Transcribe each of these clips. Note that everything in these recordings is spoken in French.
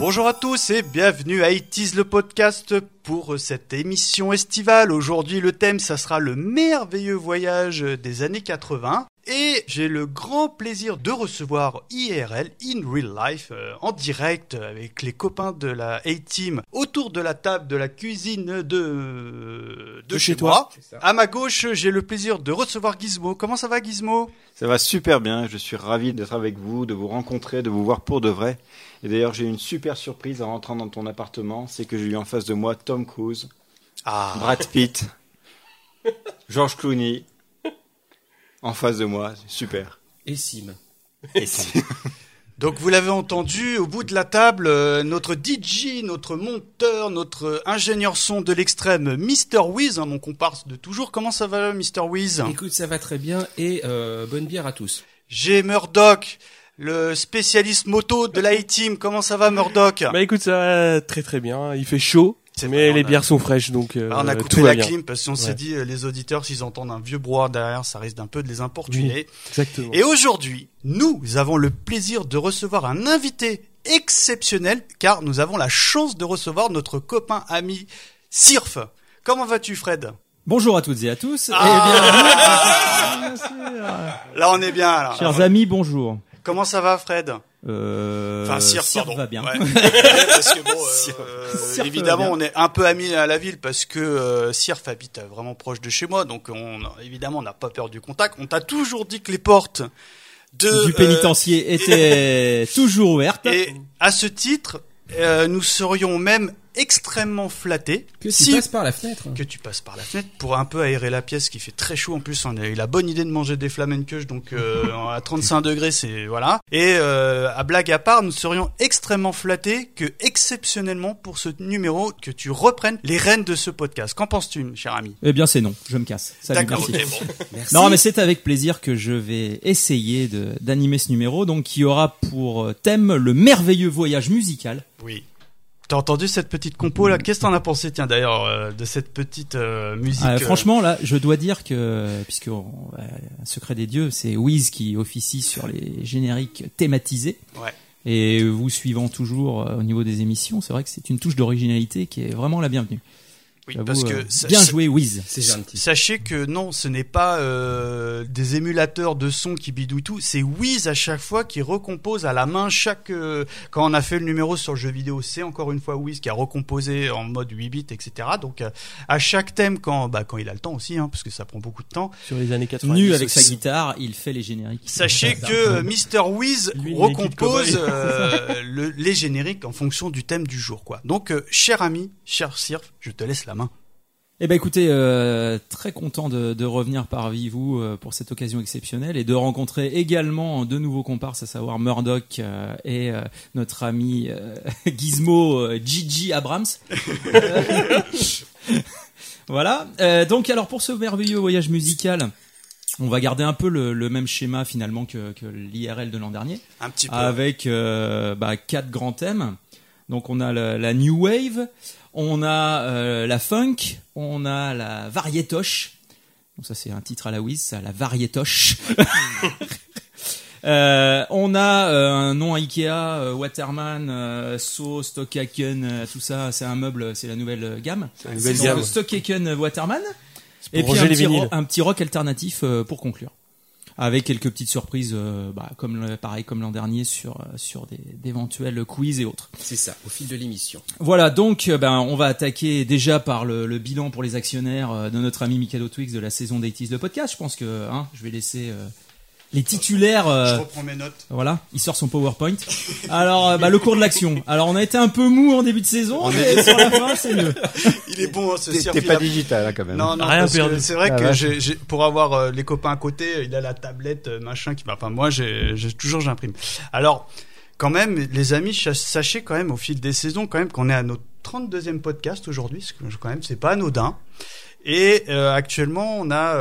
Bonjour à tous et bienvenue à It Is le podcast pour cette émission estivale. Aujourd'hui, le thème, ça sera le merveilleux voyage des années 80. Et j'ai le grand plaisir de recevoir IRL, in real life, en direct avec les copains de la A-Team autour de la table de la cuisine de chez moi. À ma gauche, j'ai le plaisir de recevoir Gizmo. Comment ça va, Gizmo ? Ça va super bien, je suis ravi d'être avec vous, de vous rencontrer, de vous voir pour de vrai. Et d'ailleurs, j'ai eu une super surprise en rentrant dans ton appartement, c'est que j'ai eu en face de moi Tom Cruise, Brad Pitt, George Clooney, en face de moi, super. Et Sim. Donc vous l'avez entendu, au bout de la table, notre DJ, notre monteur, notre ingénieur son de l'extrême, Mr. Wiz, mon comparse de toujours. Comment ça va, Mr. Wiz ? Écoute, ça va très bien et bonne bière à tous. J'ai Murdoch, le spécialiste moto de la A-Team. Comment ça va, Murdoch ? Bah écoute, ça va très très bien. Il fait chaud, mais les bières sont fraîches, donc on a coupé tout va la bien. clim parce qu'on s'est dit, les auditeurs, s'ils entendent un vieux brouhaha derrière, ça risque d'un peu de les importuner. Oui, exactement. Et aujourd'hui, nous avons le plaisir de recevoir un invité exceptionnel, car nous avons la chance de recevoir notre copain ami Sirf. Comment vas-tu, Fred ? Bonjour à toutes et à tous. Là, on est bien. Là. Chers amis, bonjour. Enfin, ça va, Fred ? Sirf, pardon. va bien. Ouais. Parce que Sirf évidemment, va bien. on est un peu amis à la ville parce que Sirf habite vraiment proche de chez moi, donc évidemment, on n'a pas peur du contact. On t'a toujours dit que les portes Du pénitencier étaient toujours ouvertes. Et à ce titre, nous serions même extrêmement flattés Que tu passes par la fenêtre. que tu passes par la fenêtre pour un peu aérer la pièce qui fait très chaud. En plus, on a eu la bonne idée de manger des flamencuches, donc à 35 degrés, c'est voilà. Et à blague à part, nous serions extrêmement flattés que exceptionnellement pour ce numéro que tu reprennes les rênes de ce podcast. Qu'en penses-tu, cher ami ? Eh bien, c'est non. Je me casse. Salut, D'accord. merci. Ok, bon. Merci. Non, mais c'est avec plaisir que je vais essayer d'animer ce numéro, donc qui aura pour thème le merveilleux voyage musical. Oui. T'as entendu cette petite compo là ? Qu'est-ce que t'en as pensé, tiens, d'ailleurs, de cette petite musique Franchement, là, je dois dire que, puisque secret des dieux, c'est Wiz qui officie sur les génériques thématisés. Ouais. Et vous suivant toujours au niveau des émissions, c'est vrai que c'est une touche d'originalité qui est vraiment la bienvenue. Oui, J'avoue, parce que bien joué, Wiz. C'est gentil. Sachez que non, ce n'est pas des émulateurs de son qui bidouillent tout, c'est Wiz à chaque fois qui recompose à la main chaque... quand on a fait le numéro sur le jeu vidéo, c'est encore une fois Wiz qui a recomposé en mode 8 bits, etc. Donc à chaque thème, quand il a le temps aussi, parce que ça prend beaucoup de temps, Sur les années 90. Nu avec sa guitare, il fait les génériques. sachez que Mr. Wiz Lui, recompose les génériques en fonction du thème du jour, quoi. Donc, cher ami, cher Sirf, je te laisse la main. Eh ben écoutez, très content de revenir parmi vous pour cette occasion exceptionnelle et de rencontrer également de nouveaux comparses, à savoir Murdoch et notre ami Gizmo Gigi Abrams. Voilà. Donc alors pour ce merveilleux voyage musical, on va garder un peu le même schéma finalement que l'IRL de l'an dernier, Un petit peu. avec 4 grands thèmes. Donc on a la new wave, on a la funk, on a la variétoche. Donc ça c'est un titre à la Wiz, ça, la variétoche. On a un nom à Ikea, Waterman, So, Stockaken, tout ça, c'est un meuble, c'est la nouvelle gamme. C'est une nouvelle gamme. Stockaken Waterman. pour Et puis ranger les vinyles. un petit rock alternatif pour conclure. Avec quelques petites surprises, pareil comme l'an dernier sur d'éventuels quiz et autres. C'est ça, au fil de l'émission. Voilà, donc on va attaquer déjà par le bilan pour les actionnaires de notre ami Mikado Twix de la saison d'A-Tease le podcast. Je pense que je vais laisser les titulaires. Je reprends mes notes. Voilà, il sort son PowerPoint. Alors, le cours de l'action. Alors, on a été un peu mou en début de saison, mais sur la fin, c'est mieux. Il est bon, ce Sirf. T'es pas digital là quand même. Non, Rien parce que perdu. c'est vrai Ah, que vache. j'ai pour avoir les copains à côté, il a la tablette, machin, moi, j'imprime. Alors, quand même, les amis, sachez quand même, au fil des saisons, quand même, qu'on est à notre 32e podcast aujourd'hui, parce que quand même c'est pas anodin. Et actuellement, on a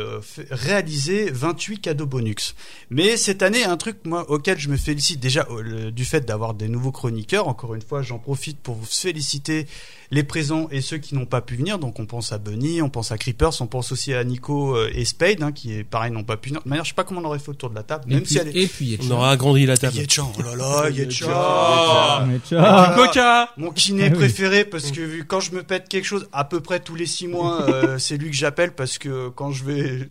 réalisé 28 cadeaux bonus. Mais cette année, un truc auquel je me félicite déjà du fait d'avoir des nouveaux chroniqueurs. Encore une fois, j'en profite pour vous féliciter les présents et ceux qui n'ont pas pu venir. Donc on pense à Bunny, on pense à Creepers, on pense aussi à Nico et Spade, qui est pareil, n'ont pas pu venir. De manière, je sais pas comment on aurait fait autour de la table. Et puis on aura agrandi la table. Yetchan, oh là là, Yetchan. Coca. Mon kiné préféré, parce que quand je me pète quelque chose, à peu près tous les 6 mois, c'est lui que j'appelle, parce que quand je vais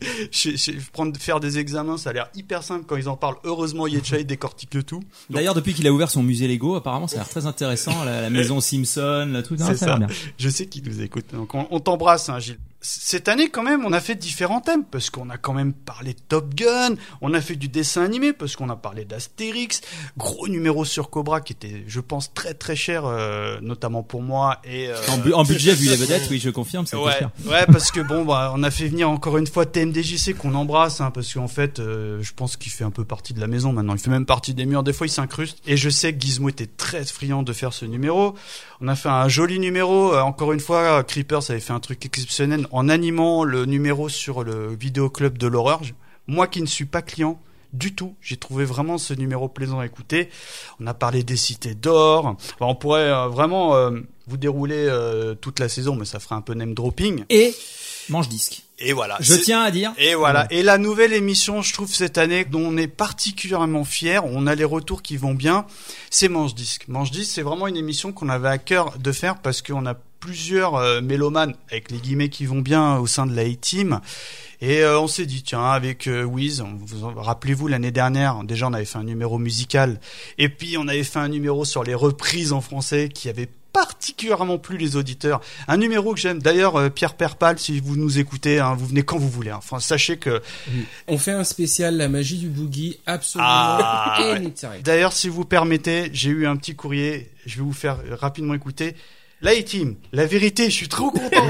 faire des examens, ça a l'air hyper simple quand ils en parlent. Heureusement, Yetchan il décortique le tout. D'ailleurs, depuis qu'il a ouvert son musée Lego, apparemment, ça a l'air très intéressant. La maison Simpson, tout. C'est ça. Je sais qu'il nous écoute. Donc on t'embrasse, Gilles. Cette année, quand même, on a fait différents thèmes, parce qu'on a quand même parlé de Top Gun, on a fait du dessin animé, parce qu'on a parlé d'Astérix, gros numéro sur Cobra, qui était, je pense, très très cher, notamment pour moi. Et en budget, vu les vedettes, oui, je confirme, c'est cher. Ouais, parce que on a fait venir encore une fois TMDJC, qu'on embrasse, parce qu'en fait, je pense qu'il fait un peu partie de la maison maintenant. Il fait même partie des murs. Des fois, il s'incruste. Et je sais que Gizmo était très friand de faire ce numéro. On a fait un joli numéro. Encore une fois, Creepers avait fait un truc exceptionnel en animant le numéro sur le vidéoclub de l'horreur. Moi qui ne suis pas client du tout, j'ai trouvé vraiment ce numéro plaisant à écouter. On a parlé des cités d'or. Enfin, on pourrait vraiment vous dérouler toute la saison, mais ça ferait un peu name dropping. Et Manche Disque. Et voilà. Je tiens à dire. Et voilà. Et la nouvelle émission, je trouve, cette année, dont on est particulièrement fiers, on a les retours qui vont bien, c'est Manche Disque. Manche Disque, c'est vraiment une émission qu'on avait à cœur de faire, parce qu'on a plusieurs mélomanes, avec les guillemets qui vont bien, au sein de la A-Team. Et on s'est dit, tiens, avec Wiz, rappelez-vous, l'année dernière, déjà on avait fait un numéro musical, et puis on avait fait un numéro sur les reprises en français qui avait particulièrement plu les auditeurs. Un numéro que j'aime. D'ailleurs, Pierre Perpal, si vous nous écoutez, vous venez quand vous voulez. Enfin, sachez que... On fait un spécial La magie du boogie, absolument anytime. D'ailleurs, si vous permettez, j'ai eu un petit courrier, je vais vous faire rapidement écouter. La A-Team, la vérité, je suis trop content.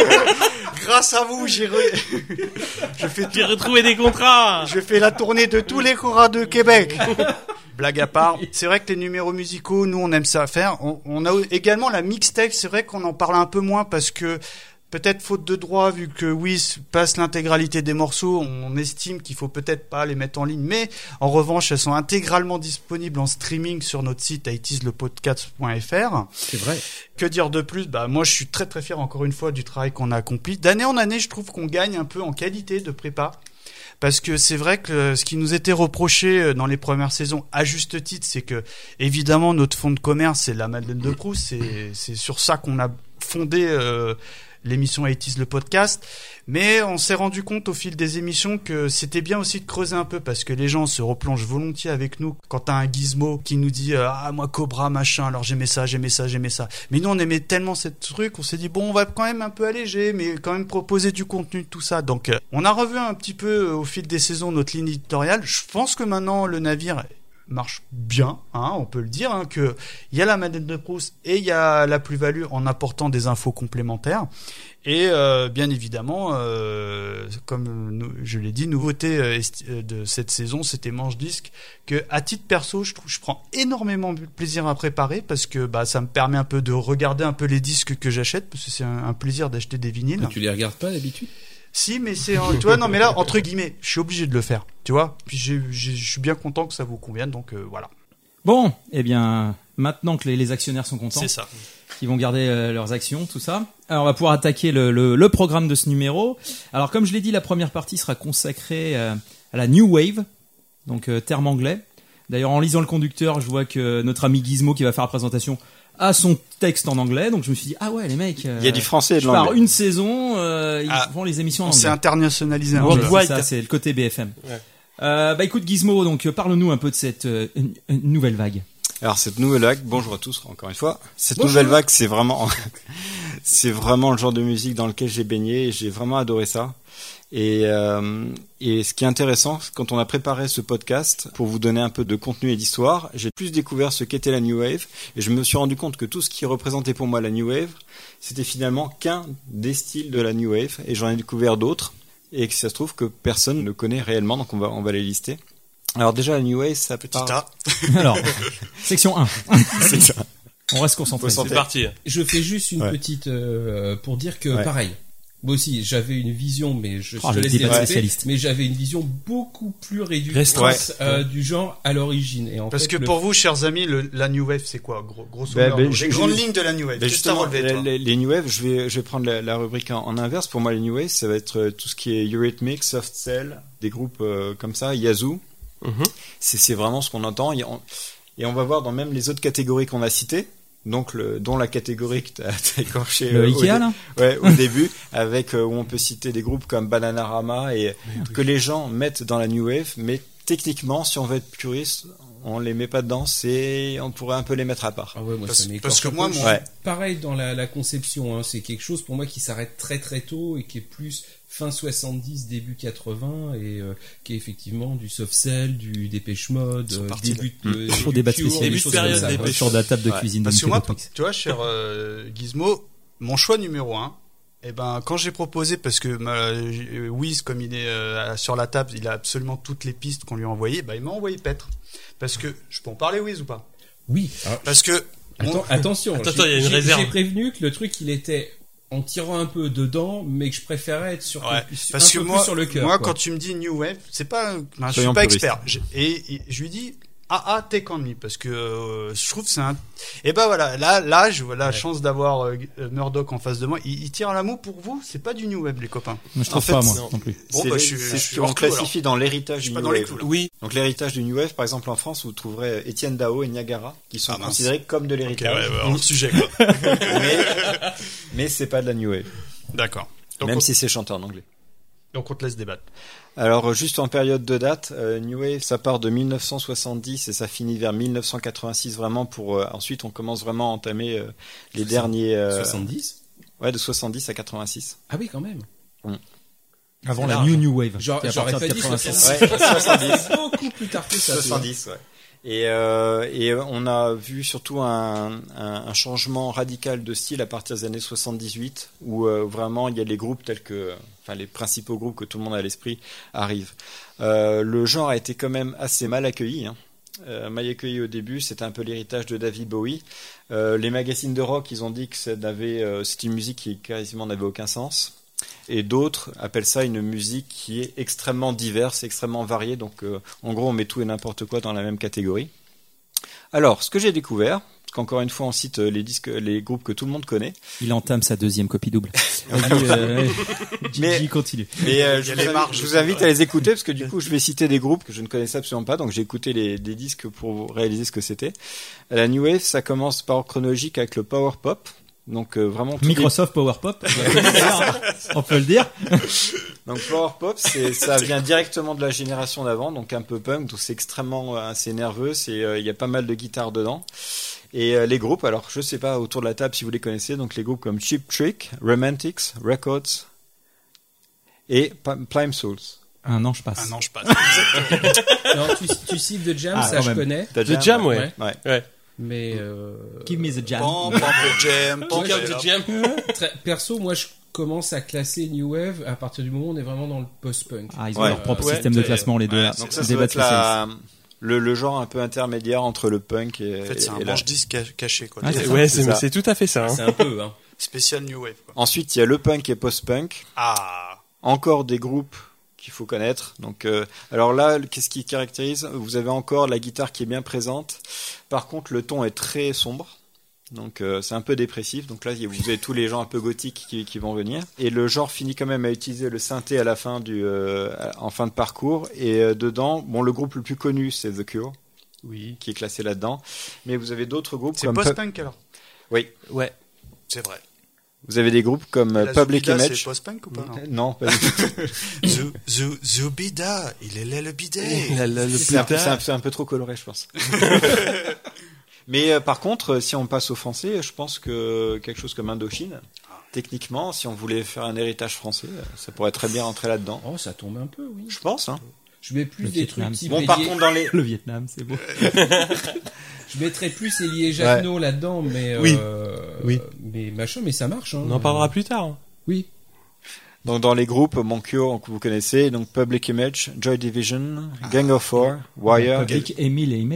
Grâce à vous, j'ai retrouvé des contrats. Je fais la tournée de tous les contrats de Québec. Blague à part, c'est vrai que les numéros musicaux, nous, on aime ça faire. On a également la mixtape, c'est vrai qu'on en parle un peu moins, parce que peut-être faute de droit, vu que Wiz passe l'intégralité des morceaux, on estime qu'il faut peut-être pas les mettre en ligne, mais en revanche, elles sont intégralement disponibles en streaming sur notre site itislepodcast.fr. C'est vrai. Que dire de plus? Moi, je suis très très fier encore une fois du travail qu'on a accompli. D'année en année, je trouve qu'on gagne un peu en qualité de prépa. Parce que c'est vrai que ce qui nous était reproché dans les premières saisons, à juste titre, c'est que, évidemment, notre fonds de commerce, c'est la Madeleine de Proust, c'est sur ça qu'on a fondé l'émission 80's le podcast, mais on s'est rendu compte au fil des émissions que c'était bien aussi de creuser un peu, parce que les gens se replongent volontiers avec nous quand t'as un Gizmo qui nous dit moi Cobra machin, alors j'aimais ça, mais nous on aimait tellement ce truc, on s'est dit on va quand même un peu alléger, mais quand même proposer du contenu, tout ça. Donc on a revu un petit peu au fil des saisons notre ligne éditoriale. Je pense que maintenant le navire marche bien, on peut le dire, que il y a la Madeleine de Proust et il y a la plus-value en apportant des infos complémentaires. Et bien évidemment, comme je l'ai dit, nouveauté de cette saison, c'était Manche Disque, que à titre perso, je prends énormément de plaisir à préparer, parce que ça me permet un peu de regarder un peu les disques que j'achète, parce que c'est un plaisir d'acheter des vinyles. Mais tu les regardes pas d'habitude? Si, mais c'est, tu vois, non, mais là, entre guillemets, je suis obligé de le faire, tu vois. Puis je suis bien content que ça vous convienne, donc voilà. Bon, eh bien, maintenant que les actionnaires sont contents, c'est ça. Ils vont garder leurs actions, tout ça. Alors, on va pouvoir attaquer le programme de ce numéro. Alors, comme je l'ai dit, la première partie sera consacrée à la New Wave, donc terme anglais. D'ailleurs, en lisant le conducteur, je vois que notre ami Gizmo, qui va faire la présentation, a son texte en anglais, donc je me suis dit les mecs, il y a du français et de l'anglais. Par une saison, ils font les émissions en anglais. C'est internationalisé. Ça, c'est le côté BFM. Ouais. Écoute Gizmo, donc parle-nous un peu de cette nouvelle vague. Alors cette nouvelle vague, bonjour à tous encore une fois. Cette nouvelle vague, c'est vraiment le genre de musique dans lequel j'ai baigné et j'ai vraiment adoré ça. Et ce qui est intéressant, quand on a préparé ce podcast pour vous donner un peu de contenu et d'histoire, j'ai plus découvert ce qu'était la New Wave, et je me suis rendu compte que tout ce qui représentait pour moi la New Wave, c'était finalement qu'un des styles de la New Wave, et j'en ai découvert d'autres, et que ça se trouve que personne ne connaît réellement, donc on va les lister. Alors déjà la New Wave, ça Petit A. Alors, section 1. C'est ça. On reste concentré. C'est parti. Je fais juste une petite pour dire que pareil. Moi aussi, j'avais une vision, mais je te laisse développer, mais j'avais une vision beaucoup plus réduite du genre à l'origine. Et parce que pour vous, chers amis, la New Wave, c'est quoi, grosso modo, les grandes lignes de la New Wave. Justement, les New Wave, je vais prendre la rubrique en inverse. Pour moi, les New Wave, ça va être tout ce qui est Eurythmics, Soft Cell, des groupes comme ça, Yazoo. C'est vraiment ce qu'on entend. Et on va voir dans même les autres catégories qu'on a citées. Donc dont la catégorie que t'as écorché le Ikea là au début, avec où on peut citer des groupes comme Bananarama et que les gens mettent dans la New Wave, mais techniquement, si on veut être puriste, on les met pas dedans, on pourrait un peu les mettre à part. Ah ouais, moi, parce que moi, pareil dans la conception, hein, c'est quelque chose pour moi qui s'arrête très très tôt et qui est plus fin 70, début 80 et qui est effectivement du Soft Cell, du Dépêche Mode, début de sur des battes spéciales, début de période Dépêche sur la table de cuisine. Parce que moi, tu vois, cher Gizmo, mon choix numéro 1, quand j'ai proposé, parce que Wiz, comme il est sur la table, il a absolument toutes les pistes qu'on lui a envoyées, il m'a envoyé Petre. Parce que, je peux en parler, Wiz, ou pas? Oui. Parce que... Attention, il y a une réserve. J'ai prévenu que le truc, il était en tirant un peu dedans, mais que je préférais être sur parce que moi, sur le cœur. Moi, quand tu me dis New Wave, c'est pas, je suis pas expert. Et je lui dis, take on me, parce que je trouve que c'est un. Et voilà, là, je vois la chance d'avoir Murdoch en face de moi. Il tire à la moue pour vous. C'est pas du New Wave, les copains. Moi, je trouve pas, moi non plus. Bon, c'est ce qu'on classifie dans l'héritage du New Wave. Oui. Donc l'héritage du New Wave, par exemple en France, vous trouverez Étienne Dao et Niagara, qui sont considérés comme de l'héritage. Okay, le sujet, quoi. mais c'est pas de la New Wave. D'accord. Même si c'est chanté en anglais. Donc on te laisse débattre. Alors juste en période de date, New Wave, ça part de 1970 et ça finit vers 1986 vraiment pour ensuite on commence vraiment à entamer les derniers 70 Ouais, de 70 à 86. Ah oui, quand même. Avant la New Wave. J'aurais pas dit 70. Ouais, 70. Beaucoup plus tard que ça. 70, ouais. Et on a vu surtout un changement radical de style à partir des années 78 où vraiment il y a les groupes tels que, enfin les principaux groupes que tout le monde a à l'esprit arrivent. Le genre a été quand même assez mal accueilli. Mal accueilli au début, c'était un peu l'héritage de David Bowie. Les magazines de rock, ils ont dit que c'était une musique qui quasiment n'avait aucun sens. Et d'autres appellent ça une musique qui est extrêmement diverse, extrêmement variée. Donc, en gros, on met tout et n'importe quoi dans la même catégorie. Alors, ce que j'ai découvert, parce qu'encore une fois, on cite les groupes que tout le monde connaît. Il entame sa deuxième copie double. Gigi continue. Mais je vous invite à les écouter, parce que du coup, je vais citer des groupes que je ne connaissais absolument pas. Donc, j'ai écouté des disques pour réaliser ce que c'était. La New Wave, ça commence par ordre chronologique avec le Power Pop. Donc vraiment Microsoft Power Pop, on peut le dire. Donc Power Pop, ça vient directement de la génération d'avant, donc un peu punk, donc c'est extrêmement assez nerveux, il y a pas mal de guitares dedans. Et les groupes, alors je sais pas autour de la table si vous les connaissez, donc les groupes comme Cheap Trick, Romantics, Records et Plime Souls. Un an je passe. Non, tu cites The Jam, ça je connais. The Jam, ouais. Mais Give me the jam. The Jam. Perso, moi je commence à classer New Wave à partir du moment où on est vraiment dans le post-punk. Ah, ils ont leur propre système de classement, les deux. Donc ça doit être le genre un peu intermédiaire entre le punk et... En fait, c'est un manche-disque caché, quoi. C'est tout à fait ça. C'est un peu, hein. Spécial New Wave, quoi. Ensuite, il y a le punk et post-punk. Encore des groupes qu'il faut connaître. Donc, alors là, qu'est-ce qui caractérise ? Vous avez encore la guitare qui est bien présente. Par contre, le ton est très sombre. Donc, c'est un peu dépressif. Donc là, vous avez tous les gens un peu gothiques qui vont venir. Et le genre finit quand même à utiliser le synthé à la fin en fin de parcours. Et dedans, le groupe le plus connu, c'est The Cure. Oui. Qui est classé là-dedans. Mais vous avez d'autres groupes comme... C'est post-punk, alors ? Oui. Ouais. C'est vrai. Vous avez des groupes comme Public Image. C'est post-punk ou pas ? Non, pas du tout. Zubida, il est là le bidet. C'est un peu trop coloré, je pense. Mais par contre, si on passe au français, je pense que quelque chose comme Indochine, techniquement, si on voulait faire un héritage français, ça pourrait très bien rentrer là-dedans. Oh, ça tombe un peu, oui. Je pense, hein. Je mets plus des trucs type par contre, dans les... Le Vietnam, c'est beau. Je mettrais plus Elie et Jacquenot là-dedans, mais mais machin, mais ça marche. Hein. On en parlera plus tard. Oui. Donc dans les groupes, Monkyo, que vous connaissez, donc Public Image, Joy Division, Gang of Four, Wire. Public Emile et Image.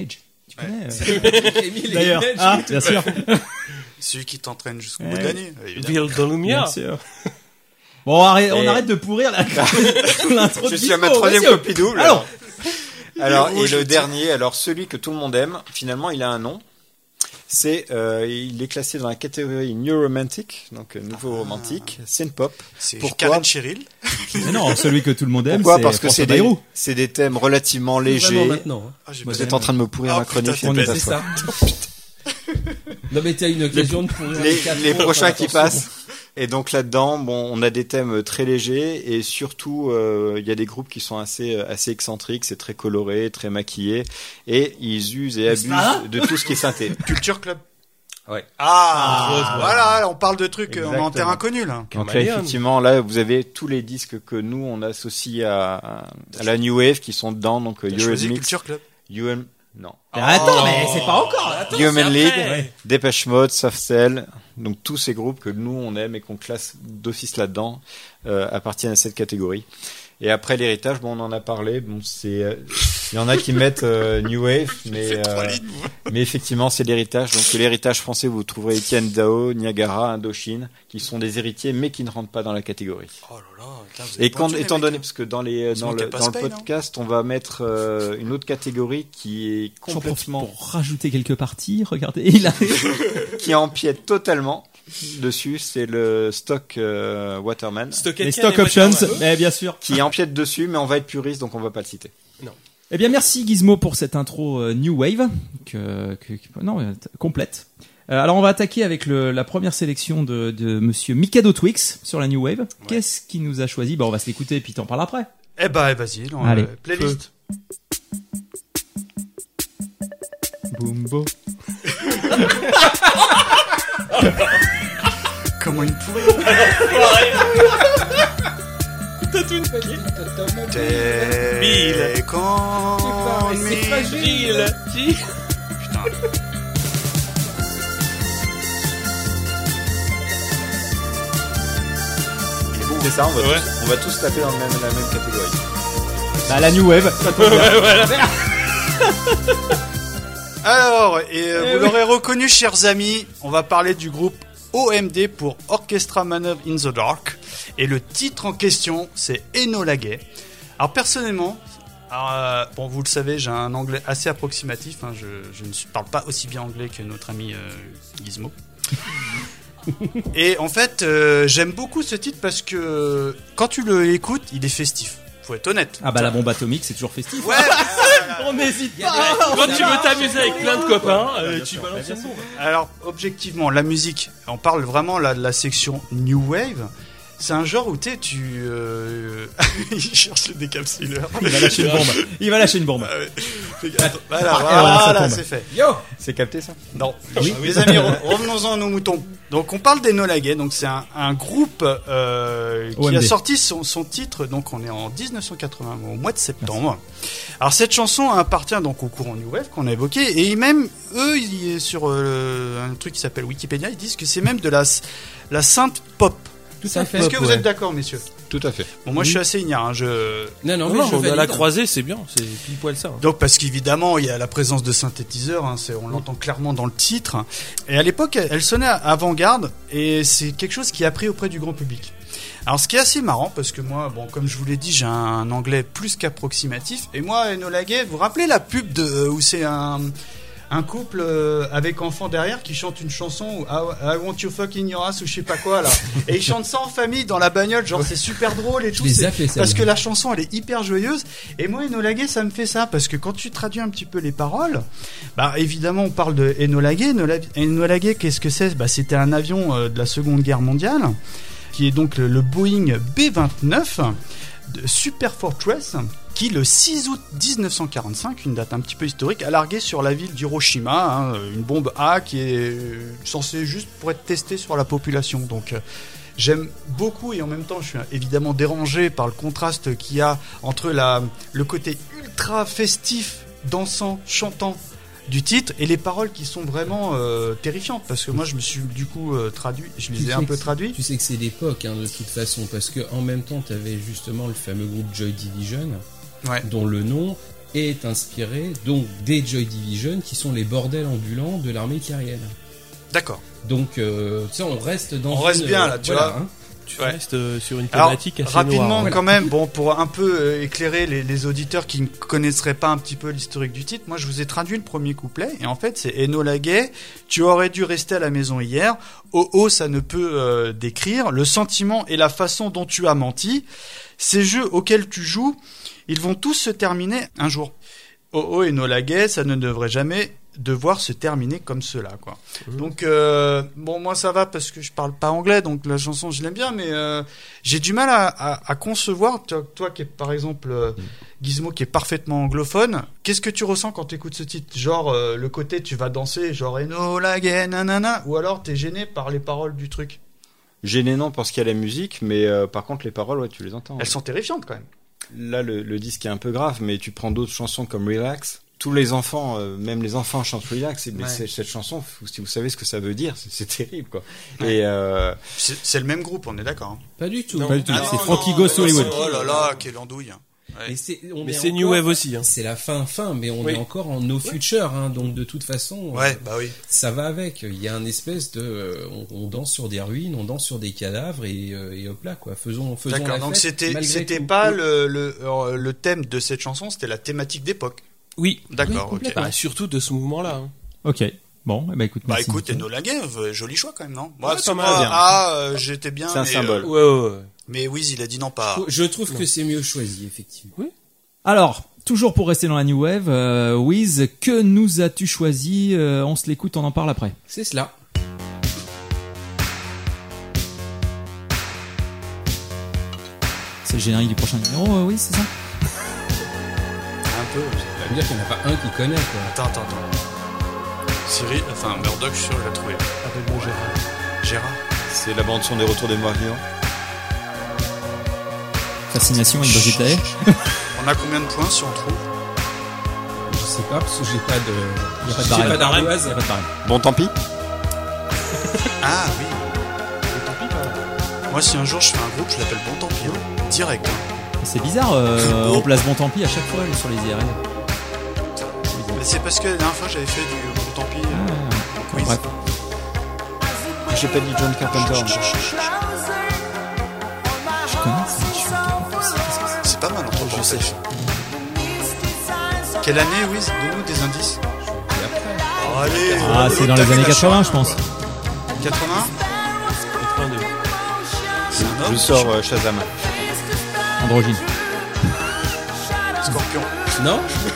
Tu connais D'ailleurs, bien sûr. Celui qui t'entraîne jusqu'au bout de l'année. Ville de lumière. Bien sûr. Bon, on arrête de pourrir l'intro. Je suis à ma troisième copie double. Alors, et le dernier, celui que tout le monde aime, finalement, il a un nom. Il est classé dans la catégorie New Romantic, donc nouveau romantique, synth-pop. C'est Karen Cheryl. Mais non, celui que tout le monde aime, pourquoi? c'est Parce que François c'est Bayrou. C'est des thèmes relativement légers. Maintenant. Vous êtes en train de me pourrir ma chronique. C'est ça. Non mais t'as une occasion de pourrir les prochains qui passent. Et donc là-dedans, on a des thèmes très légers et surtout, il y a des groupes qui sont assez excentriques, c'est très coloré, très maquillé et ils usent et abusent de tout ce qui est synthé. Culture Club. Ouais. Voilà, on parle de trucs Exactement. en terre inconnue là. Donc là, effectivement, là, vous avez tous les disques que nous on associe à la New Wave qui sont dedans, donc Eurythmics, Culture Club. Non. Attends, mais c'est pas encore. Human League, Depeche Mode, Soft Cell, donc tous ces groupes que nous on aime et qu'on classe d'office là-dedans appartiennent à cette catégorie. Et après l'héritage, on en a parlé. Il y en a qui mettent New Wave, mais effectivement c'est l'héritage. Donc l'héritage français, vous trouverez Etienne Dao, Niagara, Indochine, qui sont des héritiers, mais qui ne rentrent pas dans la catégorie. Oh là là. Étant donné, parce que dans le podcast, on va mettre une autre catégorie qui est complètement Pour rajouter quelques parties, regardez, il a qui empiète totalement dessus, c'est le stock Waterman. les stock options, mais bien sûr. Qui empiète dessus, mais on va être puriste, donc on va pas le citer. Non. Eh bien, merci Gizmo pour cette intro New Wave, complète. Alors, on va attaquer avec la première sélection de Monsieur Mikado Twix sur la New Wave. Ouais. Qu'est-ce qu'il nous a choisi? On va se l'écouter et puis t'en parles après. Vas-y, allez. Playlist. Boombo. Comment une pourrie. T'as tout une panier. Bill. C'est fragile. Putain. C'est ça, on va tous taper dans la même catégorie. La New Wave, ça tombe bien. Voilà. Alors, vous l'aurez reconnu, chers amis, on va parler du groupe OMD pour Orchestra Manoeuvre in the Dark. Et le titre en question, c'est Enola Gay. Alors, personnellement, vous le savez, j'ai un anglais assez approximatif. Je ne parle pas aussi bien anglais que notre ami Gizmo. Et en fait, j'aime beaucoup ce titre parce que quand tu le écoutes, il est festif. Faut être honnête. La bombe atomique, c'est toujours festif. Ouais. On n'hésite pas. Quand tu veux t'amuser avec plein de copains, tu balances une bombe. Alors, objectivement, la musique, on parle vraiment là de la section New Wave. C'est un genre où il cherche le décapsuleur. Il va lâcher une bombe. Voilà, c'est fait. Yo, c'est capté ça? Non. Oui. Les amis, revenons-en à nos moutons. Donc on parle d'Enola Gay. Donc c'est un groupe qui a sorti son titre. Donc on est en 1980 au mois de septembre. Merci. Alors cette chanson appartient donc au courant New Wave qu'on a évoqué et même eux sur un truc qui s'appelle Wikipédia, ils disent que c'est même de la synth pop. Tout à fait. Est-ce que vous êtes d'accord, messieurs? Tout à fait. Bon, moi je suis assez ignare. Non, à la croisée, c'est bien, c'est pile poil ça. Donc parce qu'évidemment il y a la présence de synthétiseurs, on l'entend clairement dans le titre. Et à l'époque, elle sonnait avant-garde et c'est quelque chose qui a pris auprès du grand public. Alors ce qui est assez marrant parce que moi, comme je vous l'ai dit, j'ai un anglais plus qu'approximatif. Et moi, Enola Gay, vous vous rappelez la pub où c'est un couple avec enfant derrière qui chante une chanson I want you fuck in your ass ou je sais pas quoi là, et ils chantent ça en famille dans la bagnole, genre c'est super drôle et tout, parce que la chanson elle est hyper joyeuse. Et moi Enola Gay ça me fait ça parce que quand tu traduis un petit peu les paroles, évidemment on parle de Enola Gay. Enola Gay, qu'est-ce que c'est? C'était un avion de la Seconde Guerre mondiale qui est donc le Boeing B-29 de Super Fortress, qui le 6 août 1945, une date un petit peu historique, a largué sur la ville d'Hiroshima une bombe A qui est censée juste pour être testée sur la population. Donc j'aime beaucoup et en même temps je suis évidemment dérangé par le contraste qu'il y a entre le côté ultra festif, dansant, chantant du titre et les paroles qui sont vraiment terrifiantes parce que moi je me suis du coup traduit, je les ai un peu traduits. Tu sais que c'est l'époque de toute façon parce que en même temps tu avais justement le fameux groupe Joy Division dont le nom est inspiré donc des Joy Division, qui sont les bordels ambulants de l'armée terrienne. D'accord. Donc, on reste dans. On reste bien là, tu vois. Hein. Tu restes sur une thématique assez rapidement noire. quand même, bon, pour un peu éclairer les auditeurs qui ne connaisseraient pas un petit peu l'historique du titre, moi je vous ai traduit le premier couplet, et en fait c'est Enola Gay, tu aurais dû rester à la maison hier, oh ça ne peut décrire le sentiment et la façon dont tu as menti, ces jeux auxquels tu joues, ils vont tous se terminer un jour. Oh Enola Gay, ça ne devrait jamais devoir se terminer comme cela, quoi. Donc bon, moi ça va parce que je parle pas anglais, donc la chanson je l'aime bien, mais j'ai du mal à concevoir, toi qui est par exemple Gizmo qui est parfaitement anglophone, qu'est-ce que tu ressens quand tu écoutes ce titre? Genre le côté tu vas danser, genre Enola Gay nanana, ou alors t'es gêné par les paroles du truc? Gêné non parce qu'il y a la musique, mais par contre les paroles, ouais, tu les entends. Elles sont terrifiantes quand même. Là le disque est un peu grave, mais tu prends d'autres chansons comme Relax. Tous les enfants, même les enfants chantent Relax, mais cette chanson, si vous savez ce que ça veut dire, c'est terrible, quoi. Ouais. Et c'est le même groupe, on est d'accord. Hein. Pas du tout. Pas du tout. C'est Frankie Goes to Hollywood. Oh là là, quelle andouille. Ouais. Mais c'est New Wave aussi. Hein. C'est la fin, mais on est encore en No Future, hein, donc de toute façon, ça va avec. Il y a un espèce de, on danse sur des ruines, on danse sur des cadavres et hop là, quoi. Faisons d'accord, la donc fête. c'était pas le thème de cette chanson, c'était la thématique d'époque. Oui, d'accord, ok. Bah, surtout de ce mouvement-là. Hein. Ok. Bon, écoute. Bah écoute, Enola Gay, joli choix quand même, non? Moi, bien. J'étais bien. C'est un symbole. Ouais. Mais Wiz, il a dit non pas. Je trouve que c'est mieux choisi, effectivement. Oui. Alors, toujours pour rester dans la New Wave, Wiz, que nous as-tu choisi? On se l'écoute, on en parle après. C'est cela. C'est le générique du prochain numéro, oui, c'est ça? Un peu. Ça veut dire qu'il n'y en a pas un qui connaît, quoi. Attends. Cyril, enfin Murdoch, je suis sûr que je l'ai trouvé. Avec bon Gérard. c'est la bande son des Retours des Morts Vivants. Fascination avec Brigitte Lahaie. On a combien de points si on trouve? Je sais pas, parce que j'ai pas de... Il J'ai pas d'ardoise. Bon, tant pis. Ah oui. Bon tant pis, pas. Moi, si un jour je fais un groupe, je l'appelle Bon tant pis, hein. Direct. Hein. C'est bizarre, on place Bon tant pis à chaque fois sur les IRL. Mais c'est parce que la dernière fois j'avais fait du Bon tant pis. Bon, bref. J'ai pas dit John Carpenter. Je connais ça. C'est pas mal, entre je sais. Quelle année, Wiz? Donne-nous des indices. Oh, allez. Ah, c'est dans les années 80, je pense. 80? 82. C'est un homme? Je sors Shazam. Androgyne. Scorpion. Non.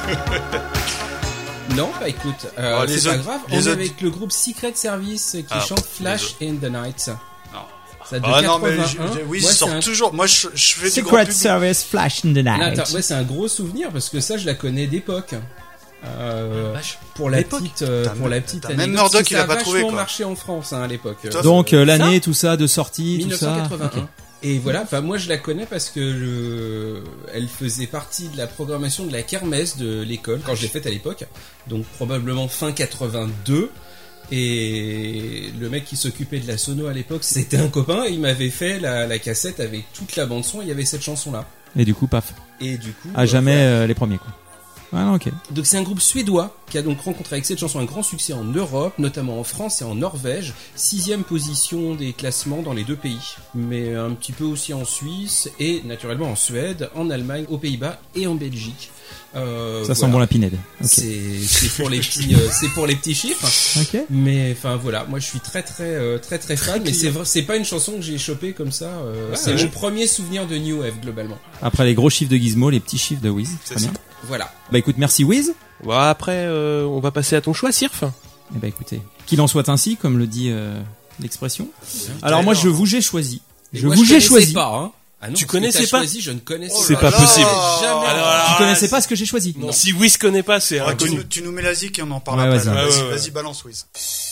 Non, bah écoute, c'est pas grave. On est avec le groupe Secret Service qui chante Flash in the Night. Non. Ça de 81. Non, mais oui, Moi, sort toujours. Moi, je fais du grand Secret public. Service Flash in the Night. Non, attends, ouais, c'est un gros souvenir parce que ça, je la connais d'époque. Pour la petite même anecdote, Murdoch, parce que il a pas ça trouvé, vachement quoi. marché en France, hein, à l'époque. Donc l'année, tout ça, de sortie, 1981. tout ça. Okay. Et voilà, enfin moi je la connais parce que elle faisait partie de la programmation de la kermesse de l'école quand je l'ai faite à l'époque, donc probablement fin 82. Et le mec qui s'occupait de la sono à l'époque, c'était un copain. Il m'avait fait la cassette avec toute la bande son. Il y avait cette chanson là. Et du coup, paf. Et du coup, à jamais voilà. les premiers, quoi. Ah, ok. Donc c'est un groupe suédois qui a donc rencontré avec cette chanson un grand succès en Europe, notamment en France et en Norvège, 6e position des classements dans les deux pays, mais un petit peu aussi en Suisse et naturellement en Suède, en Allemagne, aux Pays-Bas et en Belgique. Ça sent bon la pinède. Okay. C'est pour les petits, c'est pour les petits chiffres. Okay. Mais enfin voilà, moi je suis très fan. Mais c'est pas une chanson que j'ai chopée comme ça. C'est mon premier souvenir de New Wave globalement. Après les gros chiffres de Gizmo, les petits chiffres de Wiz. Très bien. Voilà. Bah écoute, merci Wiz. Bon, après, on va passer à ton choix, Sirf. Eh bah écoutez, qu'il en soit ainsi, comme le dit l'expression. Alors moi, j'ai choisi. J'ai choisi. Pas, hein. Ah non, tu connaissais pas choisi, je ne connaissais c'est pas possible. Jamais. Alors, tu connaissais pas ce que j'ai choisi. Non. Si Wiz connaît pas, c'est inconnu. Tu nous mets la zik et on en parle ouais, après. Vas-y, vas-y, balance Wiz.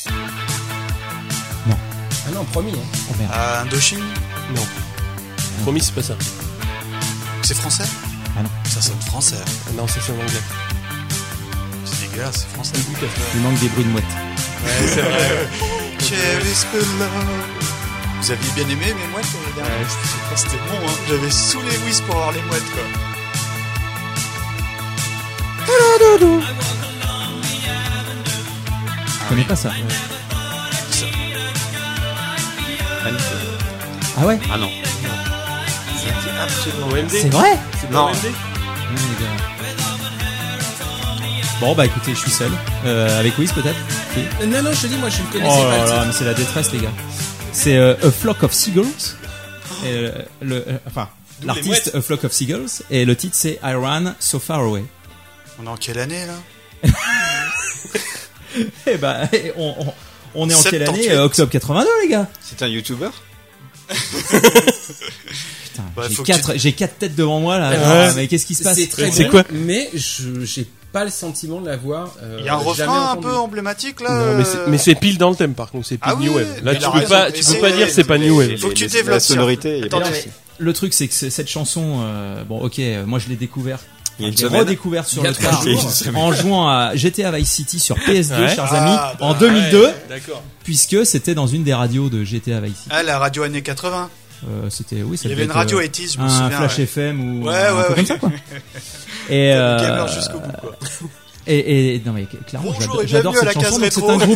Non. Ah non, promis. Hein. Oh, merde. Indochine? Non. Promis, c'est pas ça. C'est français? Ah non. Ça sonne français. Non, ça sonne anglais. C'est dégueulasse, c'est français. Il manque des bruits de mouettes. Ouais, c'est vrai. Cherish the love. Vous aviez bien aimé mes mouettes l'année dernière? C'était bon, hein. J'avais saoulé Wiz pour avoir les mouettes, quoi. Je connais pas ça. Ah ouais? Ah non. C'est absolument OMD. C'est vrai? Non. Bon bah écoutez, je suis seul. Avec Wiz peut-être? Si. Non, je te dis, moi je ne connaissais Oh pas là le là, titre. mais c'est la détresse les gars. C'est A Flock of Seagulls. Et l'artiste A Flock of Seagulls. Et le titre c'est I Ran So Far Away. On est en quelle année là? Eh bah, on est en quelle 78. année? Octobre 82 les gars. C'est un YouTuber? Putain, Bah, j'ai 4 têtes devant moi là. Ouais. Mais qu'est-ce qui se passe? C'est très C'est bon, quoi mais j'ai pas le sentiment de l'avoir. Il y a un refrain un peu emblématique là. Non, mais c'est pile dans le thème par contre, c'est pile Ah oui, New Wave. Là mais tu il a peux raison. pas, Mais tu c'est- peux pas dire c'est pas New Wave. Faut que tu La développes ça. sonorité, il y a Attends, pas de mais- souci. Le truc c'est que cette chanson, bon ok, moi je l'ai découverte. Il y a une Je l'ai semaine. redécouverte sur Il y a le 3 tard jours. en jouant à GTA Vice City sur PS2, Ouais. chers Ah, amis, bah, en 2002, Ouais, d'accord. puisque c'était dans une des radios de GTA Vice City. Ah, la radio années 80. C'était oui, ça Il y devait avait une être, radio 80s, je me un souviens. Flash ouais. FM ou Ouais, un ouais, truc ouais. comme ça quoi. Et Gamer jusqu'au bout quoi. et non mais clairement Bonjour et j'adore bienvenue à cette la chanson. case Donc, rétro.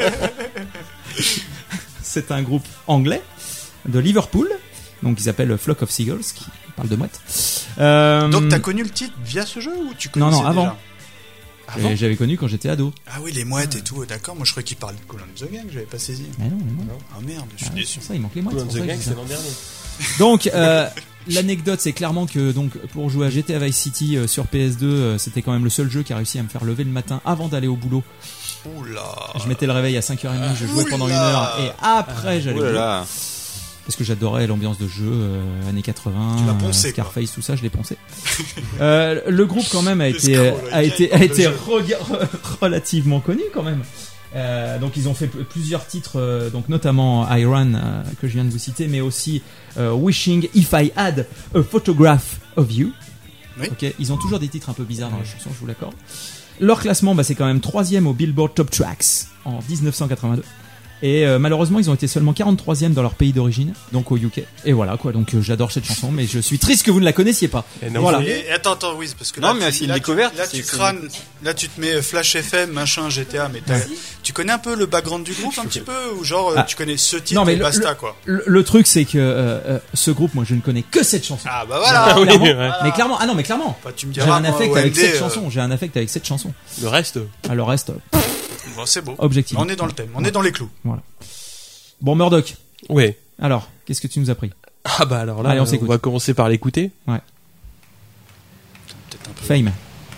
c'est un groupe anglais de Liverpool. Donc ils s'appellent Flock of Seagulls, qui parle de mouettes. Donc t'as connu le titre via ce jeu ou tu Non, connaissais non, avant. déjà Avant J'avais connu quand j'étais ado. Ah oui, les mouettes et tout, d'accord. Moi je croyais qu'il parlait de Call of the Gang, j'avais pas saisi. Mais non. Ah merde, je suis Ah, déçu. c'est pour ça, il manque les mouettes. Cool on c'est pour the ça que Gang, je dis c'est ça. l'an dernier. Donc l'anecdote c'est clairement que donc pour jouer à GTA Vice City sur PS2 c'était quand même le seul jeu qui a réussi à me faire lever le matin avant d'aller au boulot. Oula. Je mettais le réveil à 5h30, je jouais pendant 1 Oula. heure et après j'allais Oh au là boulot. là. Parce que j'adorais l'ambiance de jeu années 80, Tu l'as poncé, quoi. Scarface, tout ça, je l'ai poncé. Le groupe quand même a Le été scroll, a il été gagne a été le jeu. relativement connu quand même. Donc ils ont fait plusieurs titres, donc notamment I Ran que je viens de vous citer, mais aussi Wishing If I Had a Photograph of You. Oui. Ok, ils ont toujours des titres un peu bizarres dans la chanson, je vous l'accorde. Leur classement, c'est quand même 3e au Billboard Top Tracks en 1982. Et malheureusement, ils ont été seulement 43e dans leur pays d'origine, donc au UK. Et voilà quoi, donc j'adore cette chanson, mais je suis triste que vous ne la connaissiez pas. Et non, Voilà. Et attends, oui, parce que Non, là, mais c'est une découverte, Là, c'est- tu c'est- crânes, là, tu te mets Flash FM, machin, GTA, mais tu connais un peu le background du groupe, un petit peu, ou genre, Ah. tu connais ce titre Non, mais et basta, quoi. Le truc, c'est que ce groupe, moi, je ne connais que cette chanson. Ah, bah voilà. Ah oui, Clairement. ouais. Mais clairement, ah non, mais clairement. Bah, tu me J'ai diras, un moi, affect OMD, avec cette chanson. J'ai un affect avec cette chanson. Le reste, Ah, le reste, Bon, c'est beau. objectif. On est dans le thème, on est dans les clous. Bon, Murdoch. ouais. Alors, qu'est-ce que tu nous as pris? Ah bah alors là, Allez, on on s'écoute. va commencer par l'écouter. Peut-être un peu. Fame.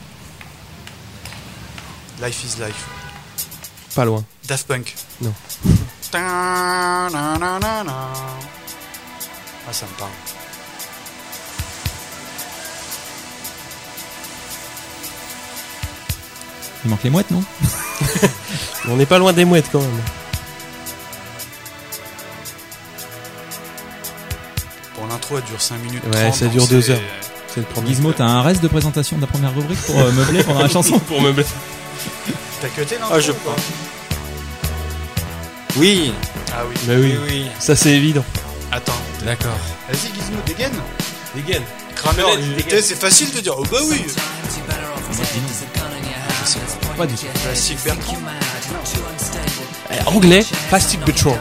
Life is life. Pas loin. Daft Punk. Non. Ah, ça me parle. Il manque les mouettes, non? On n'est pas loin des mouettes quand même. Bon, l'intro, elle dure 5 minutes. Ouais, 30, ça donc dure c'est- 2 heures. C'est le premier. Gizmo, t'as un reste de présentation de la première rubrique pour meubler pendant la chanson? Pour meubler. T'as cuté l'intro Ah, je ou pas pense. Oui. Ah oui. Mais oui, oui. ça c'est évident. Attends. D'accord. Vas-y, Gizmo, dégaine. Dégaine. Kramer, Dégaine. c'est facile de dire, oh bah oui. Pas du tout. Classique Bertrand. Anglais, Plastic Betrayal.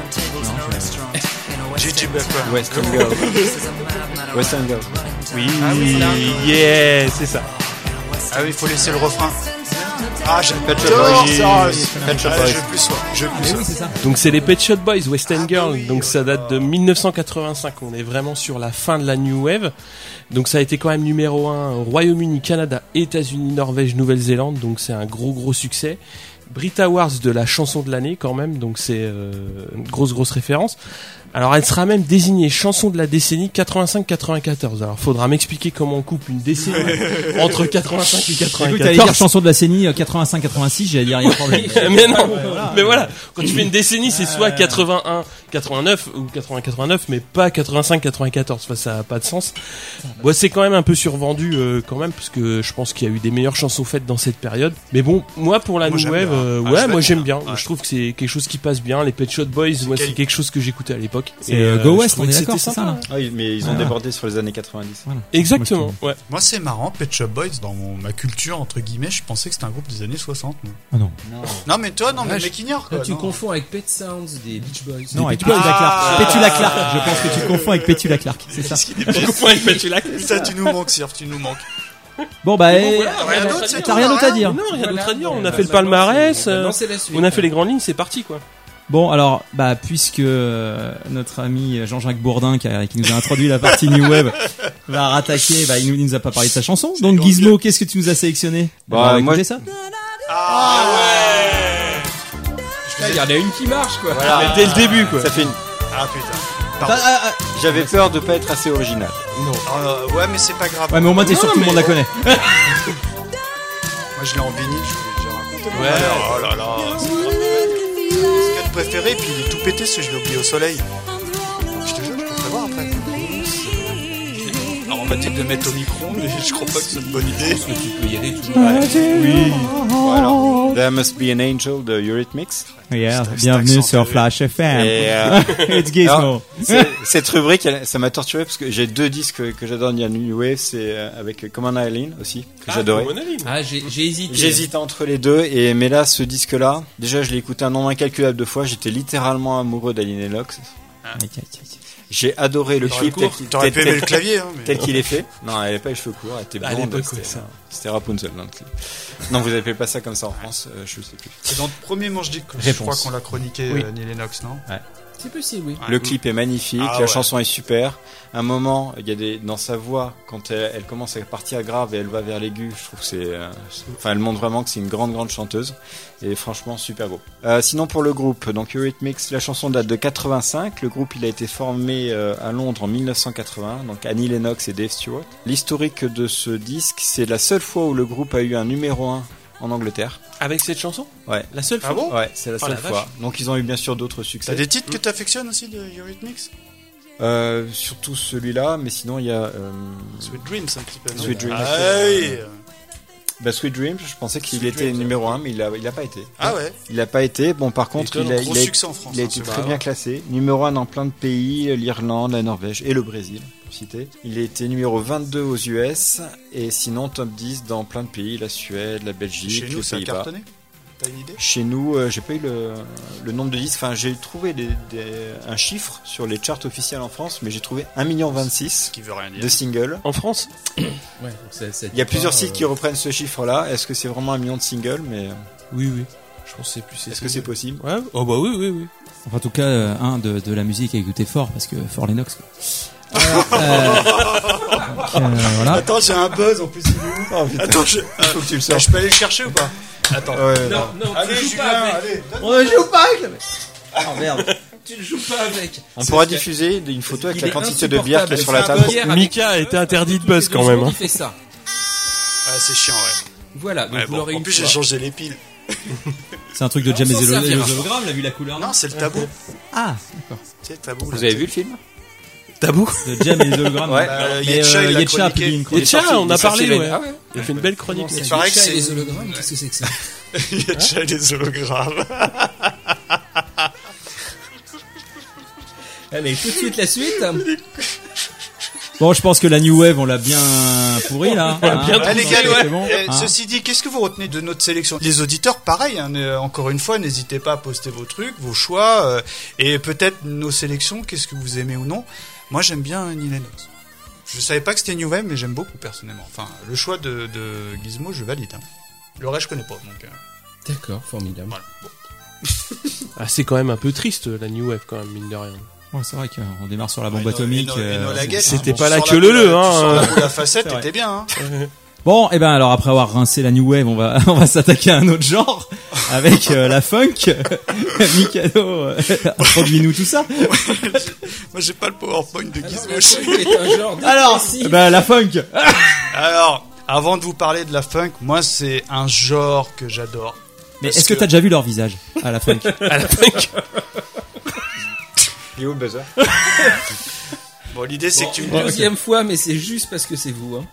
Gigi Bertrand. Western Girl. Western Girl. Oui, Ah oui, voilà. yeah, c'est ça. Ah oui, il faut laisser le refrain. Ah, j'adore Pet Shop ça. Boys. Pet Shop Ah, Boys. je veux plus soin. Je veux plus Mais soin. oui, c'est ça. Donc c'est les Pet Shop Boys, West End Ah, bah Girl. oui, Donc ça date de 1985. On est vraiment sur la fin de la New Wave. Donc ça a été quand même numéro 1 au Royaume-Uni, Canada, États-Unis, Norvège, Nouvelle-Zélande. Donc c'est un gros succès. Brit Awards de la chanson de l'année quand même. Donc c'est une grosse référence. Alors elle sera même désignée chanson de la décennie 85-94. Alors faudra m'expliquer comment on coupe une décennie entre 85 et J'ai cru que t'allais dire 94. chanson de la CENI 85-86, j'allais dire, il y a un problème. Mais non, mais voilà, quand tu fais une décennie, c'est soit 81, 89 ou 89, mais pas 85-94. Enfin, ça a pas de sens. Bon, c'est quand même un peu survendu quand même, parce que je pense qu'il y a eu des meilleures chansons faites dans cette période. Mais bon, moi pour la New Wave, moi j'aime bien. Ouais. Je trouve que c'est quelque chose qui passe bien. Les Pet Shop Boys, c'est quelque chose que j'écoutais à l'époque. Et Go West, on est d'accord, c'est ça. Ah oui, mais ils ont débordé sur les années 90. Voilà. Exactement. Ouais. Moi c'est marrant, Pet Shop Boys dans ma culture entre guillemets, je pensais que c'était un groupe des années 60. Ah non. Non mais toi, mais le mec ignore quoi. Tu confonds avec Pet Sounds des Beach Boys. Non, avec Petula Clark. Petula Clark. Je pense que tu confonds avec Petula Clark. C'est ça. Tu confonds avec Petula Clark. Ça, tu nous manques, Sirf, tu nous manques. Bon bah, t'as rien d'autre à dire. Non, rien d'autre à dire. On a fait le palmarès, on a fait les grandes lignes, c'est parti quoi. Bon alors, puisque notre ami Jean-Jacques Bourdin qui nous a introduit la partie New Wave va rattaquer, il nous a pas parlé de sa chanson. Donc Gizmo, qu'est-ce que tu nous as sélectionné? Moi, ça. Ah ouais. Il y en a une qui marche quoi. Voilà. Dès le début quoi. Ça fait une. Ah putain. J'avais peur de pas être assez original. Non. Ouais, mais c'est pas grave. Ouais, mais au moins t'es sûr que tout le monde la connaît. Moi, je l'ai en vinyle, je vous l'ai déjà raconté. Ouais. Oh là là, c'est grave. Ce qu'il préféré, puis il est tout pété, ce je l'ai oublié au soleil. Je te jure, je peux te voir après. Alors on m'a dit de le mettre au micro, mais je crois pas que c'est une bonne idée. Parce que tu peux y aller tout Oui. Voilà. There Must Be an Angel de Eurythmics. Yeah, bienvenue sur Flash FM. It's Gizmo. Cette rubrique, ça m'a torturé parce que j'ai 2 disques que j'adore. Il y a New Wave, c'est avec Common Island aussi, que j'adorais. J'ai hésité. J'hésitais entre les deux, mais là, ce disque-là, déjà, je l'ai écouté un nombre incalculable de fois. J'étais littéralement amoureux d'Annie Lennox. J'ai adoré le clip T'aurais pu aimer le clavier, hein, mais... tel qu'il est fait. Non, elle avait pas les cheveux courts, elle était blonde. C'était Rapunzel dans le clip. Non, vous appelez pas ça comme ça en France, je sais plus. C'est dans le premier Manche Dick, je crois qu'on l'a chroniqué, Annie Lennox, non? Ouais. C'est possible, oui. Le clip est magnifique, la chanson est super. À un moment, il y a dans sa voix, quand elle commence à partir grave et elle va vers l'aigu, je trouve que c'est, elle montre vraiment que c'est une grande chanteuse. Et franchement, super beau. Sinon, pour le groupe, donc Eurythmics, la chanson date de 85. Le groupe, il a été formé à Londres en 1980. Donc Annie Lennox et Dave Stewart. L'historique de ce disque, c'est la seule fois où le groupe a eu un numéro 1 en Angleterre. Avec cette chanson? Ouais. La seule fois? Ah bon? Ouais, c'est la seule fois. Donc ils ont eu bien sûr d'autres succès. T'as des titres que t'affectionnes aussi de Eurythmics? Surtout celui-là, mais sinon il y a Sweet Dreams un petit peu. Sweet Dreams. Ah oui. Sweet Dreams, je pensais qu'il était numéro 1, mais il a pas été. Ah ouais. Il a pas été. Bon, par contre, il a succès en France. Il a été très bien classé. Numéro 1 dans plein de pays, l'Irlande, la Norvège et le Brésil, pour citer. Il a été numéro 22 aux US et sinon top 10 dans plein de pays, la Suède, la Belgique, chez nous, ça a cartonné. T'as une idée? Chez nous, j'ai pas eu le nombre de disques. Enfin, j'ai trouvé un chiffre sur les charts officiels en France, mais j'ai trouvé 1,26 million qui veut rien dire. de singles. En France? Ouais, donc il y a plusieurs sites qui reprennent ce chiffre-là. Est-ce que c'est vraiment 1 million de singles? Mais oui. Je pense que c'est plus. Est-ce que c'est possible? Ouais. Oh bah oui. Enfin, en tout cas, de la musique à écouter fort, parce que fort Lennox. Voilà. Attends, j'ai un buzz en plus. Attends, faut que tu le sors. Je peux aller le chercher ou pas? Attends. Non, allez, tu joues Julien, pas avec. allez. On ne joue pas avec le mec. Oh merde. Tu ne joues pas avec. On pourra diffuser une photo avec la quantité de bière qui est sur la table. Mika a été interdit de buzz quand même. Il fait ça. Ouais, c'est chiant, ouais. Voilà, donc vous l'aurez une fois. En plus, j'ai changé les piles. C'est un truc de Jam et les hologrammes, là, vu la couleur. Non, c'est le tabou. Ah, d'accord. C'est le tabou. Vous avez vu le film? Tabou? De Jam et les hologrammes. Ouais. Yetcha a publié une chronique. Yetcha, on a parlé, ouais. Il a fait une belle chronique. Il paraît que c'est les hologrammes, qu'est-ce que c'est que ça? Yetcha et les hologrammes. Allez, tout de suite la suite. Bon, je pense que la New Wave, on l'a bien pourri là. Les gars, c'est bon. Ceci dit, qu'est-ce que vous retenez de notre sélection? Les auditeurs, pareil, encore une fois, n'hésitez pas à poster vos trucs, vos choix, et peut-être nos sélections, qu'est-ce que vous aimez ou non. Moi, j'aime bien Annie Lennox. Je savais pas que c'était New Wave, mais j'aime beaucoup personnellement. Enfin, le choix de Gizmo, je valide. Le reste, je connais pas. Donc, d'accord, formidable. Voilà. Bon. C'est quand même un peu triste la New Wave quand même, mine de rien. Ouais, c'est vrai qu'on démarre sur la bombe atomique. C'était pas la queue leu, hein. La facette était bien, hein. Bon, et ben alors après avoir rincé la New Wave, on va s'attaquer à un autre genre avec la funk. Mikado, introduis-nous tout ça. Moi, j'ai pas le PowerPoint de Gizmo. Alors, la funk. Alors, avant de vous parler de la funk, moi, c'est un genre que j'adore. Mais est-ce que t'as déjà vu leur visage à la funk? À la funk. Il est où le buzzer? Bon, l'idée c'est que tu me Une deuxième fois, mais c'est juste parce que c'est vous. Hein.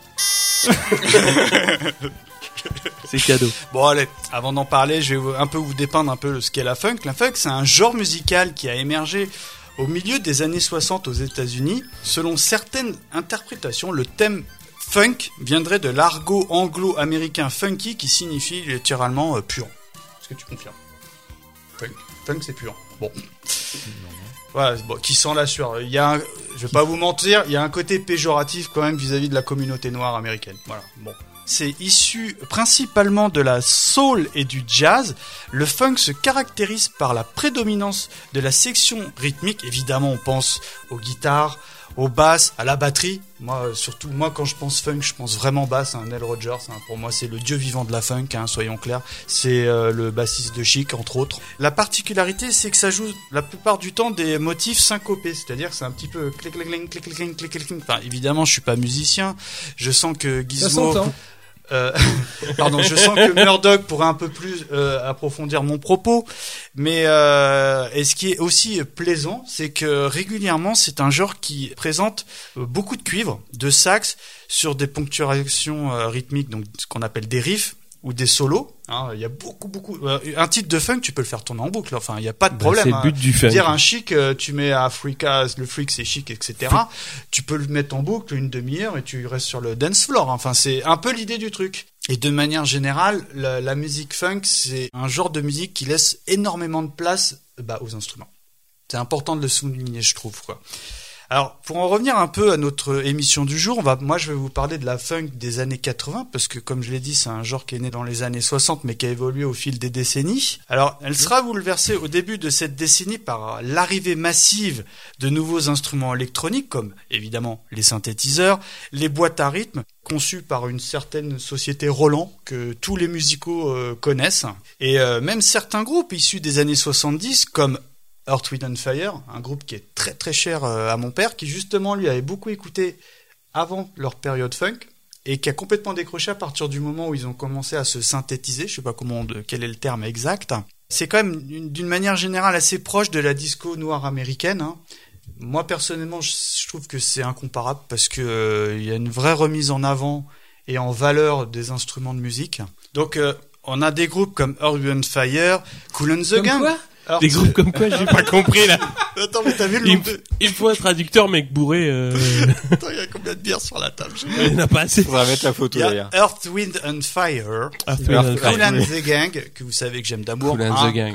C'est cadeau. Bon allez, avant d'en parler, je vais un peu vous dépeindre un peu ce qu'est la funk. La funk, c'est un genre musical qui a émergé au milieu des années 60 aux États-Unis. Selon certaines interprétations, le thème funk viendrait de l'argot anglo-américain funky qui signifie littéralement puant. Est-ce que tu confirmes? Funk c'est puant. Bon. Voilà, bon, qui sent la sueur. Je vais pas vous mentir, il y a un côté péjoratif quand même vis-à-vis de la communauté noire américaine. Voilà. Bon. C'est issu principalement de la soul et du jazz. Le funk se caractérise par la prédominance de la section rythmique. Évidemment, on pense aux guitares, aux basses, à la batterie. Moi, quand je pense funk, je pense vraiment basse. Nile Rodgers, pour moi, c'est le dieu vivant de la funk, soyons clairs. C'est le bassiste de Chic, entre autres. La particularité, c'est que ça joue la plupart du temps des motifs syncopés. C'est-à-dire que c'est un petit peu clic-clic-clic, clic-clic-clic, clic-clic. Enfin, évidemment, je suis pas musicien. Je sens que Gizmo... je sens que Murdoch pourrait un peu plus approfondir mon propos, mais et ce qui est aussi plaisant, c'est que régulièrement c'est un genre qui présente beaucoup de cuivre, de sax sur des ponctuations rythmiques, donc ce qu'on appelle des riffs ou des solos. Il y a beaucoup. Un titre de funk, tu peux le faire tourner en boucle. Enfin, il y a pas de problème. C'est le but du funk. Dire un chic, tu mets Africa, le freak c'est chic, etc. Tu peux le mettre en boucle une demi-heure et tu restes sur le dance floor. Enfin, c'est un peu l'idée du truc. Et de manière générale, la musique funk, c'est un genre de musique qui laisse énormément de place aux instruments. C'est important de le souligner, je trouve, quoi. Alors, pour en revenir un peu à notre émission du jour, moi je vais vous parler de la funk des années 80, parce que comme je l'ai dit, c'est un genre qui est né dans les années 60, mais qui a évolué au fil des décennies. Alors, elle sera bouleversée au début de cette décennie par l'arrivée massive de nouveaux instruments électroniques, comme évidemment les synthétiseurs, les boîtes à rythme, conçues par une certaine société Roland, que tous les musicaux connaissent, et même certains groupes issus des années 70, comme Earth, Wind & Fire, un groupe qui est très très cher à mon père, qui justement lui avait beaucoup écouté avant leur période funk et qui a complètement décroché à partir du moment où ils ont commencé à se synthétiser. Je sais pas quel est le terme exact. C'est quand même d'une manière générale assez proche de la disco noire américaine. Moi personnellement, je trouve que c'est incomparable parce que il y a une vraie remise en avant et en valeur des instruments de musique. Donc on a des groupes comme Earth, Wind & Fire, Kool and the Gang. Quoi? Alors, des groupes comme quoi, j'ai pas compris là. Attends, mais t'as vu le nom il faut un traducteur, mec bourré. Attends, il y a combien de bières sur la table? Il n'y en a pas assez. On va mettre la photo d'ailleurs. Earth, Wind & Fire. Kool and the Gang, que vous savez que j'aime d'amour. Kool and the Gang.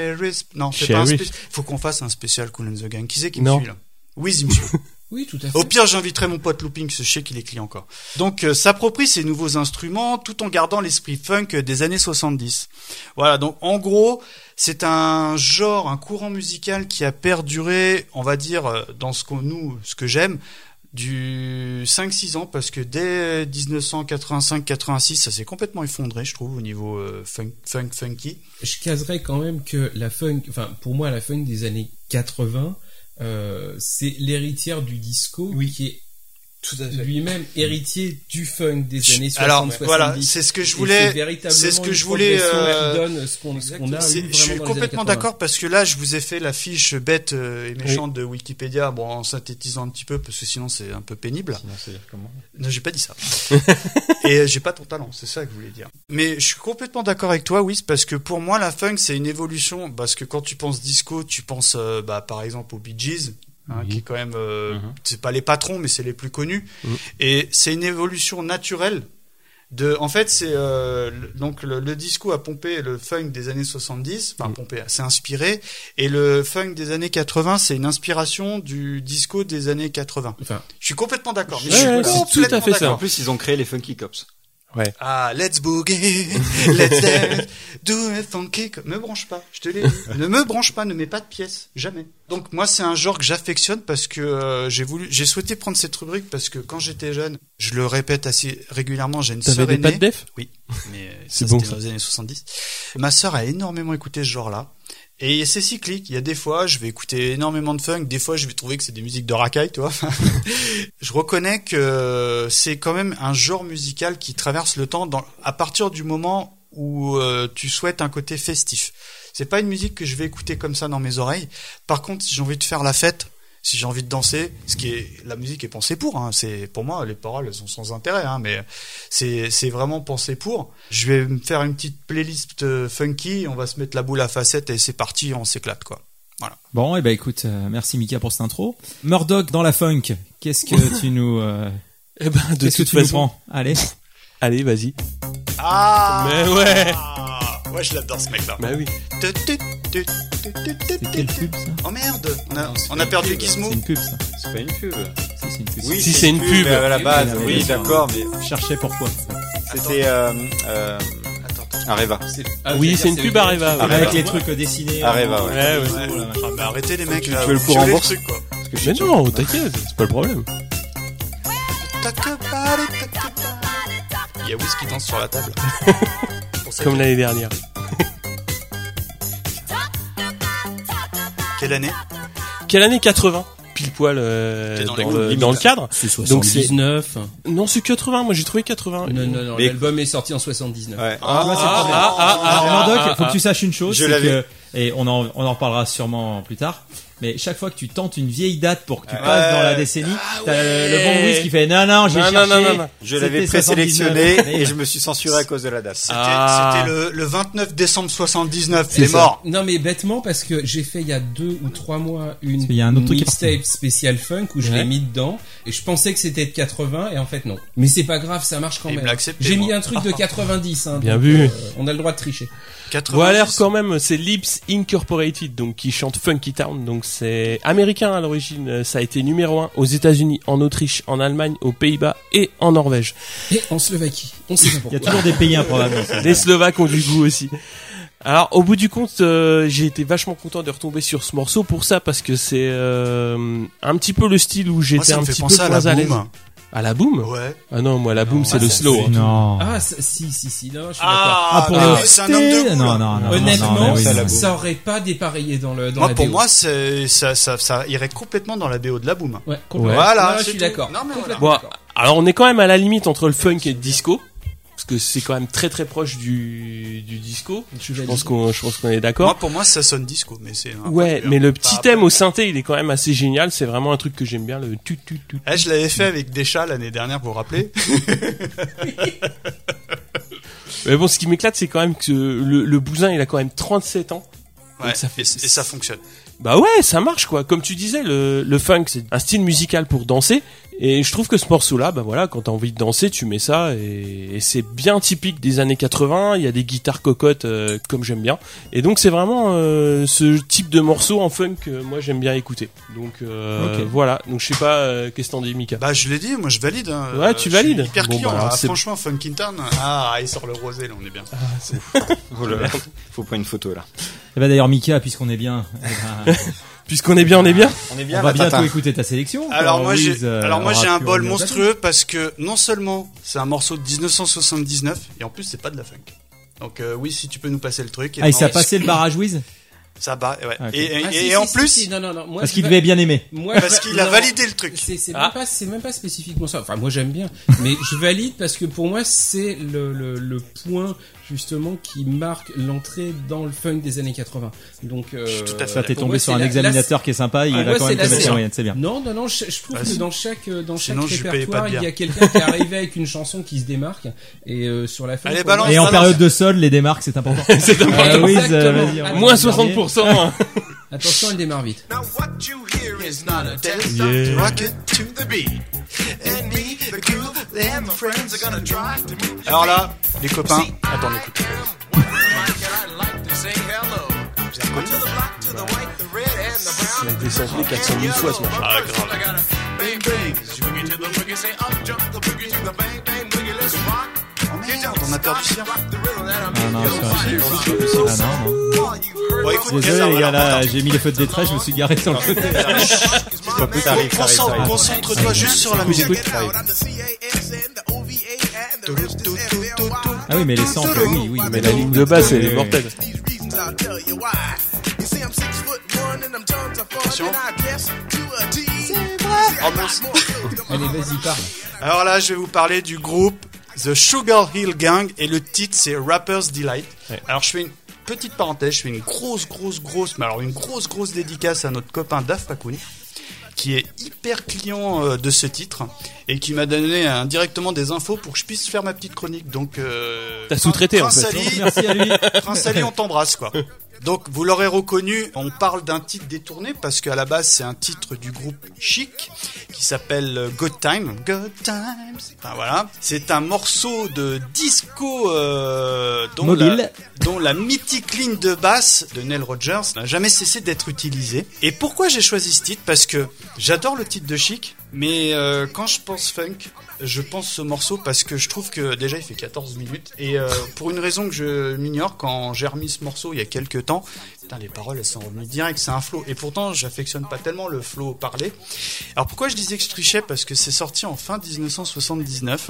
Non, c'est pas un spécial. Faut qu'on fasse un spécial Kool and the Gang. Qui c'est qui me suit là? Oui, il me suit. Oui, tout à fait. Au pire, j'inviterai mon pote Looping, parce que je sais qu'il est client encore. Donc, s'approprie ces nouveaux instruments tout en gardant l'esprit funk des années 70. Voilà, donc en gros, c'est un genre, un courant musical qui a perduré, on va dire, dans ce que j'aime, du 5-6 ans, parce que dès 1985-86, ça s'est complètement effondré, je trouve, au niveau funky. Je caserais quand même que la funk, pour moi, la funk des années 80, c'est l'héritière du disco qui est tout à fait lui-même héritier du funk des années 60-70. Alors voilà, c'est ce que je voulais. C'est ce que je voulais. Qui donne ce qu'on a eu je suis complètement d'accord parce que là, je vous ai fait la fiche bête et méchante de Wikipédia, en synthétisant un petit peu parce que sinon c'est un peu pénible. Sinon, c'est comment? Non, j'ai pas dit ça. Et j'ai pas ton talent, c'est ça que je voulais dire. Mais je suis complètement d'accord avec toi, oui, parce que pour moi, la funk c'est une évolution. Parce que quand tu penses disco, tu penses par exemple aux Bee Gees. Qui est quand même c'est pas les patrons mais c'est les plus connus et c'est une évolution naturelle en fait c'est donc le disco a pompé le funk des années 70, c'est inspiré, et le funk des années 80 c'est une inspiration du disco des années 80. Je suis complètement d'accord. C'est tout à fait ça. En plus ils ont créé les Funky Cops. Ouais. Let's boogie, let's dance, do it funky. Me branche pas, je te l'ai dit. Ne me branche pas, ne mets pas de pièces, jamais. Donc moi c'est un genre que j'affectionne parce que j'ai souhaité prendre cette rubrique parce que quand j'étais jeune, je le répète assez régulièrement, j'ai une sœur aînée. T'avais des pattes def? Oui, mais c'est c'était bon, dans les années 70. Ma sœur a énormément écouté ce genre-là. Et c'est cyclique. Il y a des fois, je vais écouter énormément de funk. Des fois, je vais trouver que c'est des musiques de racaille, tu vois. Je reconnais que c'est quand même un genre musical qui traverse le temps à partir du moment où tu souhaites un côté festif. c'est pas une musique que je vais écouter comme ça dans mes oreilles. Par contre, si j'ai envie de faire la fête, si j'ai envie de danser, la musique est pensée pour, hein. C'est, pour moi, les paroles, elles sont sans intérêt, hein, mais c'est vraiment pensé pour. Je vais me faire une petite playlist funky, on va se mettre la boule à facettes et c'est parti, on s'éclate, quoi. Voilà. Bon, et écoute, merci Mika pour cette intro. Murdoch dans la funk, qu'est-ce que tu nous, de qu'est-ce que toute tu nous façon, prends? Allez, vas-y. Ah! Mais ouais! Ouais, je l'adore ce mec-là. Bah oui. C'est quelle pub, ça? Oh merde! On a perdu Gizmo. C'est une pub, ça. C'est pas une pub. Si, c'est une pub. Oui, Si, c'est une pub. mais à la base, Oui, oui, d'accord, mais Je cherchais pourquoi. c'était Areva. Oui, c'est une pub Areva. Ouais. Avec les trucs dessinés. Areva, ouais. Ouais. Ah, bah arrêtez les mecs, Tu là. veux le Vous coup tuez les rembourse trucs, quoi. Mais non, t'inquiète, c'est pas le problème. Il y a Wiz qui danse sur la table. Comme l'année dernière. Quelle année? Quelle année? 80. Pile poil dans le cadre. C'est Donc 79. Non, c'est 80. Moi, j'ai trouvé 80. Non, Mais- l'album est sorti en 79. Ouais. Alors, Murdoch, faut que tu saches une chose, Je c'est l'avais. que, et on en reparlera sûrement plus tard, mais chaque fois que tu tentes une vieille date pour que tu passes dans la décennie, t'as le bon Louis qui fait non, j'ai cherché. Non. Je l'avais C'était présélectionné 79. et je me suis censuré à cause de la date. C'était le 29 décembre 79. C'est C'est ça. mort. Non mais bêtement parce que j'ai fait il y a 2 ou 3 mois une qu'il y a un autre truc qui est mixtape spécial funk où je l'ai mis dedans et je pensais que c'était de 80 et en fait non. Mais c'est pas grave, ça marche quand Il me même. l'a accepté, J'ai moi. mis un truc de 90 hein, Bien donc, vu. On a le droit de tricher. 90. Bon, alors quand même, c'est Lips Incorporated, donc qui chante Funky Town, donc c'est américain à l'origine. Ça a été numéro 1 aux États-Unis, en Autriche, en Allemagne, aux Pays-Bas et en Norvège. Et en Slovaquie. On sait pas Il y a pourquoi. toujours des pays improbables. Les Slovaques ont du goût aussi. Alors, au bout du compte, j'ai été vachement content de retomber sur ce morceau pour ça, parce que c'est un petit peu le style où Moi, j'étais ça un me fait petit peu penser à la moins à l'aise. boom. À la boom? Ouais. Ah non, moi la boom c'est Ah, le ça slow. fait- hein. Non. Ah si, non, je suis d'accord. Ah, pour bah, le c'est un homme de goût. non, là. non, non. Honnêtement, non, oui, ça, non. la boum. ça aurait pas dépareillé dans le dans Moi, la pour BO. moi, ça irait complètement dans la BO de la boom. Ouais, complètement. Voilà, Non, je c'est suis tout. d'accord. Non, mais Complètement Bon, d'accord. alors on est quand même à la limite entre le funk et le disco, parce que c'est quand même très très proche du disco. Je pense qu'on est d'accord. Moi, pour moi, ça sonne disco, mais c'est. un Ouais, peu mais le pas petit après. thème au synthé, il est quand même assez génial. C'est vraiment un truc que j'aime bien, le tu. Eh, je l'avais fait avec des chats l'année dernière, vous vous rappelez? Mais bon, ce qui m'éclate, c'est quand même que le bousin, il a quand même 37 ans. Ouais, Donc ça fait- et ça fonctionne. Bah ouais, ça marche quoi. Comme tu disais, le funk, c'est un style musical pour danser. Et je trouve que ce morceau-là, bah voilà, quand t'as envie de danser, tu mets ça et c'est bien typique des années 80. Il y a des guitares cocottes comme j'aime bien. Et donc c'est vraiment ce type de morceau en funk que moi j'aime bien écouter. Donc Ok. voilà. Donc je sais pas, qu'est-ce que t'en dis, Mika? Bah, je l'ai dit, moi, je valide. Hein. Ouais, tu Je suis valides. hyper Bon, client, bah, là. alors, c'est- Franchement, Funky Town. Ah, il sort le rosé, là, on est bien. Oh là là. Faut prendre une photo là. Et bah d'ailleurs Mika, puisqu'on est bien, Puisqu'on est bien, on est bien. On est on bien. va là, bientôt Tintin. écouter ta sélection. Alors quand moi Wiz, j'ai aura un pu bol revenir monstrueux parce que non seulement c'est un morceau de 1979 et en plus c'est pas de la funk. Donc oui, si tu peux nous passer le truc. Ah, il s'est non, passé le barrage Wiz Ça bat, ouais. Ah, ok. Et, Ah, et si, en si, plus si, non, moi, parce je qu'il va- devait bien aimer. Moi, parce qu'il a non, validé le truc. c'est même pas spécifiquement ça. Enfin, moi j'aime bien, mais je valide parce que pour moi c'est le point justement qui marque l'entrée dans le funk des années 80. Donc, Je suis tout à fait Ça t'es pour tombé moi, sur c'est un la- examinateur qui est sympa, il Ah, va moi, quand c'est même la te mettre série. en moyenne, c'est bien. Non, je trouve Vas-y. que dans chaque Sinon, je lui payais pas répertoire, de il y a bière. quelqu'un qui arrive avec une chanson qui se démarque et sur la fin. Allez, pour balance. moi, Et en Balance. période de solde, les démarques, c'est important. C'est important. Wiz, Exactement. vas-y, Ah, Moins Dernier. 60%. attention, elle démarre vite. Now what you hear is not a test. Yeah. Rock it to The beat. And me, the crew, and my friends are gonna try to move. Alors là, les copains, attends, on écoute. I'd like to say hello. To the black, to the white, the red, and the brown. Ça a été samplé 400 000 fois ce machin. Ah, grave. I gotta bang bang, boogie to the boogie, say up jump the boogie to the bang bang boogie, let's rock. Oh merde, on a perdu Sierra. Rock the rhythm that I'm Ah non, in. ça- ah non, non. Bon, écoute, Désolé les gars, là, j'ai mis les feux de détresse, je me suis garé sur le côté. Ça arrive. Concentre-toi juste sur la musique. Ah oui, mais les samples, oui, Mais la ligne de basse, elle est mortelle. Attention. Allez, vas-y, parle. Alors là, je vais vous parler du groupe The Sugar Hill Gang et le titre c'est Rapper's Delight. Ouais. Alors je fais une petite parenthèse, je fais une grosse, mais alors une grosse dédicace à notre copain Daf Pakoun, qui est hyper client de ce titre et qui m'a donné indirectement des infos pour que je puisse faire ma petite chronique. Donc, t'as sous-traité en fait. Merci à lui. Prince Ali, on t'embrasse quoi. Donc vous l'aurez reconnu, on parle d'un titre détourné parce qu'à la base c'est un titre du groupe Chic qui s'appelle Good Times. Enfin voilà, c'est un morceau de disco dont la mythique ligne de basse de Nile Rodgers n'a jamais cessé d'être utilisée. Et pourquoi j'ai choisi ce titre ? Parce que j'adore le titre de Chic, mais quand je pense funk, je pense ce morceau parce que je trouve que déjà il fait 14 minutes et pour une raison que je m'ignore, quand j'ai remis ce morceau il y a quelques temps, putain, les paroles elles sont revenues direct, c'est un flow, et pourtant j'affectionne pas tellement le flow parlé. Alors pourquoi je disais que je trichais ? Parce que c'est sorti en fin 1979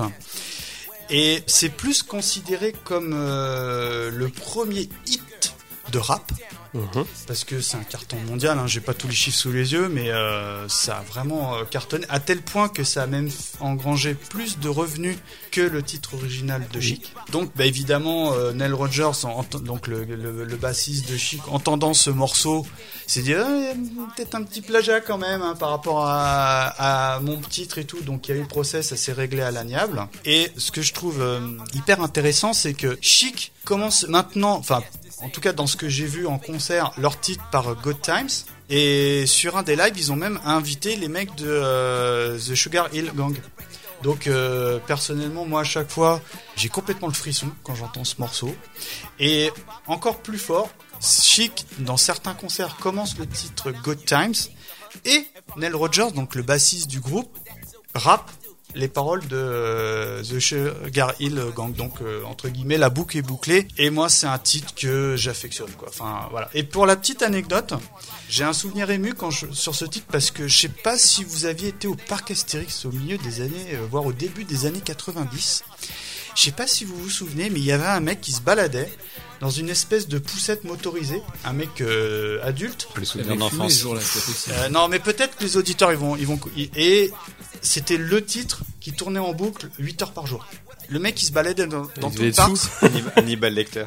et c'est plus considéré comme le premier hit de rap. Parce que c'est un carton mondial, hein. J'ai pas tous les chiffres sous les yeux, mais ça a vraiment cartonné à tel point que ça a même engrangé plus de revenus que le titre original de Chic. Donc bah, évidemment Nile Rodgers, donc le bassiste de Chic, entendant ce morceau, s'est dit peut-être un petit plagiat quand même par rapport à mon titre et tout. Donc il y a eu le process, ça s'est réglé à l'amiable. Et ce que je trouve hyper intéressant, c'est que Chic commence maintenant, enfin en tout cas dans ce que j'ai vu en concert, leur titre par Good Times. Et sur un des lives, ils ont même invité les mecs de The Sugar Hill Gang. Donc personnellement, moi à chaque fois, j'ai complètement le frisson quand j'entends ce morceau. Et encore plus fort, Chic, dans certains concerts, commence le titre Good Times. Et Nile Rodgers, donc le bassiste du groupe, rappe les paroles de The Sugar Hill Gang. Donc entre guillemets, la boucle est bouclée, et moi c'est un titre que j'affectionne quoi. Enfin voilà. Et pour la petite anecdote, j'ai un souvenir ému sur ce titre, parce que je sais pas si vous aviez été au parc Astérix au milieu des années, voire au début des années 90. Je sais pas si vous vous souvenez, mais il y avait un mec qui se baladait dans une espèce de poussette motorisée, un mec adulte. Les souvenirs d'enfance. Non, mais peut-être que les auditeurs et c'était le titre qui tournait en boucle 8 heures par jour. Le mec il se baladait dans tout le parc. Hannibal Lecter.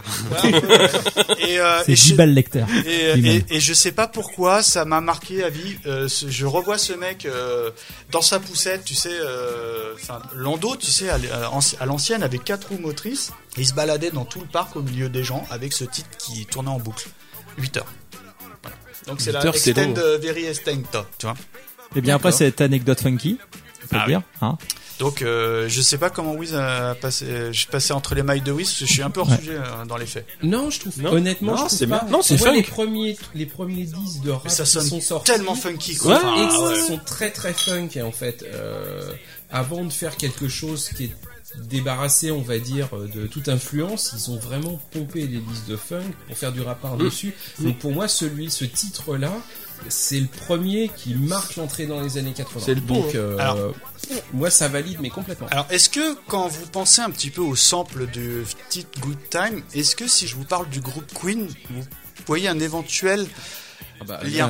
C'est Hannibal Lecter. Et je sais pas pourquoi ça m'a marqué à vie. Je revois ce mec dans sa poussette, tu sais, landau, tu sais, à l'ancienne avec 4 roues motrices. Et il se baladait dans tout le parc au milieu des gens avec ce titre qui tournait en boucle 8 heures. Voilà. Donc c'est la Extend Very Extend, tu vois. Et bien après cette anecdote funky, on peut le dire, hein. Donc je sais pas comment Wiz a passé. Je passais entre les mailles de Wiz, parce que je suis un peu hors sujet dans les faits. Non, je trouve. Honnêtement, je trouve pas. Non, c'est funk. Les premiers disques de rap ça qui sonne sont sortis, tellement funky quoi. Ouais, ils sont très très funk en fait. Avant de faire quelque chose qui est débarrassé, on va dire, de toute influence, ils ont vraiment pompé les listes de funk pour faire du rap par-dessus. Donc pour moi, ce titre-là, c'est le premier qui marque l'entrée dans les années 80. C'est le bon. Donc, moi, ça valide, mais complètement. Alors, est-ce que quand vous pensez un petit peu au sample de titre Good Time, est-ce que si je vous parle du groupe Queen, vous voyez un éventuel lien?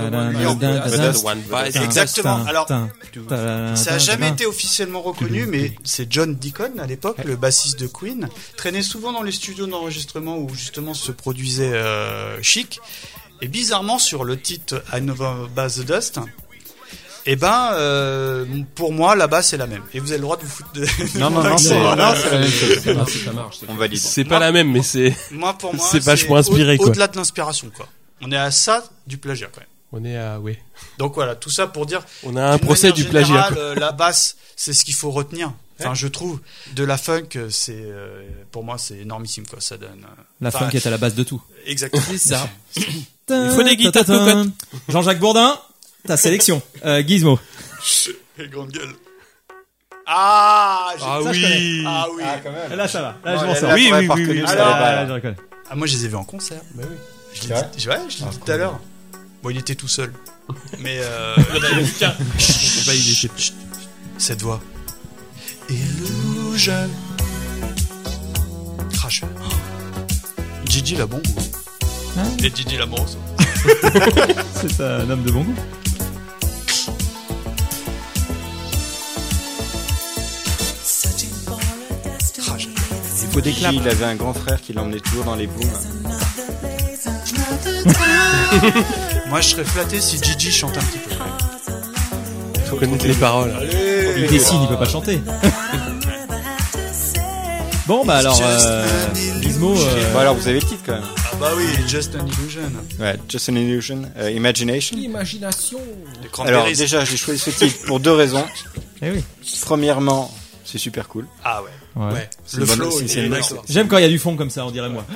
Exactement. Alors, ça a jamais été officiellement reconnu, mais c'est John Deacon à l'époque, le bassiste de Queen, traînait souvent dans les studios d'enregistrement où justement se produisait Chic. Et bizarrement, sur le titre I Never Bath the Dust, eh ben, pour moi, la basse est la même. Et vous avez le droit de vous foutre de... Non, c'est la même chose. Ça marche. On valide. C'est pas la même, mais pour moi, c'est vachement inspiré, quoi. Au-delà de l'inspiration, quoi. On est à ça du plagiat, quand même. On est à, oui. Donc voilà, tout ça pour dire... On a un procès du plagiat. La basse, c'est ce qu'il faut retenir. Enfin, je trouve, de la funk, c'est, pour moi, c'est énormissime, quoi. Ça donne... La funk est à la base de tout. Exactement. C'est ça. Il faut des guitares cocottes. Jean-Jacques Bourdin, ta sélection. Gizmo. Et grande gueule. Ah, oui. Ah oui. Ah, quand même. Là, ça va. Là, Non, je m'en là, sors. là, Oui, t'aurais oui, pas oui, reconnu, oui. ça Alors, va, je reconnais. Ah, moi, je les ai vus en concert. Bah oui. Je l'ai dit tout à l'heure. Bon, il était tout seul. Mais cette voix. Illusion. Crash. Gigi l'a bon goût. Hein? Et Gigi la morose. C'est un homme de bon goût. Crash. Il faut des claps. Il avait un grand frère qui l'emmenait toujours dans les booms. Moi, je serais flatté si Gigi chante un petit peu. Faut connaître les paroles. Il dessine, il peut pas chanter. Bon, bah alors, Gizmo. Bon, alors vous avez le titre quand même. Ah bah oui, Just an Illusion. Ouais, Just an Illusion, Imagination. Imagination. Les Cranberries. Alors déjà, j'ai choisi ce titre pour deux raisons. Eh oui. Premièrement, c'est super cool. Ah ouais. Ouais. C'est Le une bonne- flow, c'est- il c'est est une- d'accord. J'aime quand il y a du fond comme ça, on dirait moi.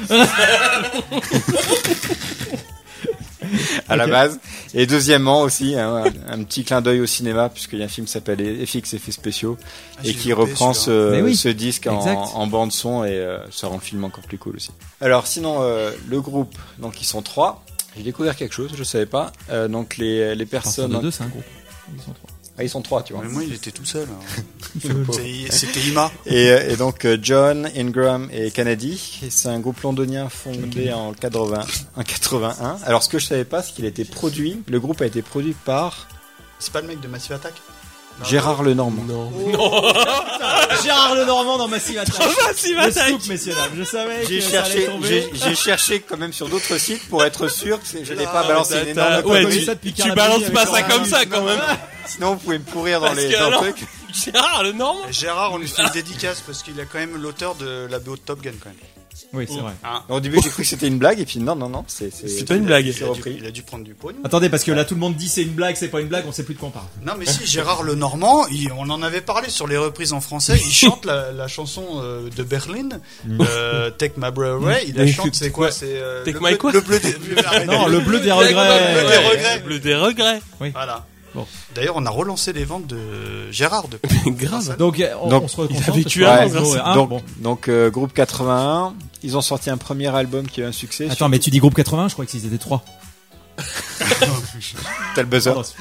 à la Ok. base. Et deuxièmement aussi, un petit clin d'œil au cinéma, puisqu'il y a un film qui s'appelle FX Effets Spéciaux, et j'ai qui loupé reprend Mais oui, ce disque exact. en bande son, et ça rend le film encore plus cool aussi. Alors sinon, le groupe, donc ils sont 3. J'ai découvert quelque chose, je savais pas. Donc les personnes... de 2, c'est un groupe. Ils sont 3. Ah, ils sont 3, tu vois. Mais moi, il était tout seul. hein. C'était Ima. Et donc John, Ingram et Kennedy, et c'est un groupe londonien fondé en 81. Alors ce que je savais pas, c'est qu'il a été produit, le groupe a été produit par C'est pas le mec de Massive Attack? Gérard Lenormand. Non. Gérard Lenormand dans Massive Attack. Massive Le Attack. scoop, messieurs dames. Je savais que ça allait tomber. J'ai cherché quand même sur d'autres sites pour être sûr que je n'ai pas balancé une énorme Ouais, connerie. tu balances pas ça comme ça quand même. Sinon vous pouvez me pourrir dans Parce les que dans le alors- truc. Gérard, le Normand. Gérard, on lui fait une dédicace parce qu'il a quand même l'auteur de la BO de Top Gun quand même. Oui, c'est vrai. Au début j'ai cru que c'était une blague et puis non, c'est pas une blague. C'est repris. Il a dû prendre du pognon. Attendez, parce que là tout le monde dit c'est une blague, c'est pas une blague, on sait plus de quoi on parle. Non mais si, Gérard Lenormand, on en avait parlé sur les reprises en français, il chante la chanson de Berlin, Take My Breath Away, il la Oui, chante, c'est quoi? C'est Take le My bleu- quoi le bleu des... Non, le bleu des Le bleu des regrets. regrets. Bleu des regrets. Voilà. Bon. D'ailleurs, on a relancé les ventes de Gérard depuis. Grave. Donc on Donc, se recontente. avait parce tué que- un, Ouais, grâce à- ah, donc, bon. donc groupe 81, ils ont sorti un premier album qui a eu un succès. Attends, mais tu dis groupe 80, je crois qu'ils étaient 3. T'as le buzzer. Pardon.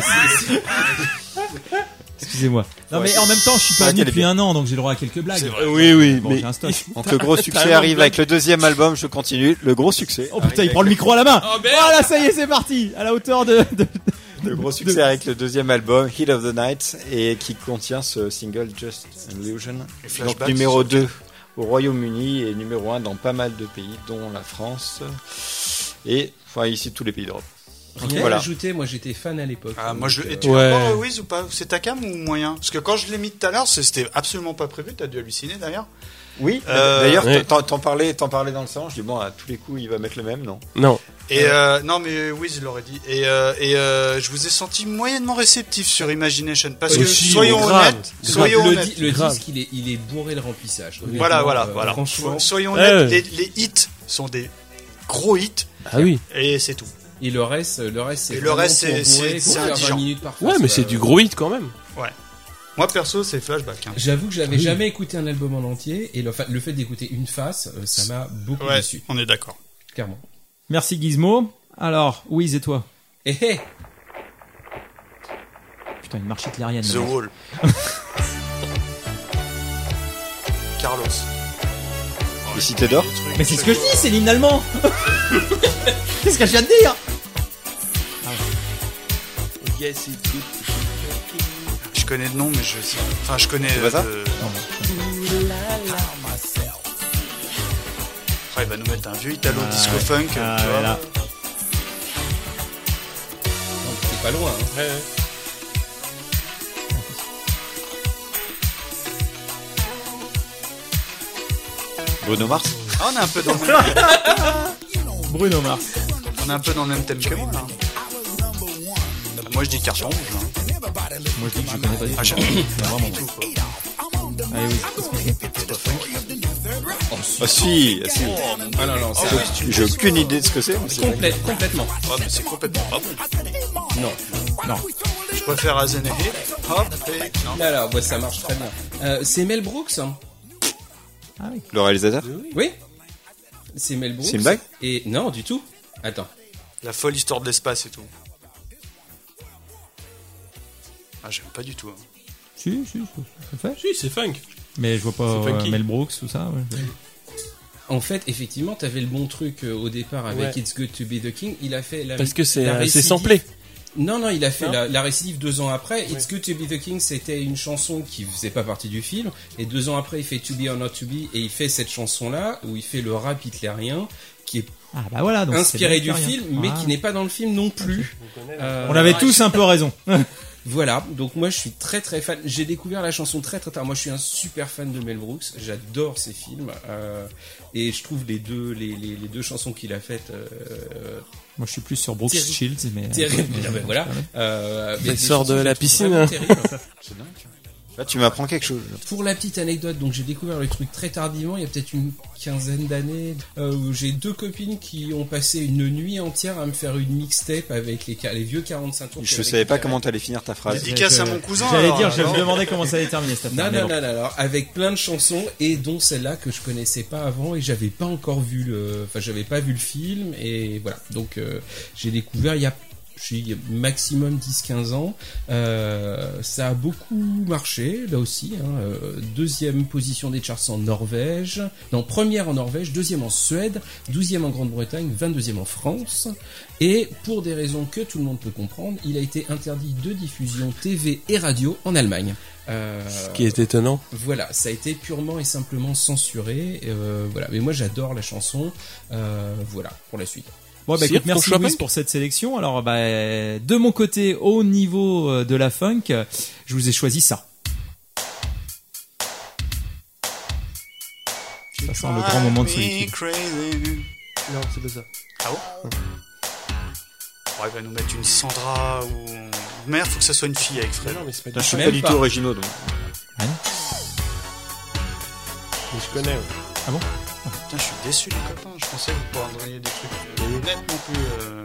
Excusez-moi. Non mais en même temps, je suis pas Ouais, venu qu'elle est depuis bien. un an, donc j'ai le droit à quelques blagues. C'est vrai. Oui, Bon, mais j'ai un stock. Donc le gros succès T'as arrive un avec le deuxième album, je continue. Le gros succès. Oh putain, il prend le micro à la main. Oh, merde. Voilà, ça y est, c'est parti. À la hauteur de... Le gros succès avec le deuxième album, Heat of the Night, et qui contient ce single Just an Illusion. Les Donc flashbacks, numéro c'est 2 au Royaume-Uni et numéro 1 dans pas mal de pays, dont la France et enfin ici tous les pays d'Europe. Rien Voilà. à ajouter, moi j'étais fan à l'époque. Ah, moi je. Donc, Et tu Ouais. l'as encore, Wiz, ou pas? C'est ta cam ou moyen? Parce que quand je l'ai mis tout à l'heure, c'était absolument pas prévu, t'as dû halluciner d'ailleurs. Oui, D'ailleurs, d'ailleurs ouais. t'en parlais dans le salon, je dis bon à tous les coups il va mettre le même, non? non. Et non mais Wiz l'aurait dit. Et je vous ai senti moyennement réceptif sur Imagination parce que Aussi, soyons mais grave. honnêtes, soyons le, honnêtes. le Grave. disque, il est bourré de remplissage. Voilà, Honnêtement, voilà. Franchement, Soyons Ouais, honnêtes, ouais. les hits sont des gros hits Ah oui. et c'est tout. et le reste, c'est Et le vraiment reste, pour c'est- bourrer, c'est pour faire indigent. 20 minutes parfois. Ouais, mais c'est du gros hit quand même. Moi perso, c'est Flashback. Hein. J'avoue que j'avais jamais écouté un album en entier et le fait d'écouter une face, ça m'a beaucoup Ouais, déçu, on est d'accord. clairement. Merci Gizmo. Alors, Wiz et toi? Eh eh, Putain, une marche hitlérienne. The le mec. Wall. Carlos. Les cités d'or. Mais c'est ce que je dis, c'est l'hymne allemand. Qu'est-ce que je viens de dire? Yes, it's good. Je connais le nom, mais je sais. Enfin, je connais. C'est pas ça Ah, il va nous mettre un vieux Italo disco funk. tu vois. voilà. donc c'est pas loin. Hein. Bruno Mars. Ah, on est un peu dans le même, Bruno Mars. on est un peu dans le même thème que moi là. Moi je dis carton rouge. Hein. Moi je dis que je connais pas du tout. Ah, j'aime Vraiment. tout quoi. Allez, Wiz, expliquez. Ah si, ah, si. Ah non, non, ça J'ai aucune idée de ce que c'est. mais c'est vrai. complètement. Ah, mais c'est complètement pas bon. Non. Je préfère Azen et Hop et. Non. Là, là, ouais, ça marche très bien. C'est Mel Brooks. Hein. Le réalisateur. Oui. C'est Mel Brooks. C'est une blague Et non, du tout. Attends. La folle histoire de l'espace et tout. Ah, j'aime pas du tout. Hein. Si, ça fait. Si, c'est funk. Mais je vois pas C'est funky. Mel Brooks ou ça. Ouais. En fait, effectivement, t'avais le bon truc au départ avec Ouais. It's Good to Be the King. Il a fait la Parce que la c'est récidive. samplé. Non, il a fait Non. la récidive 2 ans après. It's Good to Be the King, c'était une chanson qui faisait pas partie du film. Et 2 ans après, il fait To Be or Not to Be, et il fait cette chanson-là, où il fait le rap hitlérien, qui est Ah bah voilà, donc inspiré c'est du film, mais qui n'est pas dans le film non plus. On avait tous un peu raison. Voilà, donc moi je suis très très fan. J'ai découvert la chanson très très tard. Moi je suis un super fan de Mel Brooks. J'adore ses films et je trouve les deux chansons qu'il a faites. Moi je suis plus sur Brooks Terrible. Shields, mais Terrible. Ben voilà. Mais Elle des sort de chansons, je la les trouve piscine. vraiment terribles. C'est dingue. Là, tu m'apprends quelque chose. Pour la petite anecdote, donc j'ai découvert le truc très tardivement, il y a peut-être une quinzaine d'années, où j'ai 2 copines qui ont passé une nuit entière à me faire une mixtape avec les vieux 45 tours. Je savais pas comment t'allais finir ta phrase. Dédicace à mon cousin. J'allais alors, dire, je alors. me demandais comment ça allait terminer cette affaire. Non, mais bon. alors, avec plein de chansons, et dont celle-là que je connaissais pas avant, et j'avais pas encore vu j'avais pas vu le film, et voilà. Donc, j'ai découvert j'ai maximum 10-15 ans. Ça a beaucoup marché, là aussi. Deuxième position des charts en Norvège. Non, première en Norvège, deuxième en Suède, 12e en Grande-Bretagne, 22e en France. Et pour des raisons que tout le monde peut comprendre, il a été interdit de diffusion TV et radio en Allemagne. Ce qui est étonnant. Voilà, ça a été purement et simplement censuré. Voilà, mais moi j'adore la chanson. Voilà, pour la suite. Bon, bah, Sir, écoute, merci ton choix Louis punk pour cette sélection. Alors, bah, de mon côté, au niveau de la funk, je vous ai choisi ça. Ça sent le grand moment de solitude. Non, c'est pas ça. Ah bon Ouais, il va nous mettre une Sandra ou... Merde, faut que ça soit une fille avec Fred. Non, mais c'est pas Je du suis même pas du pas. tout originaux, donc. Ah non Mais je connais. Ouais. Ah bon? Putain, je suis déçu les copains, je pensais que vous prendriez des trucs nettement plus...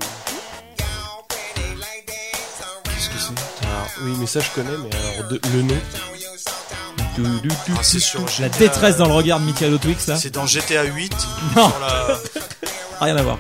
Qu'est-ce que c'est? Alors, oui, mais ça je connais, mais alors le nom. Ah, c'est sur La GTA, détresse dans le regard de Michael Twix, là. C'est dans GTA 8. Non. Sur la... Rien à voir.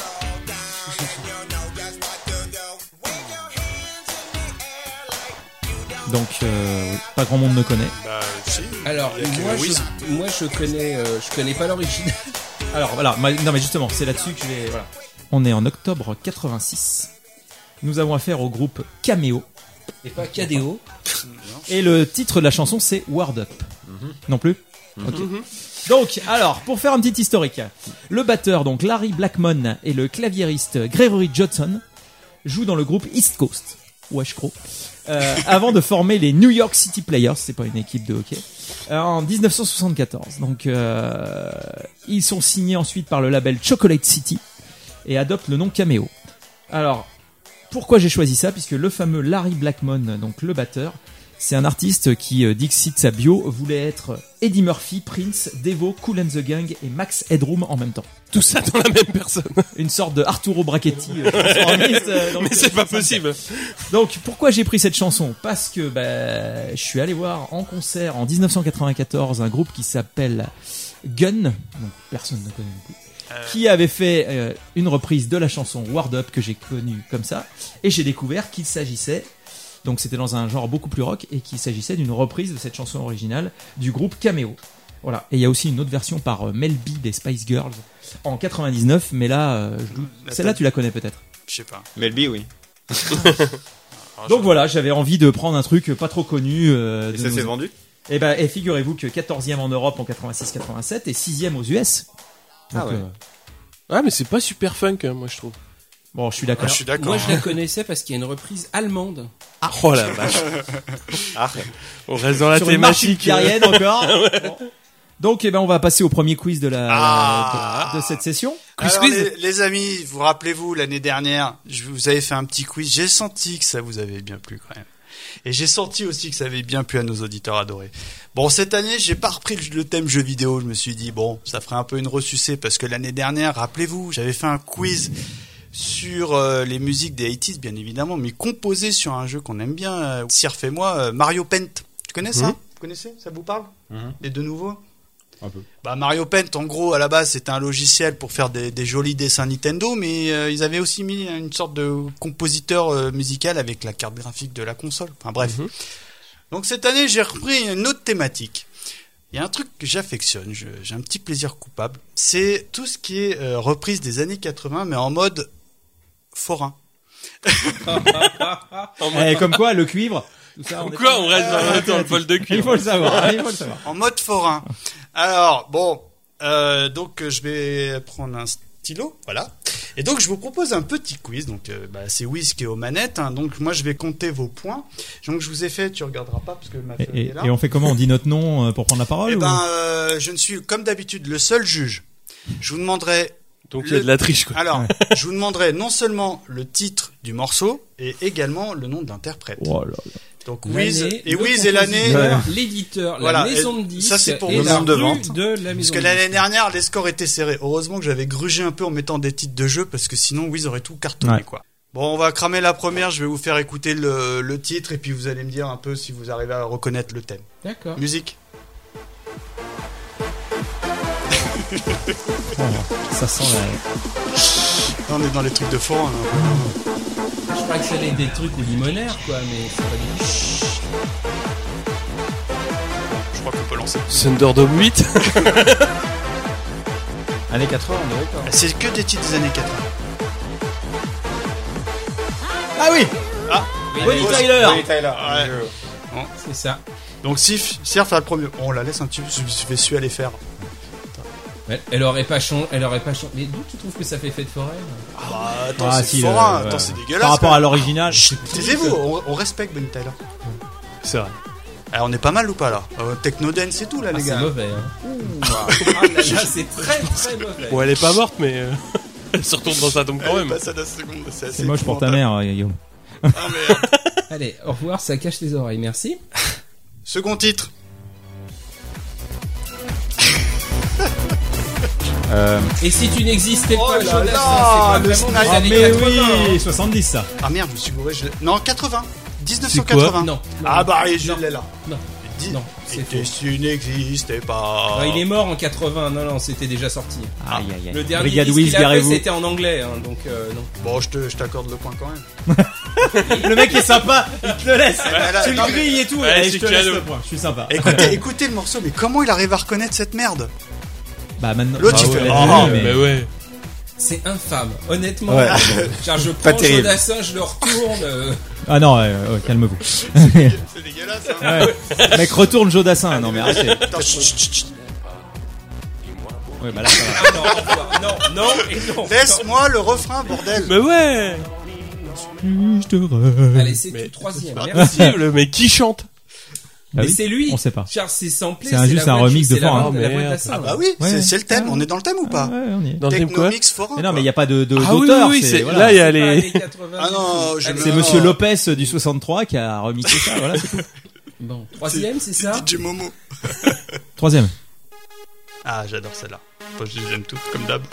Donc, oui, pas grand monde ne connaît. Bah, si. Alors, Il y a que moi Wiz. je connais pas l'origine. Alors voilà, non mais justement, c'est là-dessus que je vais. Voilà. On est en octobre 86. Nous avons affaire au groupe Cameo. Et pas KDO. Et le titre de la chanson, c'est Word Up. Non plus. Ok. Donc, alors, pour faire un petit historique, le batteur, donc Larry Blackmon, et le claviériste Gregory Johnson jouent dans le groupe East Coast. Wesh gros. Avant de former les New York City Players, c'est pas une équipe de hockey, en 1974. Donc, ils sont signés ensuite par le label Chocolate City et adoptent le nom Cameo. Alors, pourquoi j'ai choisi ça? Puisque le fameux Larry Blackmon, donc le batteur, c'est un artiste qui, dixit sa bio, voulait être Eddie Murphy, Prince, Devo, Kool and the Gang et Max Headroom en même temps. Tout ça dans la même personne. Une sorte de Arturo Brachetti transformiste, donc, Mais c'est pas possible. Donc pourquoi j'ai pris cette chanson? Parce que je suis allé voir en concert en 1994 un groupe qui s'appelle Gun, donc personne ne connaît non plus, qui avait fait une reprise de la chanson Word Up que j'ai connue comme ça, et j'ai découvert qu'il s'agissait, donc c'était dans un genre beaucoup plus rock, et qu'il s'agissait d'une reprise de cette chanson originale du groupe Cameo. Voilà. Et il y a aussi une autre version par Mel B des Spice Girls en 99, mais là, je doute. Celle-là tu la connais peut-être. Je sais pas. Melby, oui. Alors, Donc voilà, j'avais envie de prendre un truc pas trop connu. Et ça s'est vendu? Et figurez-vous que 14e en Europe en 86-87 et 6e aux US. Donc, Ah ouais. Ah, mais c'est pas super funk, hein, moi je trouve. Bon, je suis d'accord. je suis d'accord. Moi je la connaissais parce qu'il y a une reprise allemande. Oh la vache. Ah, On reste dans la Sur une marche thématique. hypérienne encore. Bon. Donc, on va passer au premier quiz de de cette session. Alors, quiz. les amis, vous rappelez-vous, l'année dernière, je vous avais fait un petit quiz. J'ai senti que ça vous avait bien plu quand même. Et j'ai senti aussi que ça avait bien plu à nos auditeurs adorés. Bon, cette année, j'ai pas repris le thème jeux vidéo. Je me suis dit, bon, ça ferait un peu une ressucée parce que l'année dernière, rappelez-vous, j'avais fait un quiz sur les musiques des 80s, bien évidemment, mais composées sur un jeu qu'on aime bien, Sirf et moi, Mario Paint. Tu connais ça? Vous connaissez? Ça vous parle? Les deux nouveaux? un peu. Bah, Mario Paint, en gros, à la base, c'était un logiciel pour faire des jolis dessins Nintendo, mais ils avaient aussi mis une sorte de compositeur musical avec la carte graphique de la console. Enfin bref. Donc cette année, j'ai repris une autre thématique. Il y a un truc que j'affectionne, j'ai un petit plaisir coupable. C'est tout ce qui est reprise des années 80, mais en mode forain. Comme quoi, le cuivre. Tout ça, Pourquoi on reste dans le bol de cuivre? Il faut le savoir. En mode forain. Alors, bon, donc je vais prendre un stylo, voilà. Et donc je vous propose un petit quiz. Donc c'est Wiz qui est aux manettes. Hein. Donc moi je vais compter vos points. Donc je vous ai fait, tu regarderas pas parce que ma feuille est là. Et on fait comment? On dit notre nom pour prendre la parole? Je ne suis comme d'habitude le seul juge. Je vous demanderai. Donc il y a de la triche, quoi. Alors, je vous demanderai non seulement le titre du morceau et également le nom de l'interprète. Oh là là. Donc Wiz et l'année, l'éditeur, voilà, la maison de disques, ça c'est pour et le la nombre de rue ventes. de la Parce maison que de l'année disques. dernière, les scores étaient serrés. Heureusement que j'avais grugé un peu en mettant des titres de jeu parce que sinon Wiz aurait tout cartonné, quoi. Bon, on va cramer la première. Je vais vous faire écouter le titre et puis vous allez me dire un peu si vous arrivez à reconnaître le thème. D'accord. Musique. Ça sent la... Là, on est dans les trucs de forain. Hein. Je crois que ça allait être des trucs au limonaire, quoi, mais c'est pas du tout. Je crois qu'on peut lancer. Thunderdome 8. Années 80, on est d'accord. C'est que des titres des années 80. Ah oui! Bonnie Tyler! Ouais. C'est ça. Donc Sif, Sirf a le premier. On la laisse un petit peu. Je vais su aller faire. Elle aurait pas changé. Mais d'où tu trouves que ça fait fête foraine? Attends, Ah, c'est si, forain. ouais. Attends, c'est dégueulasse. Par rapport quoi. à l'original. Taisez-vous, on respecte Bonnie Tyler. C'est vrai. Alors, on est pas mal ou pas là? Techno dance et tout là, les C'est gars. mauvais, hein. Ah là là, c'est très très mauvais. Bon, elle est pas morte, mais elle se retourne dans sa tombe quand même. Passe à la seconde. C'est moche pour ta mère, Guillaume. Ah, merde. Allez, au revoir, ça cache les oreilles, merci. Second titre. Et si tu n'existais Oh pas, là Jodassin, là, c'est le pas vraiment sniper. des années 80. oui, 70 ça. Ah merde, je me suis gouré. Non, 80. 1980. Non. Ah bah, allez, je l'ai là. Non. Dis- Non, c'est Et faux. tu n'existais pas. Non, il est mort en 80. Non, c'était déjà sorti. Aïe aïe aïe. Le dernier Brigade disque Wiz, qu'il a fait, garez-vous. c'était en anglais, hein, donc non. Bon, je t'accorde le point quand même. Le mec est sympa, il te le laisse. là, Tu non, le grilles et tout. Ouais, Allez, c'est je te laisse cadeau. le point. Je suis sympa. Écoutez le morceau, mais comment il arrive à reconnaître cette merde? Bah maintenant. L'autre, il ouais, fait, ouais, oh, mais- Mais ouais. C'est infâme, honnêtement. Ouais. Car je Pas prends terrible. Jodassin, je le retourne. Ah non, calme-vous. C'est dégueulasse, hein. Ouais. Mec, retourne Jodassin. Non mais arrêtez. Attends, chut, chut, chut. Ouais, bah là ça va. Ah non, au revoir. Non, et non. Laisse-moi le refrain, bordel. Mais ouais. Allez, c'est Mais- tout troisième. C'est Merci. possible, mais qui chante? Ah Mais oui, c'est lui. on sait pas. Charles, c'est samplé. C'est juste la un voix de- remix de c'est la Forain. voix- la voix de Merde. Dassin. Ah bah oui, Ouais. c'est le thème. On est dans le thème ou pas? Ouais, on y est. Dans le thème quoi? Technomix forain. Mais non, mais il quoi. n'y a pas de Ah oui, d'auteur. oui, c'est- c'est voilà. là il y a Pas les. années 80 Ah du non, tout. je Allez, me- C'est Non. Monsieur Lopez du 63 qui a remixé ça. Voilà, c'est tout. Bon, troisième, c'est ça. DJ Momo. Troisième. Ah, j'adore celle-là. Moi, je les aime toutes, comme d'hab.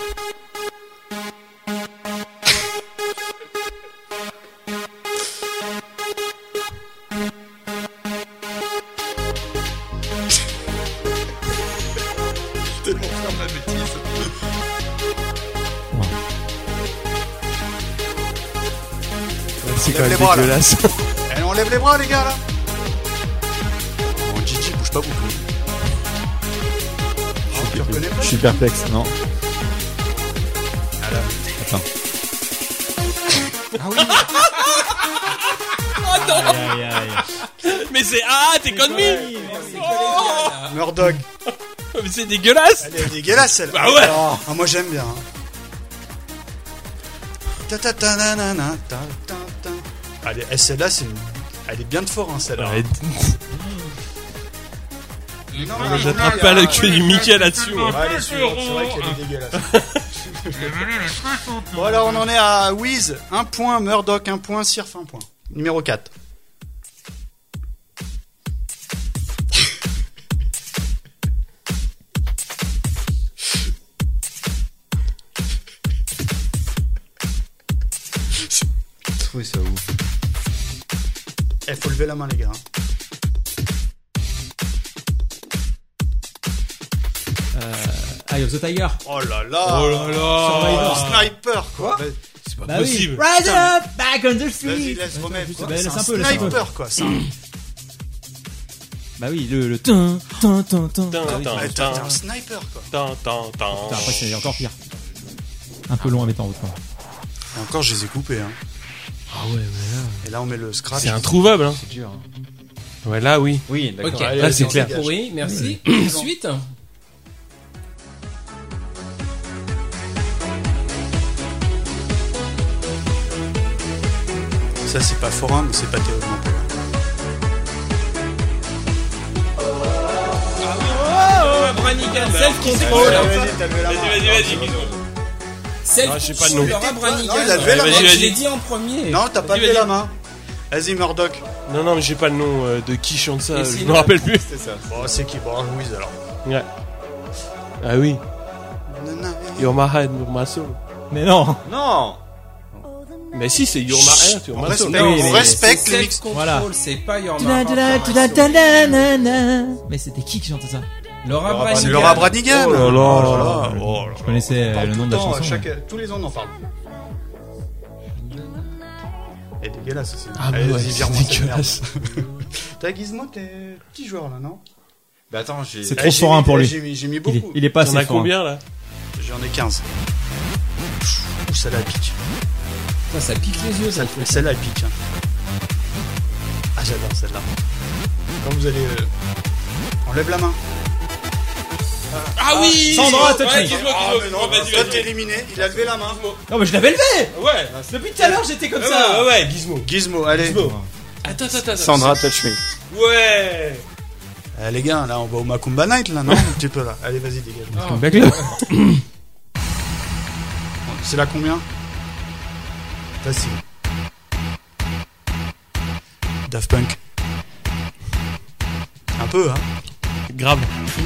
Tellement faire ma bêtise. C'est quand Lève même les bras, là. dégueulasse. Allez, on lève les bras, les gars, là. Bon, Gigi, bouge pas beaucoup. Oh, tu reconnais pas? Je suis perplexe, non. Ah, là. Attends. Ah oui. Aïe, aïe, aïe. Mais c'est t'es conne me. Murdoch. Mais c'est dégueulasse. Elle est dégueulasse, celle-là. Bah ouais. Ah, moi, j'aime bien. Hein. Ta ta ta na na na ta ta ta. Allez, celle-là, elle est bien de fort, hein, celle-là. Ouais, Non, J'attrape pas le cul du Mickey là-dessus, moi. Ouais, elle est suivante, c'est vrai qu'elle est dégueulasse. Bon, alors on en est à Wiz, 1 point, Murdoch 1 point, Sirf 1 point. Numéro 4. Oui, ça ouf. Eh, faut lever la main, les gars. Eye of the Tiger. Oh là là. Oh là là. Sniper, quoi. C'est pas Bah oui. possible. Rise up, back on the Vas-y, street. laisse remettre. Bah, quoi. laisse C'est un un peu, laisse un peu. sniper, quoi. C'est un... Bah oui, le tin, tin, tin, tin. Tin, Ah oui, tin. Ouais, t'es un sniper, quoi. putain, après c'est encore pire. Un peu long à mettre en route. Quoi. Et encore, je les ai coupés, hein. ouais, mais Et là, on met le là, scratch. c'est introuvable, hein. C'est dur. Hein. Ouais, là, oui. Oui, d'accord. Ok, Allez, là, vas-y, c'est on clair. dégage. Oui, merci. Suite. Ça, c'est pas forain, mais c'est pas terrible non plus. Branigan, self-control. vas-y. Ah, je sais pas le nom. Laura Branigan. Non, il a levé la Vas-y, main. vas-y. Je l'ai dit en premier. Non, t'as pas Vas-y, levé vas-y. la main. Vas-y, Murdoch. Non, mais j'ai pas le nom de qui chante ça, Et je sinon- me rappelle plus. C'est ça. Bon, c'est qui? Bon, Louise alors. Ouais. Ah oui. You're my head, you're my soul. Mais non. Non. Mais si, c'est You're my head, you're On my soul. respecte, Oui, on mais respecte C'est les mix. self-control, Voilà. c'est pas Your Mais c'était qui chantait ça? Laura Branigan. C'est Laura Branigan. Oh là là. Oh là Je connaissais là. le nom de la Tout le temps, chanson. tous les ans, on en parle. Elle est dégueulasse aussi. Ah, mais Allez, ouais, vas-y, c'est vire-moi cette dégueulasse. merde. T'as Gizmo, t'es petit joueur là, non? Bah attends, j'ai. C'est trop forain pour lui. J'ai mis beaucoup. Il est pas T'en assez as fort. combien, là? J'en ai 15. Ouh, celle-là, elle pique. Ça pique les yeux, ça. Celle-là, elle pique. Hein. Ah, j'adore celle-là. Quand vous allez... Enlève la main. Ah oui! Sandra, touch me. Ouais, dis-moi, Ah, mais non, vas-y, toi, t'es vas-y. éliminé. Il a levé la main. Non, mais je l'avais levé! Ouais. Depuis tout à l'heure, j'étais comme ça! Ouais, Gizmo. Gizmo, allez. Gizmo. Attends. Sandra, touch me. Ouais. Les gars, là, on va au Macumba Night, là, non? Un petit peu, là. Allez, vas-y, dégage. C'est là combien? Facile. Daft Punk. Un peu, hein. Grave.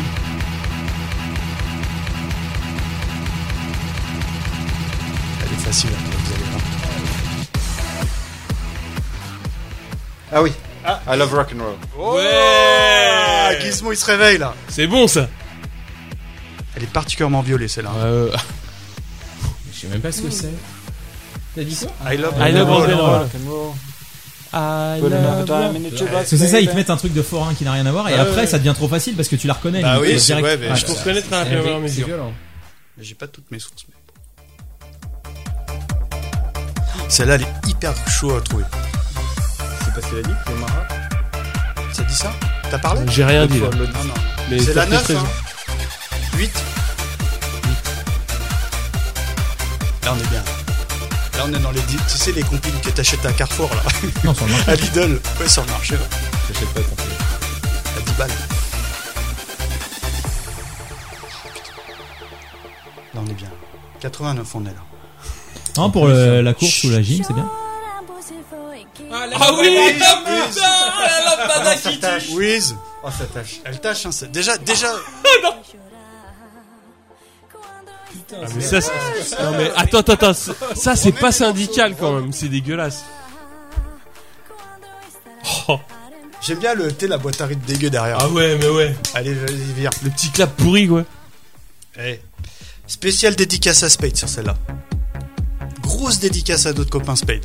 Elle est facile, hein, vous allez voir. Ah oui. I love rock and roll. Ah, Ouais. Gizmo, il se réveille, là. C'est bon, ça. Elle est particulièrement violée, celle-là. Je sais même pas ce que c'est. T'as dit quoi? I love I love rock and roll. Rock and roll. I Put another love time in the jukebox, Parce que c'est ça, ils te baby. mettent un truc de forain qui n'a rien à voir, et Ouais, après ouais. ça devient trop facile parce que tu la reconnais. Bah limite, oui, c'est direct. vrai, mais Ouais. je Pour reconnaître un peu C'est mesure. violent. J'ai pas toutes mes sources, mais... Celle-là, elle est hyper chaud à trouver. C'est parce qu'elle a dit que le Mara. Ça dit ça? T'as parlé? J'ai rien dit, là. Non, non. Mais C'est t'as la peut-être 9, raison. hein. 8. Là, on est bien. Là, on est dans les... Tu sais, les compines que t'achètes à Carrefour, là. Non, sur le marché. À Lidl. Ouais, sur le marché, ouais. J'achète pas compris. À 10 balles. Là, on est bien. 89, on est là. Non, pour la course ou la gym, c'est bien. Ah oui, putain, la lambada qui tue. Wiz. Oh, ça tâche. Elle tâche, hein. Déjà... Putain, Mais ça, non mais attends, ça c'est pas syndical quand même, c'est dégueulasse. Oh. J'aime bien la boîte à rythme dégueu derrière. Ah ouais, mais ouais. Allez, vas-y, vire. Le petit clap pourri quoi. Eh. Spécial dédicace à Spade sur celle-là. Grosse dédicace à d'autres copains Spade.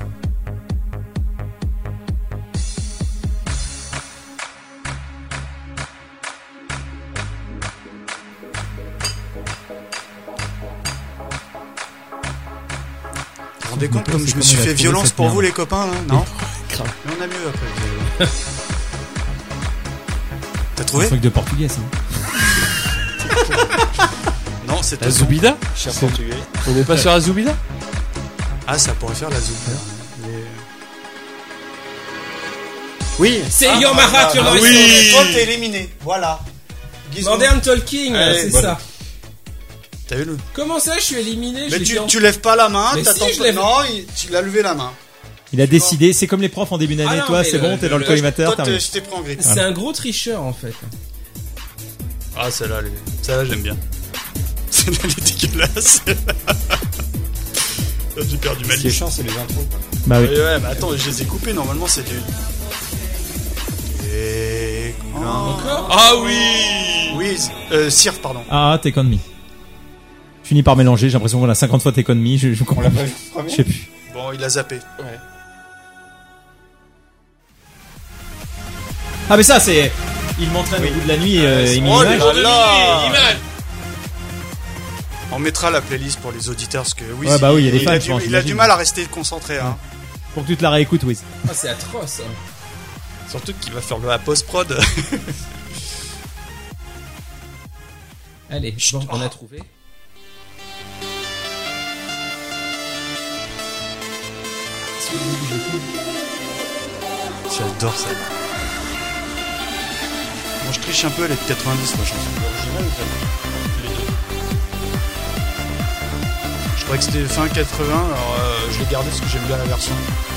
Vous vous rendez compte comme je me suis fait violence pour vous les copains là? Non? Grave. Mais on a mieux après. Vous allez voir. T'as trouvé? Un truc de portugais, ça. Non, c'est Azubida? Cher portugais. On n'est pas sur Azubida? Ah, ça pourrait faire la zoom. Mais... Oui. c'est Yomara qui en a oui. Toi, t'es éliminé. Voilà. Gizmo. Modern Talking, Allez, c'est voilà. ça. T'as vu le... Comment ça, je suis éliminé? Mais j'ai tu, dit en- tu lèves pas la main, Mais t'attends si, je pas- lève. Non, tu l'as levé la main. Il a décidé, c'est comme les profs en début d'année, Ah non, toi mais c'est bon, t'es dans le le- collimateur, Toi, terminé. je t'ai pris en grippe. C'est un gros tricheur en fait. Ah, celle-là, j'aime bien. Celle-là, elle est dégueulasse. Là, j'ai perdu ma Ce qui est liste. chiant, c'est les intros. Bah oui. Ouais, mais attends, je les ai coupés. Normalement, c'est du... Et... Encore? Ah oui. Oui, Sirf, pardon. Ah, Take On Me. Je finis par mélanger, j'ai l'impression qu'on a 50 fois Take On Me, je On comprends l'a pas. pas vu le premier. Je sais plus. Bon, il a zappé. Ah mais ça c'est... Il m'entraîne au bout de la nuit, il Oh m'image. là là. Image. On mettra la playlist pour les auditeurs parce que oui, Ouais, bah oui, il y a des fans, a je pense, il a du j'imagine. mal à rester concentré. Hein. Pour que tu te la réécoutes, Wiz. Ah, c'est atroce. Hein. Surtout qu'il va faire de la post-prod. Allez, bon, on a trouvé. J'adore ça. Bon, je triche un peu, elle est de 90 la chanson. L'original ou pas ? Les deux. Je croyais que c'était fin 80, alors je l'ai gardé parce que j'aime bien la version.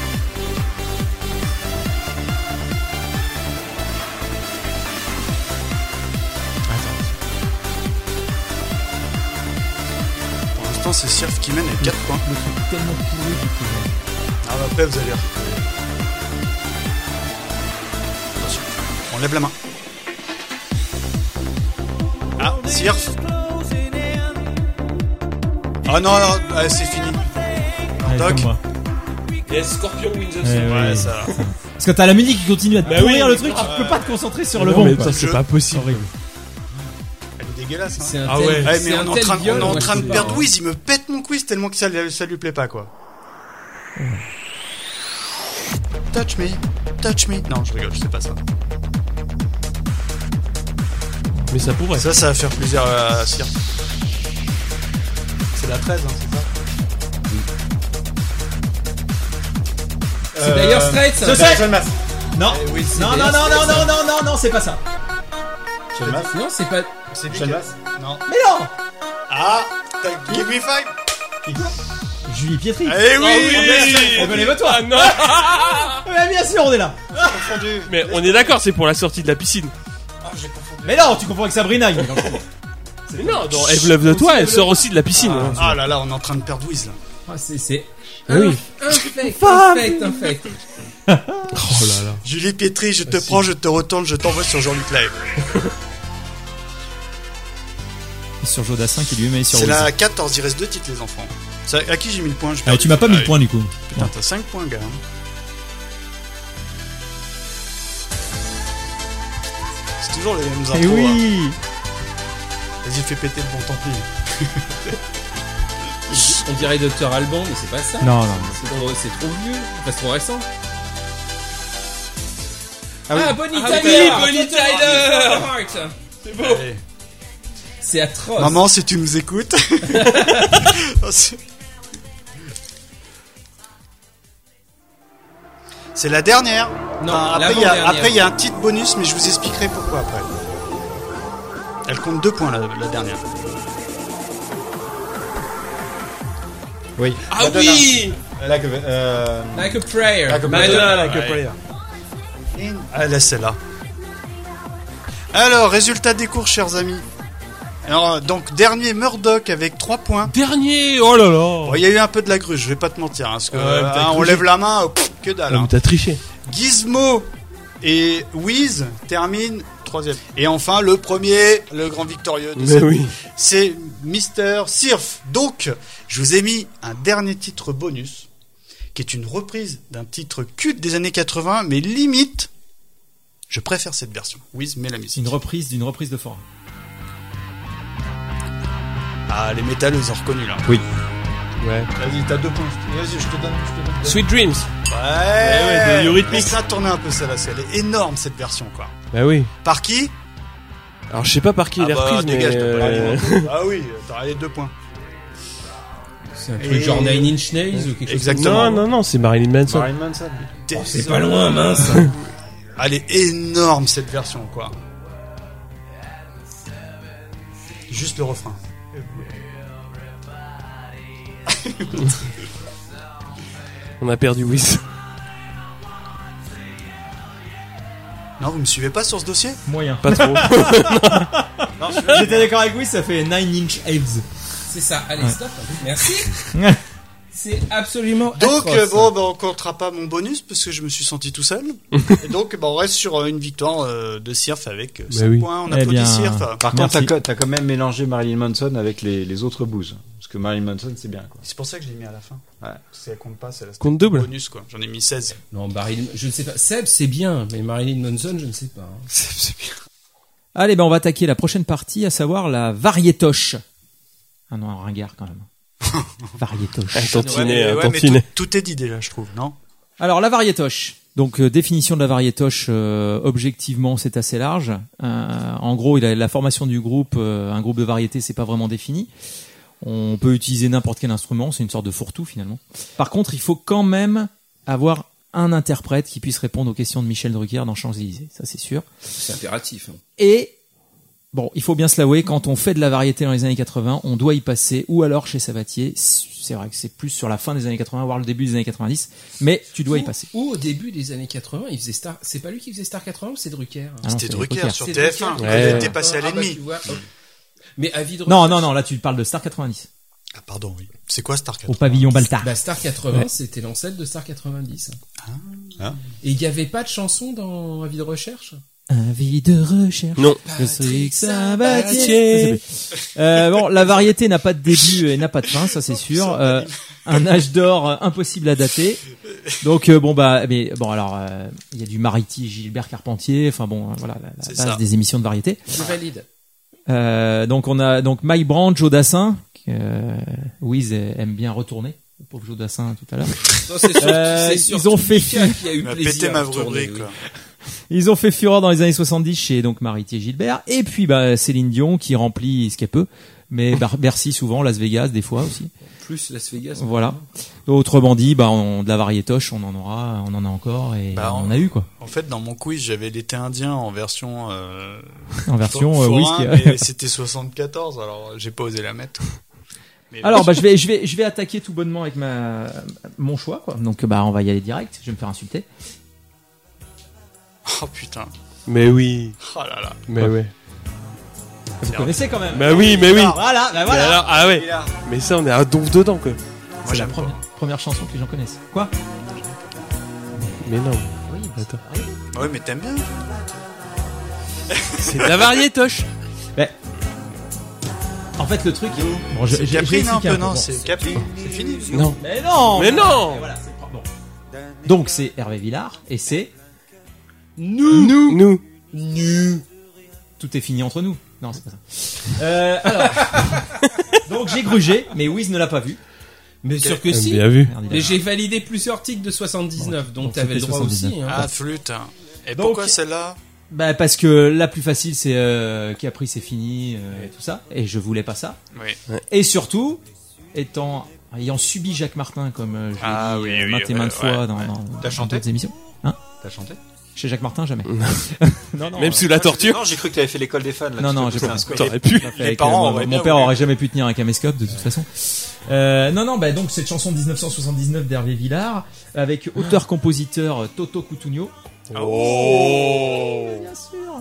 Pour l'instant, c'est Sirf qui mène avec 4 points. Le truc tellement pourri du coup. Ah bah après, vous allez retrouver. Attention, on lève la main. Ah, Sirf. Ah non, non, ah, c'est fini. Allez, Doc. comme moi. Yes, Scorpion wins the Ouais, song. Ouais, ça. Parce que t'as la musique qui continue à te Bah pourrir oui, le truc, tu peux pas te concentrer sur le Non, bon. mais quoi. ça, c'est pas possible. Horrible. Elle est dégueulasse. Hein. C'est un Ah tel, ouais. Ouais, c'est mais un on est en tel train, viol, on est en moi, train je de sais perdre pas, hein. Wiz, il me pète mon quiz tellement que ça lui plaît pas quoi. Touch me. Non, je rigole, je sais pas ça. Mais ça pourrait. Ça va faire plaisir à Sirf. C'est la 13, hein, c'est ça. C'est d'ailleurs straight, ça. Je sais. Non. Eh oui, c'est Non, non, bien, non, c'est non, ça. non, c'est pas ça. Non, c'est pas. C'est lui Sean qui- Bass. Non. Mais non. Ah, give me 5. Julie Pietri. Eh oui, Eh ben, lève-toi. Ah non. Mais bien sûr, on est là. confondu. Mais on est d'accord, c'est pour la sortie de la piscine. Ah, j'ai confondu. Mais non, tu confonds avec Sabrina. il est dans le coup. Mais non, dans Eve Love de toi, elle sort aussi de la piscine. hein. Ah là là, on est en train de perdre Wiz là. Ah, c'est. Oui. Infect. Oh là là. Julie Pietri, je te prends, je te retourne, je t'envoie sur Jean-Luc Live. Sur Jodassin qui lui met sur. C'est Wiz. la 14, il reste 2 titres les enfants. Ça, à qui j'ai mis le point? Ah, tu m'as pas mis le point du coup. Putain, t'as 5 points, gars. C'est toujours les mêmes intros. Eh oui. Vas-y, fais péter le bon, tant pis. On dirait Dr Alban, mais c'est pas ça. Non, non. C'est trop vieux. Enfin, c'est trop récent. Ah oui. Ah, Bonnie Ah, Tyler. oui, Bonnie Tyler. C'est beau. Allez. C'est atroce. Maman, si tu nous écoutes. C'est la dernière. Non, Enfin, l'avant-dernière. après, il y a un titre bonus, mais je vous expliquerai pourquoi après. Elle compte 2 points, la dernière. Oui. Ah Madonna. oui. Like, Like a prayer. Like a Madonna. Like a Ouais. prayer. Ah, là, c'est là. Alors, résultat des cours, chers amis. Alors, donc, dernier Murdoch avec 3 points. Dernier. Oh là là. Bon, il y a eu un peu de la gruge, je vais pas te mentir, hein, parce que Ouais, mais t'as on cru- lève la main, que dalle. Ah, Hein. mais t'as triché. Gizmo et Wiz terminent 3e. Et enfin, le premier, le grand victorieux de Mais cette oui. c'est Mr. Sirf. Donc, je vous ai mis un dernier titre bonus, qui est une reprise d'un titre culte des années 80, mais limite, je préfère cette version. Wiz met la C'est musique. une reprise d'une reprise de Fora. Ah, les métalleuses ont reconnu là. Oui. Ouais. Vas-y, t'as 2 points. Vas-y, je te donne. Sweet Dreams. Ouais, de Eurythmics. ça tourne un peu celle-là, elle est énorme cette version quoi. Bah oui. Par qui? Alors je sais pas par qui il est reprise, mais dégage, t'as pas les Ah oui, t'auras les 2 points. C'est un truc genre Nine Inch Nails ou quelque chose. Exactement. non, c'est Marilyn Manson. Marilyn Manson. C'est pas loin, mince. Elle est énorme cette version quoi. Juste le refrain. On a perdu Wiz. Non, vous me suivez pas sur ce dossier? Moyen. Pas trop. J'étais d'accord avec Wiz, ça fait 9 Inch Nails. C'est ça. Allez, stop. Merci. C'est absolument Donc atroce. on comptera pas mon bonus parce que je me suis senti tout seul. Et donc on reste sur une victoire de Sirf avec 5 oui. points. On Eh applaudit bien, Sirf. Par Merci. contre, t'as quand même mélangé Marilyn Manson avec les autres booze. Parce que Marilyn Manson, c'est bien, quoi. C'est pour ça que je l'ai mis à la fin. Ouais. Si elle compte pas, c'est la Compte double. bonus quoi. J'en ai mis 16. Non, Marilyn, je ne sais pas. Seb, c'est bien, mais Marilyn Manson, je ne sais pas. hein. C'est bien. Allez, ben on va attaquer la prochaine partie, à savoir la variétoche. Ah non, un ringard quand même. Variétoche. Un tantinet, Ouais, un mais tantinet. tout est dit déjà, je trouve, non? Alors la variétoche. Donc définition de la variétoche, objectivement c'est assez large. En gros, la formation du groupe, un groupe de variété, c'est pas vraiment défini. On peut utiliser n'importe quel instrument, c'est une sorte de fourre-tout finalement. Par contre, il faut quand même avoir un interprète qui puisse répondre aux questions de Michel Drucker dans Champs-Élysées, ça c'est sûr. C'est impératif. Hein. Et bon, il faut bien se l'avouer, quand on fait de la variété dans les années 80, on doit y passer, ou alors chez Sabatier. C'est vrai que c'est plus sur la fin des années 80, voire le début des années 90, mais tu dois y passer. Ou au début des années 80, il faisait Star. C'est pas lui qui faisait Star 80 ou c'est Drucker? Ah non, C'était c'est Drucker sur C'est TF1. Drucker. Il était passé à l'ennemi. tu vois, mais avis de Non, recherche. là tu parles de Star 90, Ah, pardon, oui. C'est quoi Star 80? au pavillon Baltard. Bah, Star 80, Ouais. c'était l'ancêtre de Star 90. Ah. Et il y avait pas de chanson dans Avis de recherche? Avis de recherche. Non. Je suis Sabatier. Bon, la variété n'a pas de début et n'a pas de fin, ça c'est sûr. Un âge d'or impossible à dater. Donc alors il y a du Mariti, Gilbert Carpentier, enfin bon, voilà la C'est base ça. des émissions de variété. Je valide. Donc on a donc Mike Brandt, Joe Dassin, que Wiz aime bien retourner. Le pauvre Joe Dassin tout à l'heure. Non, c'est sûr. Ils ont fait qui a eu Il m'a plaisir pété à ma retourner, rubrique, oui. quoi. Ils ont fait fureur dans les années 70 chez donc Mariti et Gilbert, et puis Céline Dion qui remplit ce qu'elle peut, mais Bercy souvent, Las Vegas des fois aussi. Plus Las Vegas. Voilà. Autrement dit, de la variétoche, on en a encore et on a eu quoi. En fait, dans mon quiz, j'avais l'été indien en version En version forain, whisky. mais c'était 74, alors j'ai pas osé la mettre. Mais Alors je vais attaquer tout bonnement avec mon choix quoi. Donc on va y aller direct. Je vais me faire insulter. oh putain, Mais oui. oh là là. Mais ouais. Vous connaissez quand même. Bah oui, mais oui. Voilà, Mais alors, ah ouais. Mais ça, on est à donf dedans, quoi. Moi C'est la j'aime pas. première chanson que les gens connaissent. Quoi? Mais non. Oui. Attends. Ouais, mais t'aimes bien. C'est de la variétoche. En fait, le truc. Bon, C'est Caprine un peu, non? Bon. C'est Caprine. C'est fini. Non. Mais non. Mais non. Voilà, c'est bon. Donc c'est Hervé Villard et c'est Nous. Tout est fini entre nous. Non, c'est pas ça. Alors, donc j'ai grugé, mais Wiz ne l'a pas vu. Mais sûr que si. Bien vu. Merde, il a- Mais j'ai validé plusieurs titres de 79, donc donc t'avais le c'était droit 79. aussi. Hein. Ah, flûte. Et Donc- pourquoi celle-là? Parce que la plus facile c'est Capri c'est fini et tout ça, et je voulais pas ça. Oui. Et surtout, ayant subi Jacques Martin comme je l'ai Ah dit oui, oui, maintes et maintes ouais, fois ouais. dans T'as chanté d'autres émissions. T'as chanté? Chez Jacques Martin jamais. non, Même sous la torture. Non, j'ai cru que t'avais fait l'école des fans. Là, Non, tu j'ai te pas poussais un fait. squat. T'aurais pu. Avec, parents mon auraient bien père voulu. aurait jamais pu tenir un caméscope de toute façon. Donc cette chanson de 1979 d'Hervé Villard avec auteur-compositeur Toto Cutugno. Oh. Bien sûr.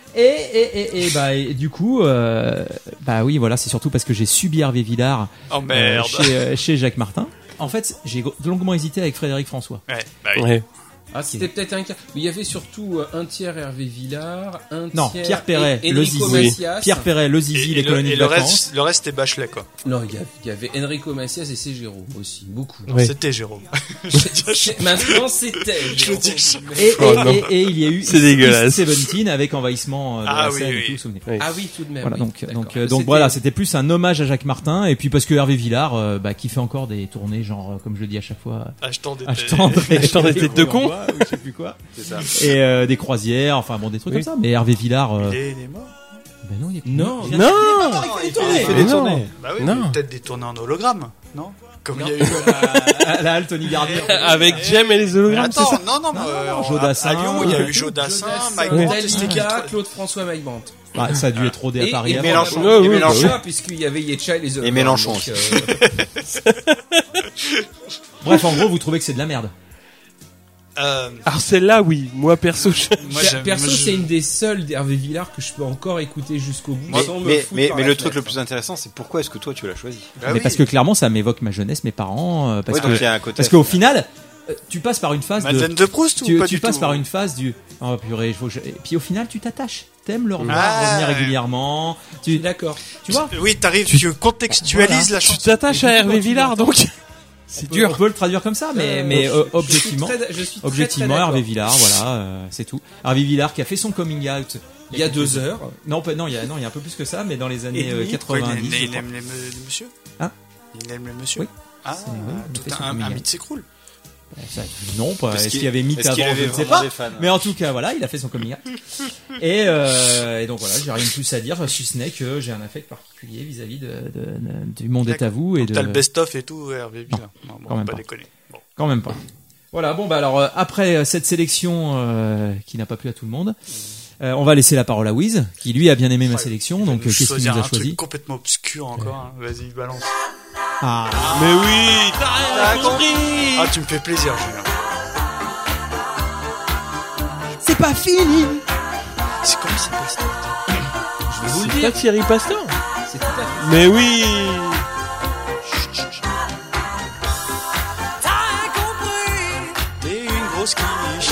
Et du coup, oui, voilà, c'est surtout parce que j'ai subi Hervé Villard Oh merde. chez Jacques Martin. En fait, j'ai longuement hésité avec Frédéric François. Ouais, bah oui. Ouais. Ah, c'était peut-être un cas. Mais il y avait surtout un tiers Hervé Villard, un Non, tiers Pierre Perret, et le Enrico Zizi. Macias. Pierre Perret, le Zizi, les colonies et de le vacances. reste c'était Bachelet, quoi. Non, il y avait Enrico Macias et c'est Jérôme aussi, beaucoup. Ouais. C'était Jérôme. Maintenant, c'était Jérôme. Et il y a eu C'est dégueulasse. Seventeen avec envahissement de Ah la oui, scène oui. et tout, vous vous souvenez. Ouais. Ah oui, tout de même. Voilà, oui. donc D'accord. voilà, c'était plus un hommage à Jacques Martin, et puis parce que Hervé Villard, qui fait encore des tournées, genre, comme je le dis à chaque fois, Achetant des achetant des têtes de con. ou je sais plus quoi, C'est ça. et des croisières, enfin bon, des trucs Oui. comme ça. Mais Hervé Villard, Il est mort. ben non, il est Non. il a- Non. Il fait Mais des non. tournées. Bah oui, Non. mais peut-être des tournées en hologramme, non? Comme il y a eu. à la halle Tony Garnier. Avec Jem et les Mais hologrammes, c'est attends, ça? non, Joe Dassin. à Lyon, il y a eu Joe Dassin, Mike Dassin, Brandt, c'était qui? Dalida, Claude François Mike Brandt. Ah, ça a dû être rodé à Paris. et avant. Mélenchon. Ouais, oui, Et Mélenchon. bah Puisqu'il y avait Yetcha et les autres. Mélenchon Donc, aussi. Bref, en gros, vous trouvez que c'est de la merde. Alors celle-là, oui. Moi, perso, Moi, Perso, c'est une des seules d'Hervé Villard que je peux encore écouter jusqu'au bout. Mais, sans me mais, foutre mais, par mais la le truc fenêtre. le plus intéressant, c'est pourquoi est-ce que toi tu l'as choisi? Bah Mais oui. parce que clairement, ça m'évoque ma jeunesse, mes parents, parce Ouais, donc que il y a un côté. parce qu'au final, tu passes par une phase de Madeleine de Proust ou tu pas du passes tout? par une phase du oh purée, et puis au final tu t'attaches, t'aimes le revoir, Ah, revenir ouais. régulièrement, Je suis d'accord. tu vois. Oui, tu contextualises la tu chanson. t'attaches à Hervé Villard, donc. C'est On dur. peut le traduire comme ça, mais objectivement, Je suis très, objectivement, très Hervé d'accord. Villard, voilà, c'est tout. Hervé Villard qui a fait son coming out Il y a 2 heures. Non, il y a un peu plus que ça, mais dans les années demi. 90. Il je crois. aime les monsieur? Hein? Il aime les monsieur? Oui. Ah, C'est- oui, on a tout fait son un coming out. mythe s'écroule. Non, pas. Est-ce qu'il y avait mythe Est-ce qu'il avant, avait je ne sais vraiment pas. des fans Mais en tout cas, voilà, il a fait son coming out. Et donc voilà, j'ai rien de plus à dire, si ce n'est que j'ai un affect particulier vis-à-vis du monde est à vous et de. T'as le best-of et tout, Hervé Villard. Non, quand même pas pas. déconner. Bon. Quand même pas. Voilà, bon bah alors après cette sélection qui n'a pas plu à tout le monde, on va laisser la parole à Wiz, qui lui a bien aimé ma sélection. Donc qu'est-ce qu'il nous a un choisi? truc complètement obscur encore. Hein. Vas-y, balance. Ah, Mais oui, t'as rien compris. Ah, tu me fais plaisir, Julien. c'est pas fini. C'est comment ça s'appelle cette Je vais vous le C'est dire. pas Thierry Pastor. C'est tout à fait. Mais oui. T'es une grosse quiche.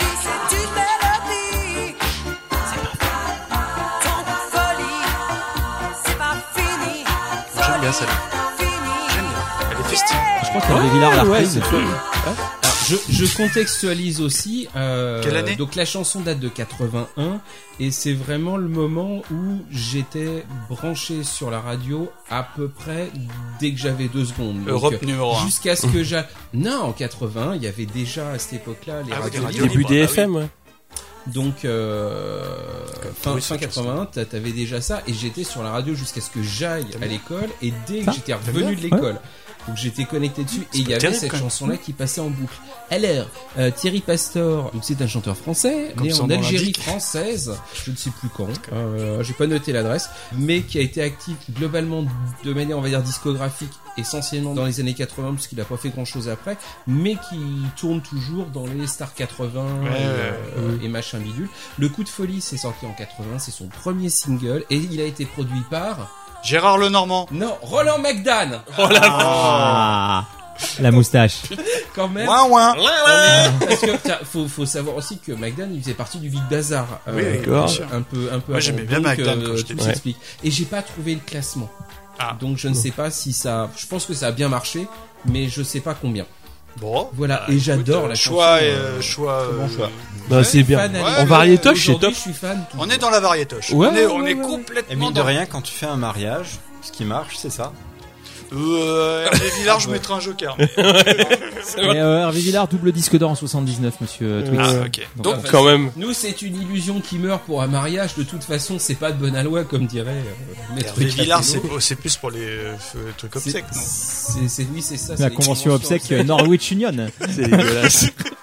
J'aime bien celle-là. J'aime bien. Elle est festive. Je crois qu'Hervé Villard l'a ouais, reprise. c'est chouette. Alors, je contextualise aussi. Quelle année ? Donc la chanson date de 81 et c'est vraiment le moment où j'étais branché sur la radio à peu près dès que j'avais 2 secondes. Donc, Europe numéro 1. jusqu'à ce que Non, en 80, il y avait déjà à cette époque-là les Ah oui, radios des radios libres. Début libre, des ah FM, ouais. Donc fin oui, c'est 81, t'avais déjà ça et j'étais sur la radio jusqu'à ce que j'aille à l'école et dès que Ça j'étais revenu de l'école. Donc j'étais connecté dessus et il y pas avait terrible, cette quand même. chanson-là qui passait en boucle. Alors, Thierry Pastor, donc c'est un chanteur français, Comme né son en nom Algérie l'indique. française, je ne sais plus quand, j'ai pas noté l'adresse, mais qui a été actif globalement de manière, on va dire, discographique, essentiellement dans les années 80, parce qu'il a pas fait grand-chose après, mais qui tourne toujours dans les Stars 80 et machin bidule. Le Coup de folie, c'est sorti en 80, c'est son premier single, et il a été produit par... Gérard Lenormand. Non, Roland McDan. Ah, la moustache. Quand même. Ouin ouin. Parce que tiens, faut savoir aussi que McDan il faisait partie du Big Bazar. Oui, d'accord. bien sûr. Un peu. Moi, j'aimais bien donc, McDan quand j'étais tout petit. s'explique. Et j'ai pas trouvé le classement. Ah. Donc je ne sais pas si ça. Je pense que ça a bien marché, mais je sais pas combien. Bon. Voilà. Et j'adore la choix. chanson. Choix. bon choix. Bah, c'est bien. Fan Ouais, En variétoche, c'est Aujourd'hui, top. je suis fan. toujours. On est dans la variétoche. Ouais, on est ouais. Et complètement mine de dans. rien, quand tu fais un mariage, ce qui marche, c'est ça. Hervé Villard, je mettrai un joker. Et Hervé Villard, double disque d'or en 79, monsieur Twix. Ah, ok. Donc, Enfin, Quand même. Nous, c'est une illusion qui meurt pour un mariage. De toute façon, c'est pas de bonne aloi, comme dirait Maître Hervé Villard, Capello. c'est plus pour les trucs obsèques, non? Oui, c'est ça. La c'est les convention conventions obsèque Norwich Union. C'est dégueulasse.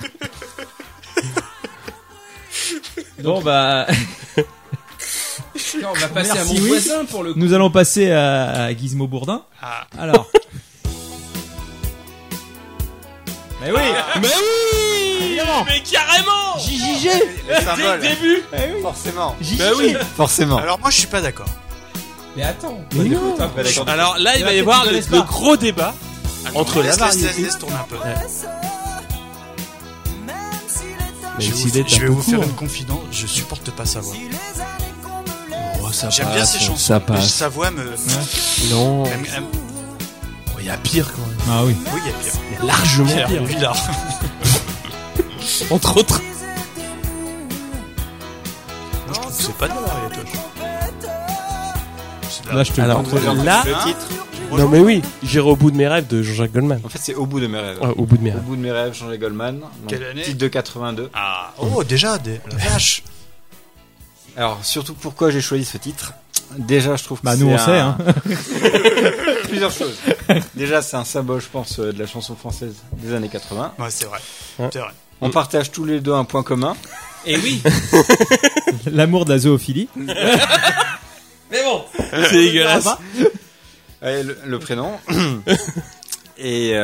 Bon bah, On va passer à Merci, mon oui. voisin pour le coup. nous allons passer à Gizmo Bourdin. Ah. Alors. Mais oui. Mais oui. Évidemment. Mais carrément. JJG. Les symboles. Début. Forcément. Bah oui. Forcément. Alors, moi, je suis pas d'accord. Mais attends. Mais écoute, non. un peu. Alors là, il va y peut-être avoir qu'ils le connaissent pas. gros débat entre la variété. Laisse tourner un peu. Mais Je s'il vais est vous, je vais un peu vous faire court. une confidence, je supporte pas sa voix. Oh, ça J'aime bien passe, ses chansons, ça mais passe. sa voix me... Non. elle- Oh, il y a pire quand même. Ah oui. Oui, il y a pire. Il y a largement Hervé pire. Villard. Entre autres. Moi, je trouve que c'est pas de la variétoche. C'est de la- Là, je te Alors, le prends. là, Le titre. non mais oui, j'irai au bout de mes rêves de Jean-Jacques Goldman. En fait, c'est Au bout de mes rêves. Ouais, au bout de mes Au rêves. bout de mes rêves, Jean-Jacques Goldman. Donc, Quelle année titre de 82. Ah, oh, déjà, la vache. Alors, surtout pourquoi j'ai choisi ce titre. Déjà, je trouve que Bah nous c'est on sait hein. Plusieurs choses. Déjà, c'est un symbole, je pense, de la chanson française des années 80. Ouais, c'est vrai. Ouais. C'est vrai. On partage tous les deux un point commun. Et oui. L'amour de la zoophilie. Mais bon. C'est dégueulasse. Ouais, le prénom. Et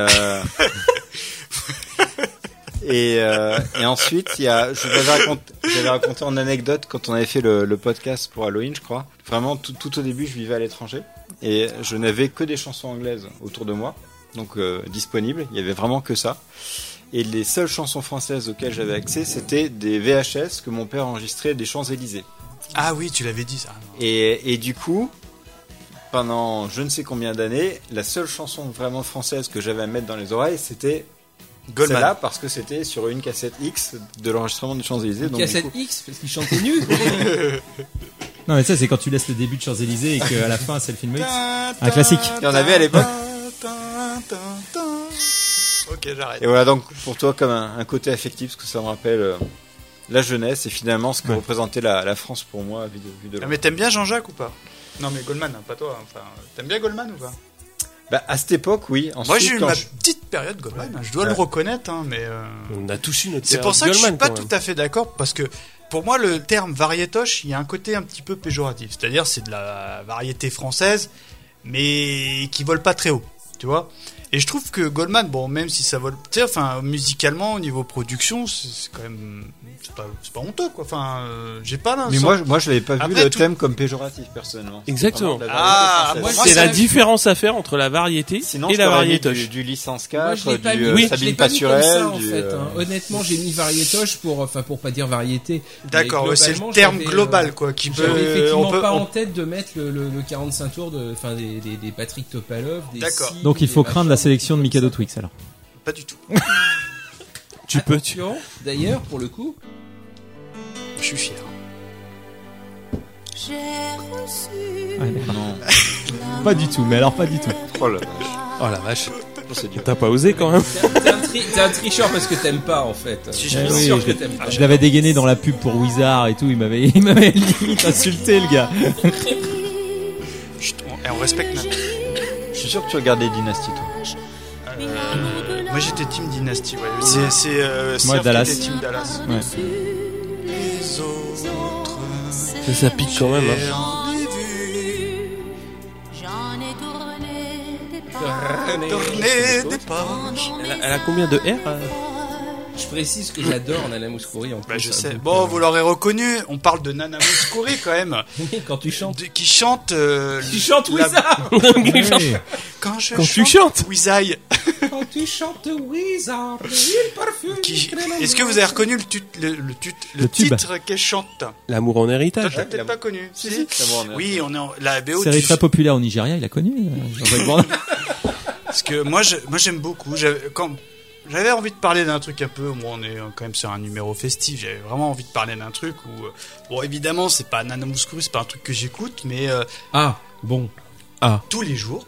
et ensuite, il y a, j'avais raconté en anecdote quand on avait fait le podcast pour Halloween, je crois. Vraiment, tout au début, je vivais à l'étranger et je n'avais que des chansons anglaises autour de moi, donc disponibles. Il y avait vraiment que ça. Et les seules chansons françaises auxquelles j'avais accès, c'était des VHS que mon père enregistrait des Champs-Élysées. Ah oui, tu l'avais dit ça. Et du coup, pendant je ne sais combien d'années, la seule chanson vraiment française que j'avais à mettre dans les oreilles, c'était Goldman. celle-là, parce que c'était sur une cassette X de l'enregistrement des Champs-Élysées. Donc, du Cassette coup, X parce qu'il chantait nu. Non mais ça c'est quand tu laisses le début de Champs-Élysées et qu'à la fin c'est le film X. Un classique. il y en avait à l'époque. Ok, j'arrête. Et voilà, donc pour toi, comme un côté affectif, parce que ça me rappelle la jeunesse et finalement ce que représentait la France pour moi, vu de Ah, loin. mais t'aimes bien Jean-Jacques ou pas? Non, mais Goldman, hein, pas toi. Enfin, t'aimes bien Goldman ou pas? Bah, à cette époque, oui. Ensuite, Moi, j'ai eu quand ma je- petite période Goldman. Je dois le reconnaître, hein, mais. On a tous eu notre C'est période pour ça que je suis Goldman, pas quand tout même. à fait d'accord parce que pour moi le terme variétoche, il y a un côté un petit peu péjoratif. C'est-à-dire c'est de la variété française mais qui vole pas très haut, tu vois. Et je trouve que Goldman, bon, même si ça vole, tu sais, enfin, musicalement, au niveau production, c'est quand même, c'est pas honteux, quoi. Enfin, j'ai pas Mais moi, je l'avais pas vu Après, le tout- thème comme péjoratif, personnellement. C'était Exactement. vraiment de la variété Ah, française. moi, C'est ça- la différence à faire entre la variété Sinon, et je la t'aurais mis variétoche. du licence Moi, 4, je l'ai pas du mis, oui, je l'ai Sabine pas mis comme Paturel, ça, en du, fait. Hein. Honnêtement, j'ai mis variétoche pour pas dire variété. D'accord, Mais ouais, c'est le globalement, terme j'avais, global, quoi, qui peut. J'avais effectivement on peut- pas on- en tête de mettre le 45 tours des Patrick Topalov, des D'accord. Sim, Donc il faut des craindre la machins. sélection de Mikado Twix alors. Pas du tout. Tu peux, Attention, d'ailleurs, pour le coup, Je suis fier. Non. Pas du tout, mais alors pas du tout. Oh la vache. Oh la vache. Oh, c'est dur. T'as pas osé quand même. t'es un tricheur parce que t'aimes pas, en fait. Si, Je je suis oui, sûr je- que t'aimes pas. Je l'avais dégainé dans la pub pour Wizard et tout, il m'avait limite insulté le gars. Chut, on respecte Nat. Je suis sûr que tu regardais Dynasty, toi. Moi j'étais Team Dynasty, ouais. C'est Moi, Surf Dallas. qui était Team Dallas. Ouais. Les autres, Ça pique quand même. Hein. j'en ai vu J'en ai tourné des tourner des pages. Elle a combien de R Je précise que j'adore Nana Mouskouri en plus. Bah je sais. Donc, Bon, vous l'aurez reconnu, on parle de Nana Mouskouri quand même. oui, quand tu chantes. Qui chante... Tu chantes la- Wizard. Quand je Quand tu chante chantes. Wizaï. Quand tu chantes Wizard, il parfume. Est-ce que vous avez reconnu le tube. titre qu'elle chante? L'amour en Toi, héritage. t'as peut-être pas connu. Si. L'amour en Oui, on est en... la BO Série du... très populaire au Nigeria, il a connu. Jean-Jacques Bourdin. Parce que moi j'aime beaucoup. J'avais envie de parler d'un truc un peu. Moi, on est quand même sur un numéro festif. J'avais vraiment envie de parler d'un truc où, bon, évidemment, c'est pas Nana Mouskouri, c'est pas un truc que j'écoute, mais Ah, bon. tous les jours.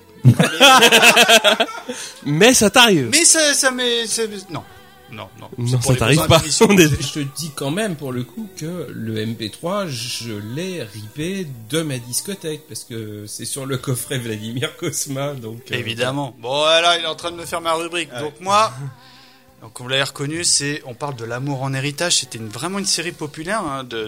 Mais ça t'arrive. Mais ça m'est, non. Non, C'est pour ça les t'arrive besoins pas. de l'émission. On est- Je te dis quand même pour le coup que le MP3, je l'ai ripé de ma discothèque parce que c'est sur le coffret Vladimir Cosma, donc. Évidemment. Bon, voilà, il est en train de me faire ma rubrique. Donc moi, donc vous l'avez reconnu, on parle de l'amour en héritage. C'était vraiment une série populaire hein, de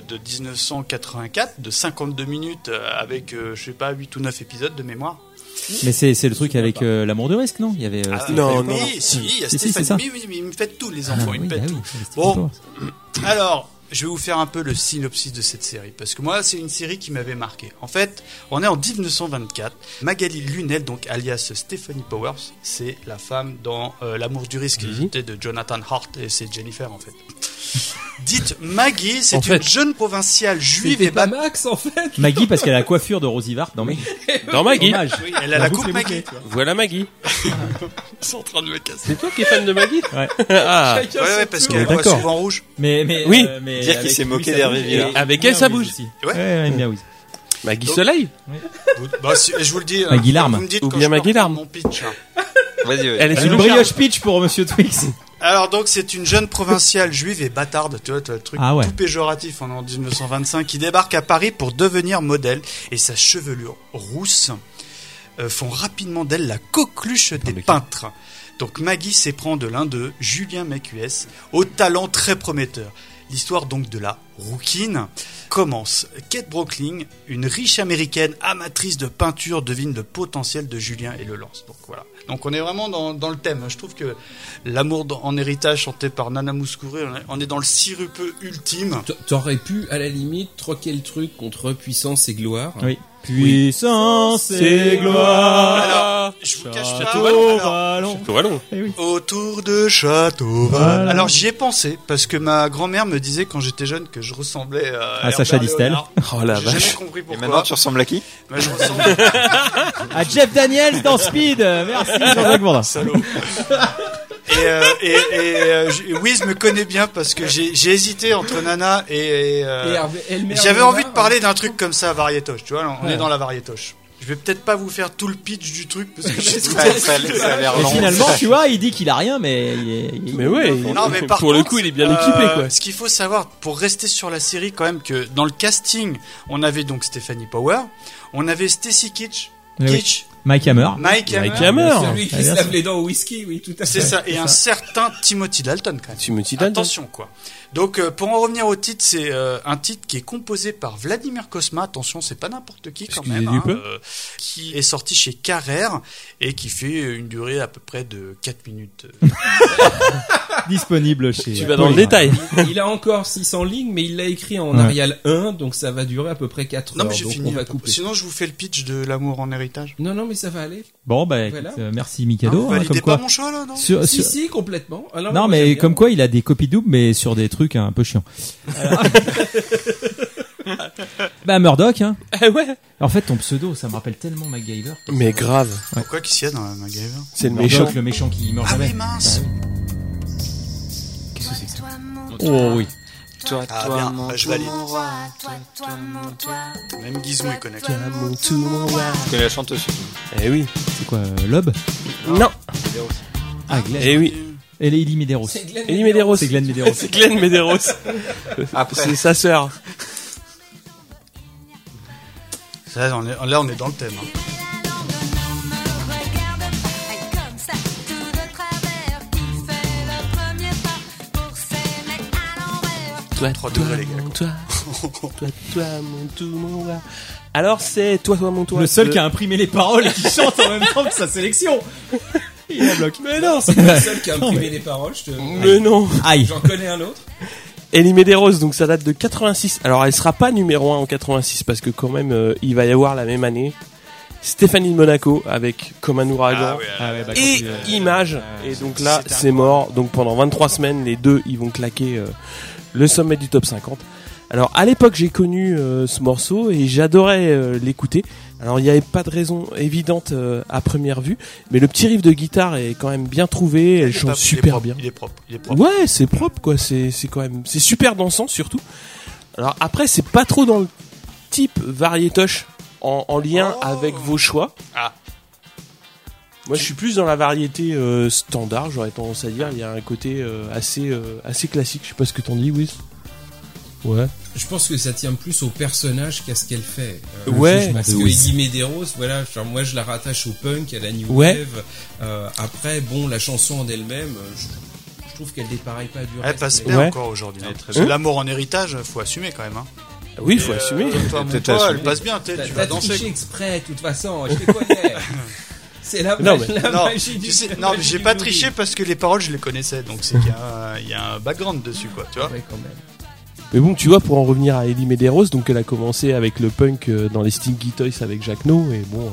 1984, de 52 minutes avec, je sais pas, 8 ou 9 épisodes de mémoire. Mais c'est le truc avec l'amour du risque, non? Il y avait. non, oui, non. si, il y a Si, si, Stéphane. c'est ça. Oui, ils me fêtent tous les enfants, ils me oui, fêtent ah tout. oui, Mystic Bon. Powers. Alors, je vais vous faire un peu le synopsis de cette série, parce que moi, c'est une série qui m'avait marqué. En fait, on est en 1924. Magali Lunel, donc alias Stephanie Powers, c'est la femme dans L'amour du risque, de Jonathan Hart, et c'est Jennifer en fait. Dite Maggie, c'est En une fait. jeune provinciale juive C'était et pas baptisée. Max en fait. Maggie parce qu'elle a la coiffure de Rosie Vart. Non mais. Dans Maggie. Hommage. Oui, elle a la coupe boucle est Maggie. bouclée, tu vois. Voilà Maggie. Ils sont en train de me casser. C'est toi qui es fan de Maggie Ouais. Ah. Ouais, parce qu'elle voit D'accord. souvent rouge. Mais Oui. mais Dire qu'il avec s'est moqué Louis d'Hervé Savill Villard. et- Avec et elle, ça Wiz bouge. aussi. Ouais. Ouais, aime bien Wiz. Maggie Donc- Soleil. Bah, je vous le dis. Maggie Larme. Vous me dites Ou quand bien je peux Maggie reprendre Larme. Mon pitch. hein. Vas-y, Elle est sous Une le brioche charme. pitch pour Monsieur Twix. Alors donc c'est une jeune provinciale juive et bâtarde, tu vois le truc Ah ouais. tout péjoratif en 1925 qui débarque à Paris pour devenir modèle et sa chevelure rousse font rapidement d'elle la coqueluche des peintres. Donc Maggie s'éprend de l'un d'eux, Julien Macuès, au talent très prometteur. L'histoire donc de la rouquine commence. Kate Brooklyn, une riche américaine amatrice de peinture, devine le potentiel de Julien et le lance. Donc voilà. Donc on est vraiment dans le thème. Je trouve que l'amour en héritage chanté par Nana Mouskouri, on est dans le sirupeux ultime. T'aurais pu à la limite troquer le truc contre puissance et gloire. Oui. Puissance et gloire. Alors, je vous cache pas. Château Alors, Vallon. Allons. Eh oui. autour de Château Val. Alors j'y ai pensé parce que ma grand-mère me disait quand j'étais jeune que je ressemblais à À Sacha Herbert Distel. Léonard. Oh la J'ai jamais vache. compris Et pourquoi. maintenant, tu ressembles à qui? Mais je ressemble À Jeff Daniels dans Speed. Merci Jean-Jacques Bourdin. salaud. Wiz me connaît bien parce que j'ai hésité entre Nana et Et Hervé Elmer j'avais Léonard, envie de parler d'un truc comme ça, variétoche, tu vois, on est dans la variétoche. Je vais peut-être pas vous faire tout le pitch du truc parce que Ça a l'air Et lent. finalement, tu vois, il dit qu'il a rien, mais Mais ouais, Non, mais par pour le contre, coup, il est bien équipé, quoi. Ce qu'il faut savoir, pour rester sur la série, quand même, que dans le casting, on avait donc Stephanie Power, on avait Stacy Kitsch, Oui. Mike Hammer. Mike Mike Hammer, Hammer. Celui qui se lave les dents au whisky, oui, tout à fait. c'est ça, et un certain Timothy Dalton, quand même. Timothy Dalton. Attention, quoi. Donc, pour en revenir au titre, c'est un titre qui est composé par Vladimir Cosma. Attention, c'est pas n'importe qui, quand Excusez même. du peu. Qui est sorti chez Carrère et qui fait une durée à peu près de 4 minutes. Disponible chez. Tu vas dans le détail. Il a encore 600 lignes, mais il l'a écrit en Arial 1, donc ça va durer à peu près 4 heures. Non, mais j'ai donc fini. on va couper. Sinon, je vous fais le pitch de L'amour en héritage. Non, mais ça va aller. Bon, bah, Voilà. écoute, merci Mikado. Vous hein, validez comme quoi. pas mon choix, là, non? Si, complètement. Ah, Non, moi, mais j'aime bien. comme quoi, il a des copies doubles, mais sur des trucs un peu chiants. Bah, Murdoch, hein. Ouais. En fait, ton pseudo, ça me rappelle tellement MacGyver. Mais grave. Pourquoi qu'est-ce qu'il y a dans la MacGyver? C'est le Murdoch, méchant. le méchant qui meurt Ah jamais. oui, mince. Qu'est-ce que c'est que ça? Oh oui. Toi, Ah toi, bien, mon je valide. Toi, Même Gizmo, il connaît. Je connais la chanteuse. Eh oui. C'est quoi, Lob? Non. Ah, Glenn. Eh oui. Et Lady Medeiros. C'est Glenn Elie Medeiros. C'est Glenn Medeiros. C'est Glenn Medeiros. Après. C'est sa sœur. Là, on est dans le thème. Hein. Toi, Trop toi, doué, les gars, mon toi. Toi, mon tout, mon gars. Alors c'est toi, mon toi. Le seul qui a imprimé les paroles et qui chante en même temps que sa sélection. Il est à bloc. Mais non, C'est le seul qui a imprimé les paroles. mais non. Aïe. J'en connais un autre. Elie Medeiros, donc ça date de 86. Alors elle sera pas numéro 1 en 86 parce que quand même il va y avoir la même année Stéphanie de Monaco avec Comme un ouragan Ah ouais, bah, et continue. Image. Et donc là c'est c'est mort. Donc pendant 23 semaines les deux ils vont claquer le sommet du top 50. Alors à l'époque j'ai connu ce morceau et j'adorais l'écouter. Alors il n'y avait pas de raison évidente à première vue, mais le petit riff de guitare est quand même bien trouvé, elle chante super bien. Il est propre. Il est propre. Ouais, c'est propre quoi, c'est quand même c'est super dansant surtout. Alors après c'est pas trop dans le type variétoche en lien avec vos choix. Ah. Moi je suis plus dans la variété standard, j'aurais tendance à dire, il y a un côté assez classique, je sais pas ce que t'en dis Wiz. Ouais. Je pense que ça tient plus au personnage qu'à ce qu'elle fait. Ouais. Parce que Oui. Eddie Medeiros, voilà, genre, moi je la rattache au punk, à la new Ouais. wave. Après, bon, la chanson en elle-même, je trouve qu'elle dépareille pas du Elle reste. passe mais- bien Ouais. encore aujourd'hui. Hein. Elle est très Parce que L'amour en héritage, faut assumer quand même. Hein. Oui, il faut assumer. Toi, mon Peut-être toi, assumer. elle passe bien. Tu T'as vas danser. triché exprès, de toute façon, je te connais. C'est la, Non, magie, mais- la Non, magie du tu sais, la non, mais magie j'ai du pas groovy. triché parce que les paroles je les connaissais, donc c'est qu'il y a un background dessus, quoi. Tu vois. Ouais, quand même. Mais bon, tu vois, pour en revenir à Elie Medeiros, donc elle a commencé avec le punk dans les Stinky Toys avec Jacques No, et bon,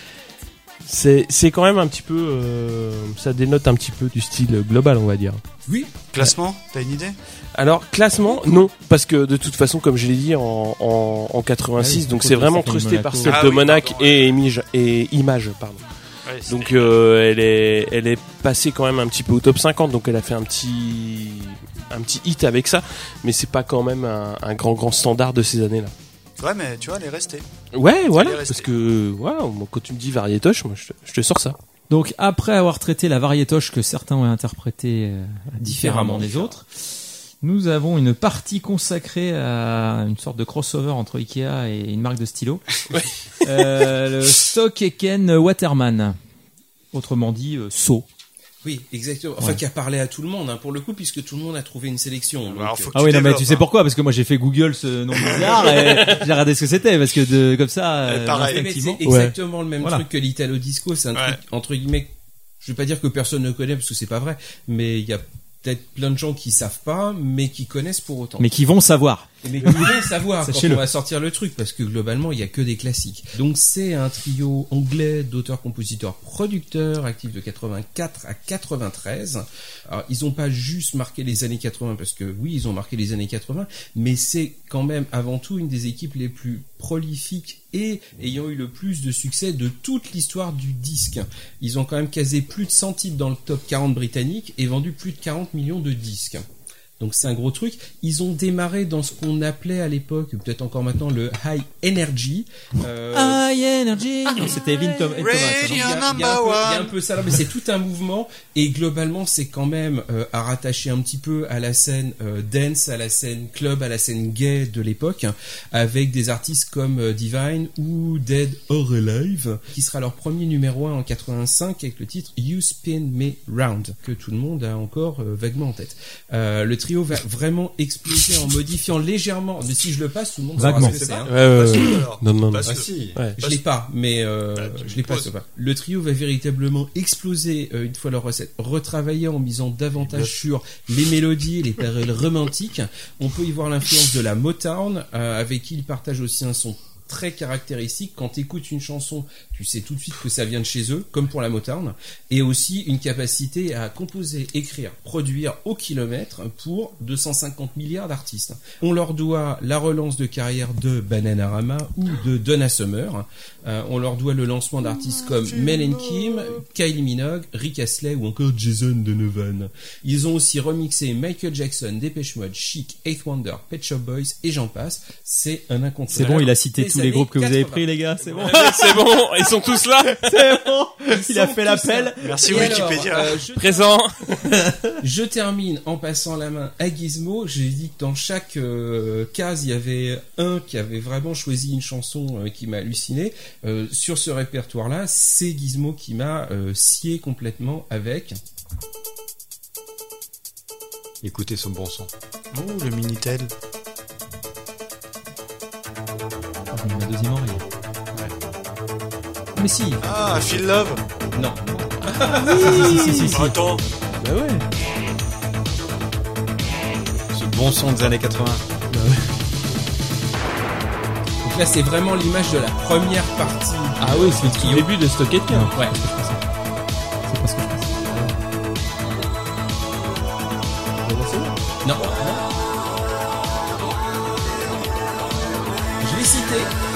c'est quand même un petit peu, ça dénote un petit peu du style global, on va dire. Oui, Classement, t'as une idée? Alors, classement, non, parce que de toute façon, comme je l'ai dit, en 86, Ouais, donc c'est c'est cool, vraiment Stéphanie trusté Monaco. par celle Ah de oui, Monac pardon, et Image, pardon. Ouais, c'est- Donc elle est passée quand même un petit peu au top 50, donc elle a fait un petit hit avec ça, mais c'est pas quand même un grand standard de ces années-là. Ouais, mais tu vois, elle est restée. Ouais, voilà, est restée. parce que voilà, moi, quand tu me dis variétoche, moi je te sors ça. Donc après avoir traité la variétoche que certains ont interprétée différemment des autres, nous avons une partie consacrée à une sorte de crossover entre Ikea et une marque de stylo. Le Stockeken Waterman. Autrement dit, Saut. oui, exactement. Enfin, qui a parlé à tout le monde, hein, pour le coup, puisque tout le monde a trouvé une sélection. Donc, Alors, faut que Ah oui, non, mais développes, tu sais hein. pourquoi? Parce que moi j'ai fait Google ce nom bizarre et j'ai regardé ce que c'était parce que comme ça, pareil. mais c'est effectivement. exactement le même Voilà. truc que l'Italo Disco. C'est un Ouais. truc, entre guillemets, je vais pas dire que personne ne connaît parce que c'est pas vrai, mais il y a peut-être plein de gens qui savent pas, mais qui connaissent pour autant. Mais qui vont savoir. Mais qui voulez savoir quand Sachez-le. on va sortir le truc, parce que globalement, il y a que des classiques. Donc c'est un trio anglais d'auteurs, compositeurs, producteurs, actifs de 84 à 93. Alors, ils ont pas juste marqué les années 80, parce que oui, ils ont marqué les années 80, mais c'est quand même avant tout une des équipes les plus prolifiques et ayant eu le plus de succès de toute l'histoire du disque. Ils ont quand même casé plus de 100 titres dans le top 40 britannique et vendu plus de 40 millions de disques. Donc c'est un gros truc. Ils ont démarré dans ce qu'on appelait à l'époque, peut-être encore maintenant, le High Energy. High Energy. C'était Evin Thomas. Il y a un peu ça là, mais c'est tout un mouvement. Et globalement, c'est quand même à rattacher un petit peu à la scène dance, à la scène club, à la scène gay de l'époque, avec des artistes comme Divine ou Dead or Alive, qui sera leur premier numéro 1 en 85 avec le titre You Spin Me Round, que tout le monde a encore vaguement en tête. Le trio va vraiment exploser en modifiant légèrement. Mais si je le passe, tout le monde saura ce que c'est. Hein. Non. Ah si. Ouais. Je l'ai pas, mais je l'ai pas. Le trio va véritablement exploser une fois leur recette retravaillée en misant davantage sur les mélodies et les paroles romantiques. On peut y voir l'influence de la Motown, avec qui ils partagent aussi un son très caractéristique. Quand tu écoutes une chanson, tu sais tout de suite que ça vient de chez eux, comme pour la Motown, et aussi une capacité à composer, écrire, produire au kilomètre pour 250 milliards d'artistes. On leur doit la relance de carrière de Bananarama ou de Donna Summer. On leur doit le lancement d'artistes comme Mel and Kim, Kylie Minogue, Rick Astley ou encore Jason Donovan. Ils ont aussi remixé Michael Jackson, Depeche Mode, Chic, Eighth Wonder, Pet Shop Boys et j'en passe. C'est un incontournable. C'est bon, il a cité tous les groupes que vous avez pris, les gars. C'est bon. C'est bon, ils sont tous là. C'est bon. Il a fait l'appel. Merci Et Wikipédia. alors, Présent. Je termine en passant la main à Gizmo. J'ai dit que dans chaque case, il y avait un qui avait vraiment choisi une chanson qui m'a halluciné. Sur ce répertoire-là, c'est Gizmo qui m'a scié complètement avec... Écoutez son bon son. Oh, le Minitel. La deuxième oreille. Mais si. Ah, Feel Love. Non. Si. Attends. Bah ouais. Ce bon son des années 80. Donc là, c'est vraiment l'image de la première partie. Ah oui, c'est le début de Stock Aitken. Ouais. C'est pas ce que je pense. Non. Je l'ai cité.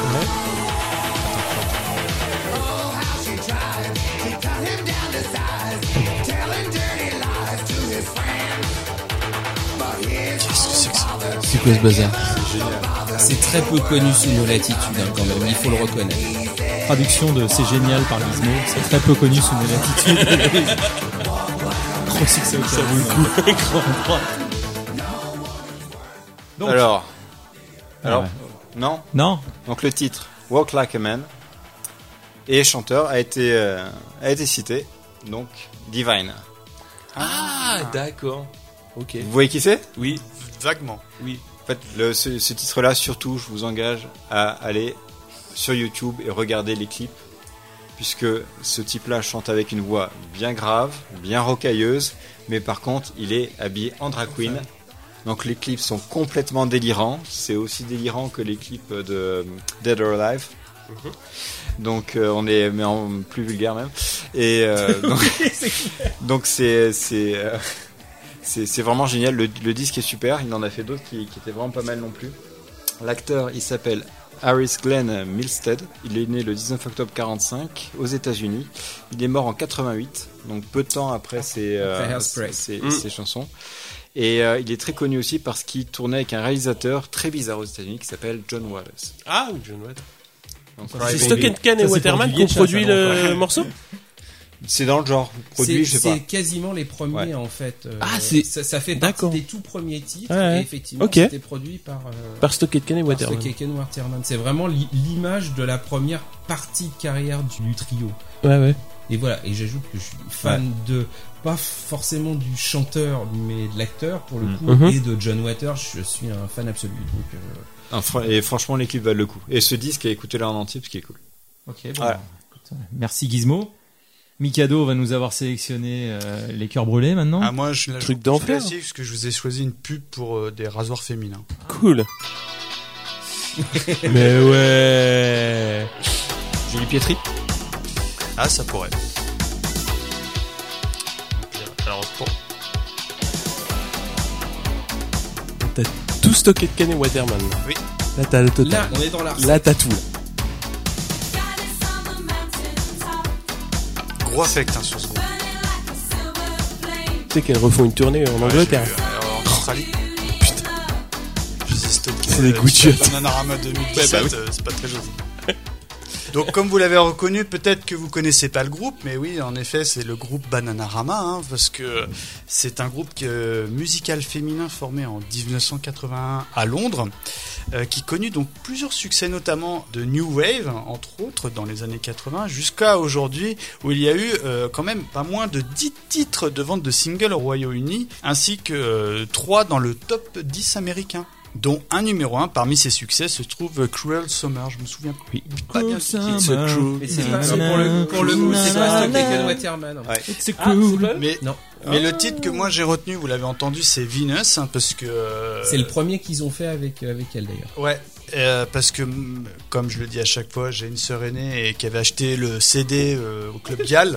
C'est quoi ce bazar? C'est très peu connu sous nos latitudes, hein, quand même. Il faut le reconnaître. Traduction de C'est génial par Gizmo. C'est très peu connu sous nos latitudes. Trop succès au cerveau. Donc, Alors, ouais. non. Donc le titre Walk Like a Man et chanteur a été cité. Donc Divine. Ah, d'accord. Ok. Vous voyez qui c'est? Oui. Vaguement. Oui. En fait, ce titre-là, surtout, je vous engage à aller sur YouTube et regarder les clips, puisque ce type-là chante avec une voix bien grave, bien rocailleuse, mais par contre, il est habillé en drag queen. Donc les clips sont complètement délirants. C'est aussi délirant que les clips de Dead or Alive. Donc on est mais en plus vulgaire même. Et donc c'est vraiment génial. Le disque est super. Il en a fait d'autres qui étaient vraiment pas mal non plus. L'acteur, il s'appelle Harris Glenn Milstead. Il est né le 19 octobre 45 aux États-Unis. Il est mort en 88, donc peu de temps après ses chansons. Et il est très connu aussi parce qu'il tournait avec un réalisateur très bizarre aux États-Unis qui s'appelle John Waters. Ah, John Waters. Donc, C'est Stock Aitken et Waterman qui ont produit le morceau? C'est dans le genre produit, je sais pas. C'est quasiment les premiers en fait. Ça fait partie des tout premiers titres. Ouais. Et effectivement, c'était produit par Stock Aitken et Waterman. Stock Aitken et Waterman. C'est vraiment l'image de la première partie de carrière du trio. Ouais. Et voilà. Et j'ajoute que je suis fan de pas forcément du chanteur, mais de l'acteur pour le coup, et de John Waters. Je suis un fan absolu. Donc, et franchement, l'équipe valent le coup. Et ce disque, écoutez-le en entier, parce qu'il est cool. Ok. Bon, écoute, merci Gizmo. Mikado va nous avoir sélectionné les cœurs brûlés maintenant. Ah, moi, je Truc d'enfer. parce que je vous ai choisi une pub pour des rasoirs féminins. Cool. Mais ouais. Julie Pietri. Ah, ça pourrait. Alors, T'as tout Stock Aitken et Waterman. Oui. Là, t'as le total. là, on est dans la. Là, t'as tout. Gros affect sur ce groupe. Tu sais qu'elles refont une tournée en Angleterre. Australie. Putain. Je sais stocké. C'est des goutiottes. Bananarama 2017, Ouais, bah c'est pas très joli. Donc comme vous l'avez reconnu, peut-être que vous connaissez pas le groupe, mais oui, en effet, c'est le groupe Bananarama, hein, parce que c'est un groupe musical féminin formé en 1981 à Londres, qui connut donc plusieurs succès, notamment de New Wave, entre autres, dans les années 80, jusqu'à aujourd'hui, où il y a eu quand même pas moins de 10 titres de vente de singles au Royaume-Uni, ainsi que 3 dans le top 10 américain. Dont un numéro 1 parmi ses succès se trouve Cruel Summer. Je me souviens pas bien qui est ce Cruel. Mais c'est pas pour le coup, c'est pas Stock Aitken Waterman. Ouais. C'est cool. Mais le titre que moi j'ai retenu, vous l'avez entendu, c'est Venus, hein, parce que c'est le premier qu'ils ont fait avec elle d'ailleurs. Ouais. Parce que, comme je le dis à chaque fois, j'ai une sœur aînée et qui avait acheté le CD au Club Dial.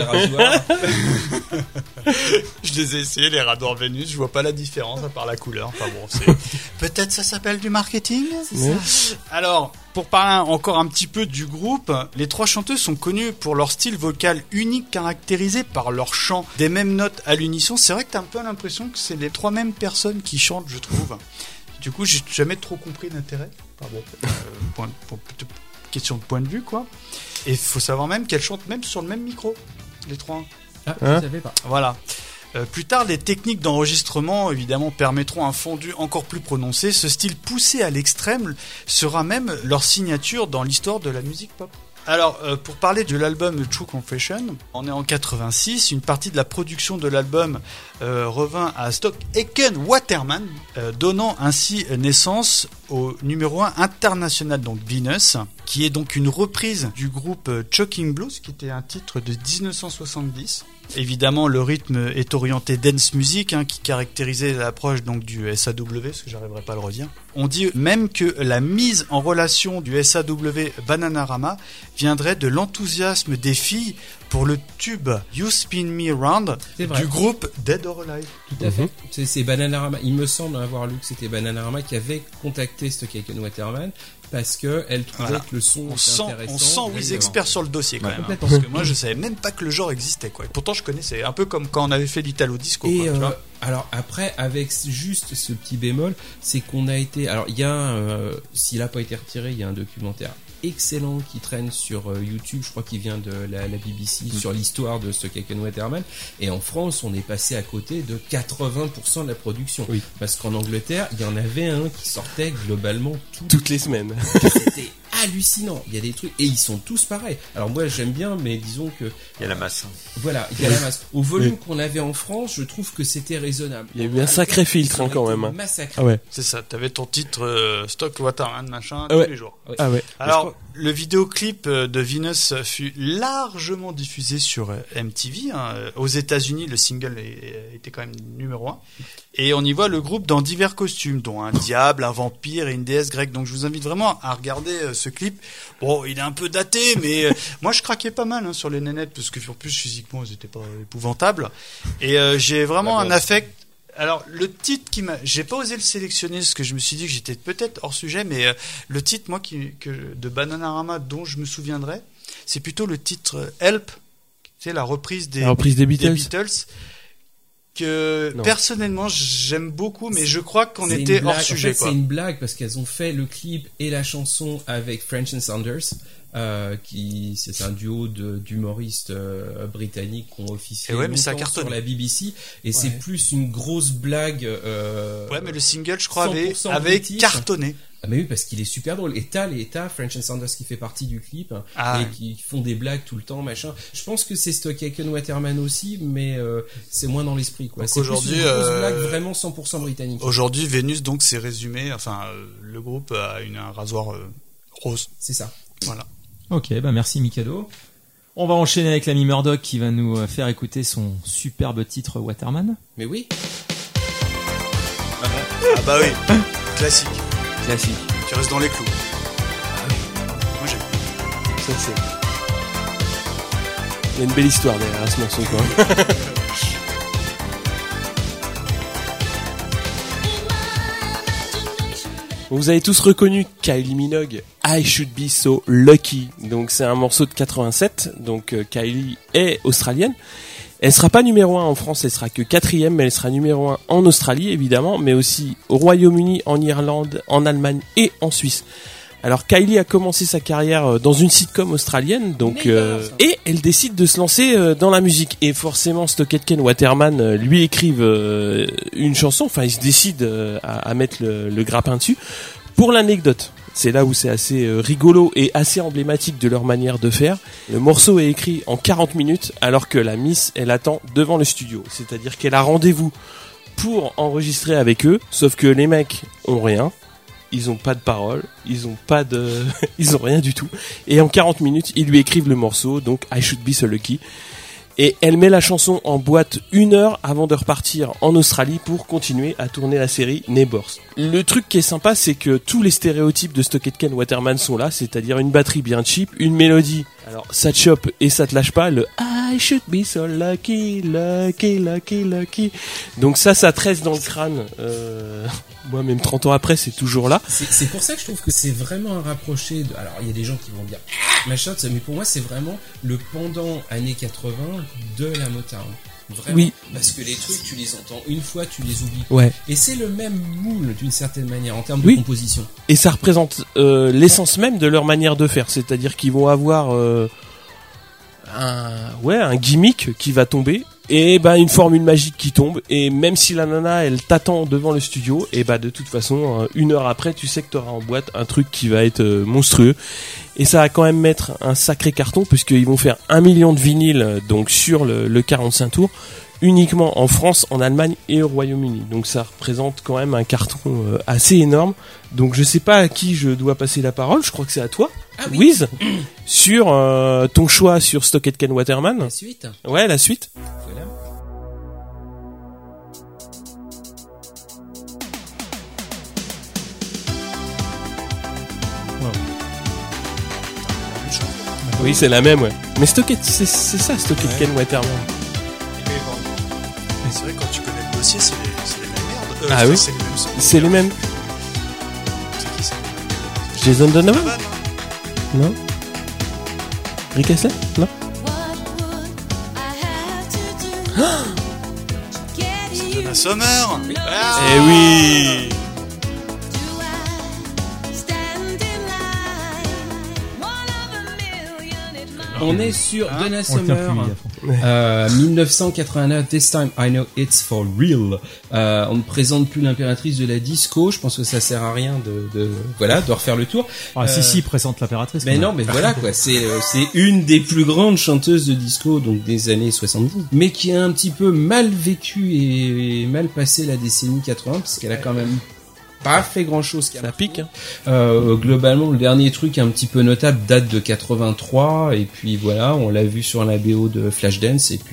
Je les ai essayés, les radoirs Vénus, je vois pas la différence à part la couleur. Enfin bon, peut-être ça s'appelle du marketing. Oui. Alors, pour parler encore un petit peu du groupe, les 3 chanteuses sont connues pour leur style vocal unique, caractérisé par leur chant des mêmes notes à l'unisson. C'est vrai que t'as un peu l'impression que c'est les 3 mêmes personnes qui chantent, je trouve. Du coup, j'ai jamais trop compris l'intérêt. Enfin bon, question de point de vue, quoi. Et il faut savoir même qu'elles chantent même sur le même micro, les 3. Ah, je savais pas. Voilà. Plus tard, les techniques d'enregistrement, évidemment, permettront un fondu encore plus prononcé. Ce style poussé à l'extrême sera même leur signature dans l'histoire de la musique pop. Alors, pour parler de l'album True Confession, on est en 86. Une partie de la production de l'album revint à Stock Aitken Waterman, donnant ainsi naissance au numéro 1 international, donc Venus, qui est donc une reprise du groupe Choking Blues, qui était un titre de 1970. Évidemment, le rythme est orienté dance music, hein, qui caractérisait l'approche donc du SAW, parce que j'arriverai pas à le redire. On dit même que la mise en relation du SAW Bananarama viendrait de l'enthousiasme des filles pour le tube You Spin Me Round du groupe Dead or Alive. Tout à fait. C'est Bananarama. Il me semble avoir lu que c'était Bananarama qui avait contacté Stock Aitken Waterman parce que elle trouvait que le son était intéressant. On sent les experts sur le dossier quand même, hein, parce que moi je savais même pas que le genre existait, quoi. Et pourtant je connaissais, un peu comme quand on avait fait l'Italo Disco. Et quoi, tu vois. alors après, avec juste ce petit bémol, c'est qu'on a été. Alors il y a, s'il a pas été retiré, il y a un documentaire excellent qui traîne sur YouTube, je crois qu'il vient de la BBC, sur l'histoire de Stock Aitken Waterman. Et en France, on est passé à côté de 80% de la production. Oui. Parce qu'en Angleterre, il y en avait un qui sortait globalement toutes les semaines. C'était hallucinant. Il y a des trucs, et ils sont tous pareils. Alors moi, j'aime bien, mais disons que... Il y a la masse. Voilà, il y a la masse. Au volume qu'on avait en France, je trouve que c'était raisonnable. Il y a eu un sacré filtre, hein, quand même. Massacré. Ah ouais. C'est ça, t'avais ton titre Stock Waterman, machin, tous les jours. Ouais. Ah ouais. Alors, le vidéoclip de Venus fut largement diffusé sur MTV. Hein. Aux États-Unis, le single était quand même numéro 1. Et on y voit le groupe dans divers costumes, dont un diable, un vampire et une déesse grecque. Donc je vous invite vraiment à regarder ce clip. Bon, il est un peu daté, mais moi je craquais pas mal, hein, sur les nénettes, parce que en plus physiquement ils étaient pas épouvantables. Et j'ai vraiment un affect. Alors le titre j'ai pas osé le sélectionner parce que je me suis dit que j'étais peut-être hors sujet, mais le titre de Bananarama dont je me souviendrai, c'est plutôt le titre Help, c'est la reprise des Beatles. Que personnellement j'aime beaucoup, mais je crois qu'on était hors sujet. En fait, c'est une blague parce qu'elles ont fait le clip et la chanson avec French and Saunders, c'est un duo d'humoristes britanniques qui ont officié sur la BBC, et c'est plus une grosse blague. Ouais, mais le single, je crois, avait cartonné. Ah mais oui, parce qu'il est super drôle. Et t'as French and Saunders qui fait partie du clip, et qui font des blagues tout le temps, machin. Je pense que c'est Stock Aitken Waterman aussi, mais c'est moins dans l'esprit, quoi. C'est aujourd'hui plus une grosse blague vraiment 100% britannique. Aujourd'hui, Vénus, donc, c'est résumé. Enfin, le groupe a un rasoir rose. C'est ça. Voilà. Ok, bah merci Mikado. On va enchaîner avec l'ami Murdoch qui va nous faire écouter son superbe titre Waterman. Mais oui. Ah bah oui. Classique. Classique. Tu restes dans les clous. Moi j'aime. Ça c'est. Il y a une belle histoire derrière ce morceau, quoi. Vous avez tous reconnu Kylie Minogue, I Should Be So Lucky. Donc c'est un morceau de 87. Donc Kylie est australienne. Elle sera pas numéro 1 en France, elle sera que 4e, mais elle sera numéro 1 en Australie évidemment, mais aussi au Royaume-Uni, en Irlande, en Allemagne et en Suisse. Alors Kylie a commencé sa carrière dans une sitcom australienne, donc et elle décide de se lancer dans la musique. Et forcément, Stock Aitken Waterman lui écrivent une chanson. Enfin, ils se décident à mettre le grappin dessus. Pour l'anecdote, c'est là où c'est assez rigolo et assez emblématique de leur manière de faire. Le morceau est écrit en 40 minutes, alors que la Miss, elle attend devant le studio. C'est-à-dire qu'elle a rendez-vous pour enregistrer avec eux, sauf que les mecs ont rien. Ils ont pas de paroles, ils ont rien du tout. Et en 40 minutes, ils lui écrivent le morceau, donc I Should Be So Lucky. Et elle met la chanson en boîte 1 heure avant de repartir en Australie pour continuer à tourner la série Neighbours. Le truc qui est sympa, c'est que tous les stéréotypes de Stock Aitken Waterman sont là, c'est-à-dire une batterie bien cheap, une mélodie, alors ça te chope et ça te lâche pas, le I should be so lucky, lucky, lucky, lucky. Donc ça te reste dans le crâne. Moi, même 30 ans après, c'est toujours là. C'est pour ça que je trouve que c'est vraiment un rapproché de... Alors, il y a des gens qui vont dire machin, mais pour moi, c'est vraiment le pendant années 80 de la Motown. Vraiment. Oui. Parce que les trucs, tu les entends une fois, tu les oublies. Ouais. Et c'est le même moule, d'une certaine manière, en termes de composition. Et ça représente l'essence même de leur manière de faire. C'est-à-dire qu'ils vont avoir un gimmick qui va tomber. Et une formule magique qui tombe, et même si la nana elle t'attend devant le studio, et de toute façon 1 heure après tu sais que t'auras en boîte un truc qui va être monstrueux, et ça va quand même mettre un sacré carton puisqu'ils vont faire 1 million de vinyles donc sur le 45 tours uniquement en France, en Allemagne et au Royaume-Uni. Donc ça représente quand même un carton assez énorme. Donc je sais pas à qui je dois passer la parole, je crois que c'est à toi. Ah oui. Wiz, sur ton choix sur Stock Aitken Waterman. La suite. Ouais, la suite. Voilà. Oui, c'est la même, ouais. Mais Stock Aitken, c'est ça, Stock Aitken Waterman. Mais c'est vrai, quand tu connais le dossier, c'est les mêmes merdes. Ah oui. C'est les mêmes sons. C'est les mêmes. C'est qui ça? Jason Donovan? Donovan, Non. Rick Astley? Non. Donna Summer. Ah. Eh oui. On est sur Donna On le tient Summer, plus, à fond. 1989, This Time I Know It's For Real. On ne présente plus l'impératrice de la disco, je pense que ça sert à rien de refaire le tour. Ah, si, présente l'impératrice. Mais non, mais voilà quoi, c'est une des plus grandes chanteuses de disco donc des années 70, mais qui a un petit peu mal vécu et mal passé la décennie 80 parce qu'elle a quand même pas fait grand chose. Ça pique, hein. Globalement, le dernier truc un petit peu notable date de 83 et puis voilà, on l'a vu sur la BO de Flashdance et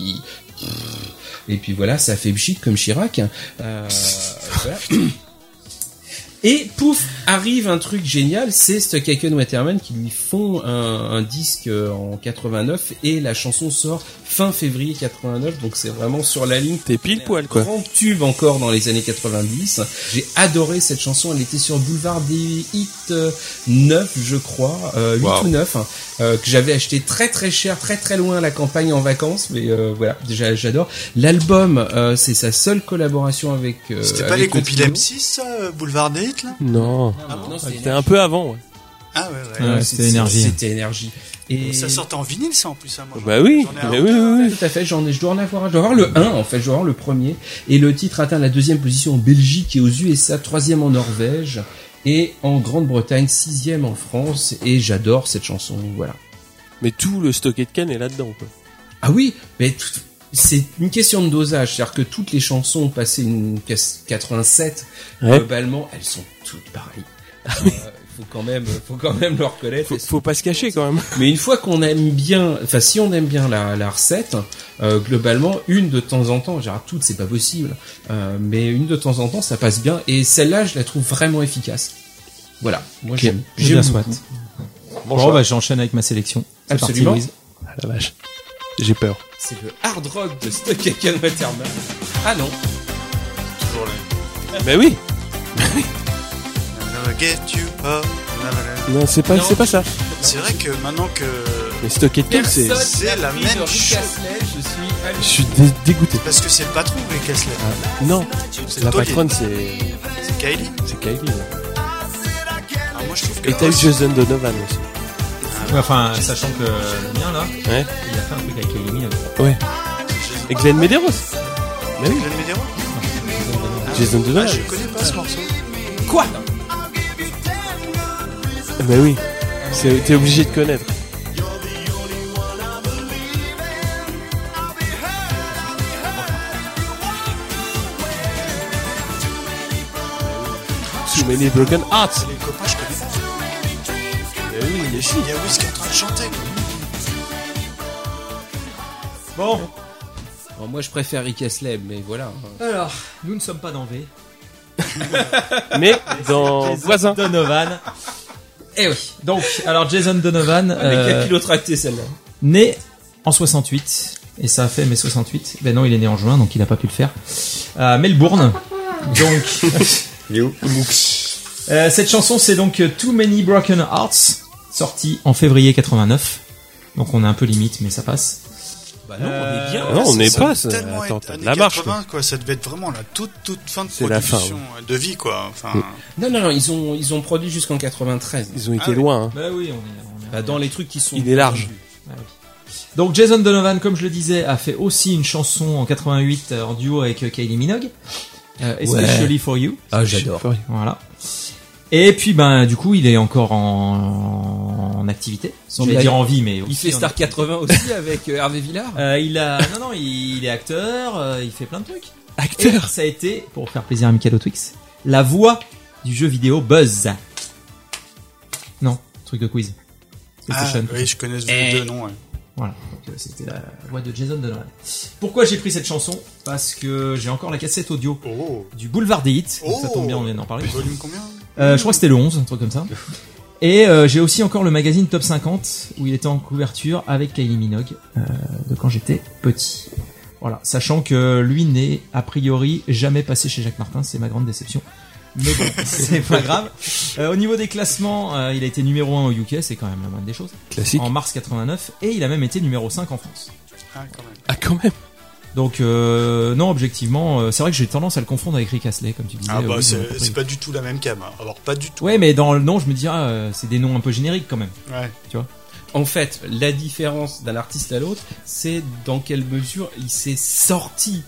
puis voilà, ça fait pchit comme Chirac. Voilà. Et pouf, arrive un truc génial, c'est Stock Aitken Waterman qui lui font un disque en 89 et la chanson sort fin février 89, donc c'est vraiment sur la ligne. T'es pile poil, quoi. Grand tube encore dans les années 90. J'ai adoré cette chanson, elle était sur Boulevard des Hits 9, je crois, 8 ou 9, que j'avais acheté très très cher, très très loin à la campagne en vacances, mais voilà, déjà j'adore. L'album, c'est sa seule collaboration avec... C'était pas les compiles M6, ça, Boulevard des Hits, là? Non. Non, C'était un peu avant, ouais. Ah ouais. C'était énergie. C'était énergie. Et Ça sortait en vinyle, ça, en plus, hein, moi. Bah oui, J'en ai mais oui. tout à fait, je dois en avoir. Je dois avoir le 1 en fait, je dois avoir le premier. Et le titre atteint la 2e position en Belgique et aux USA, 3e en Norvège et en Grande-Bretagne, 6e en France. Et j'adore cette chanson, voilà. Mais tout le Stock Aitken est là-dedans, quoi. Ah oui, mais c'est une question de dosage, c'est-à-dire que toutes les chansons passées une 87, globalement, elles sont toutes pareilles. Faut quand même le reconnaître. Faut pas se cacher quand même. Mais une fois qu'on aime bien, enfin si on aime bien la recette, globalement une de temps en temps, genre toutes c'est pas possible, mais une de temps en temps ça passe bien et celle-là je la trouve vraiment efficace. Voilà, moi j'aime soit. Bon, j'enchaîne avec ma sélection. C'est Absolument. parti, Louise. Ah la vache. J'ai peur. C'est le hard rock de Stock Aitken Waterman. Ah non. Toujours là. Mais oui. Get you up. Non, c'est pas ça. C'est vrai que maintenant que Mais Stockade Ken, c'est... C'est la même chose. Je suis dégoûté. Parce que c'est le patron, Rick Astley. Non, C'est la Tolly. patronne, c'est Kylie. Kylie. Ouais. Ah, moi, je trouve que... Et t'as eu Jason Donovan aussi. Ouais, enfin, sachant que le mien, là, Ouais. il a fait un truc avec Kylie Minogue. Ouais. Et Glenn Medeiros. Mais oui, Glenn Medeiros. Jason Ah, Donovan. je connais pas ce morceau. Quoi? Mais oui, t'es obligé de connaître. Too Many Broken Hearts. Les copains, je connais pas. Mais oui, mais si. Il y a Wiz qui est en train de chanter. Bon. Bon, moi, je préfère Rick Astley, mais voilà. Alors, nous ne sommes pas dans V. Mais dans Voisin. Donovan. Eh oui. Donc, alors Jason Donovan, Avec quel pilotracté celle-là? né en 68, et ça a fait mai 68. Ben non, il est né en juin, donc il n'a pas pu le faire. À Melbourne. Donc, cette chanson, c'est donc Too Many Broken Hearts, sortie en février 89. Donc on est un peu limite, mais ça passe. Bah non, on est bien. Non, on n'est Ça pas. doit tellement Attends, être t'as de années la marche. 80, quoi. Ça devait être vraiment la toute fin de C'est la fin, production, de vie, quoi. Enfin, Non, ils ont produit jusqu'en 93. Ils ont été Ah oui. loin. Hein. Bah oui, on est Bah, dans les trucs qui sont... Il est large. Donc Jason Donovan, comme je le disais, a fait aussi une chanson en 88 en duo avec Kylie Minogue, Especially for You. Ah, j'adore. Voilà. Et puis ben du coup il est encore en activité. Je vais dire en vie, mais Il aussi fait Star activité. 80 aussi avec Hervé Villard. Il est acteur, il fait plein de trucs. Acteur. Et ça a été, pour faire plaisir à Mikado Twix, la voix du jeu vidéo Buzz. Non, truc de quiz. PlayStation. oui, je connais ce deux noms, ouais. Voilà, donc c'était la voix de Jason Donovan. Pourquoi j'ai pris cette chanson? Parce que j'ai encore la cassette audio Oh. du Boulevard des Hits, donc Oh. ça tombe bien, on vient d'en parler. Volume combien? Je crois que c'était le 11, un truc comme ça. Et j'ai aussi encore le magazine Top 50 où il était en couverture avec Kylie Minogue de quand j'étais petit. Voilà, sachant que lui n'est a priori jamais passé chez Jacques Martin, c'est ma grande déception. Mais bon, c'est pas grave. Au niveau des classements, il a été numéro 1 au UK, c'est quand même la moindre des choses. Classique. En mars 89, et il a même été numéro 5 en France. Ah, quand même. Ah, quand même. Donc non, objectivement, c'est vrai que j'ai tendance à le confondre avec Rick Astley, comme tu disais. Ah, bah, oui, c'est pas du tout la même cam. Hein. Alors, pas du tout. Ouais, mais dans le nom, je me dis, c'est des noms un peu génériques quand même. Ouais. Tu vois. En fait, la différence d'un artiste à l'autre, c'est dans quelle mesure il s'est sorti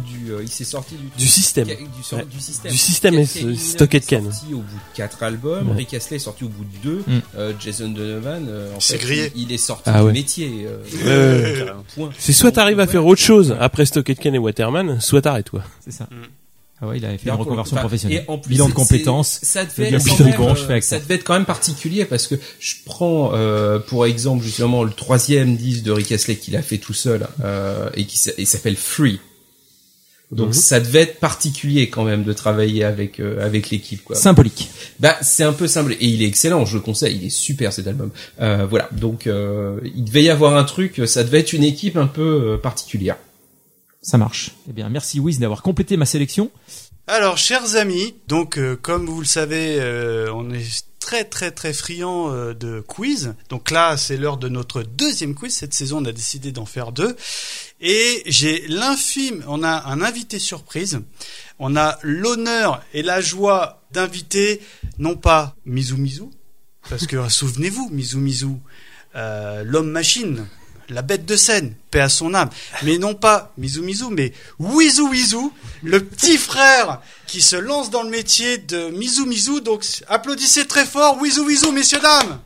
du système. Du Ouais. système. Du système et Kylie Minogue Stockade est Ken. sorti au bout de 4 albums, Ouais. Rick Astley est sorti au bout de 2, Jason Donovan, en C'est fait, grillé. il est sorti Ah du ouais. métier. Ouais. Point. C'est soit t'arrives à faire autre chose après Stockade Ken et Waterman, soit t'arrêtes, quoi. C'est ça. Mm. Ah ouais, il avait fait Et une en- reconversion enfin, professionnelle. et en plus, Bilan de c'est- compétences. ça Le devait, bilan quand même, de je fais avec ça ça. devait être quand même particulier parce que je prends pour exemple justement le 3e disque de Rick Astley qu'il a fait tout seul et qui s'appelle Free. Donc ça devait être particulier quand même de travailler avec l'équipe, quoi. Symbolique. Bah c'est un peu simple et il est excellent, je le conseille, il est super cet album. Voilà, donc il devait y avoir un truc, ça devait être une équipe un peu particulière. Ça marche. Eh bien, merci Wiz d'avoir complété ma sélection. Alors, chers amis, donc comme vous le savez, on est très friand de quiz. Donc là, c'est l'heure de notre deuxième quiz. Cette saison, on a décidé d'en faire 2. Et on a un invité surprise. On a l'honneur et la joie d'inviter, non pas Mizu, parce que souvenez-vous, Mizu, l'homme-machine, la bête de scène, paix à son âme. Mais non pas Mizu, mais Wizou, le petit frère qui se lance dans le métier de Mizu. Donc applaudissez très fort Wizou, messieurs, dames.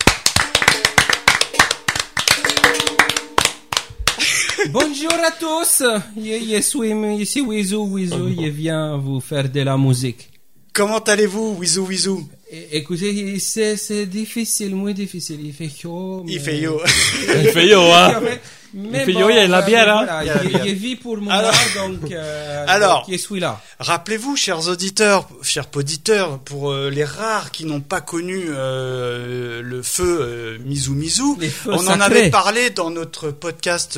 Bonjour à tous, je suis ici Wizou, je viens vous faire de la musique. Comment allez-vous, Wizou? Écoutez, c'est difficile, muy difficile, il fait chaud. Il fait yo. Il fait yo, hein. Mais Il fait yo, il y a la bière, hein. voilà, Il y a la bière. je vis pour mon Alors- art, donc Alors- je suis là. Rappelez-vous, chers auditeurs, chers poditeurs, pour les rares qui n'ont pas connu le feu Mizu Mizu, on en avait parlé dans notre podcast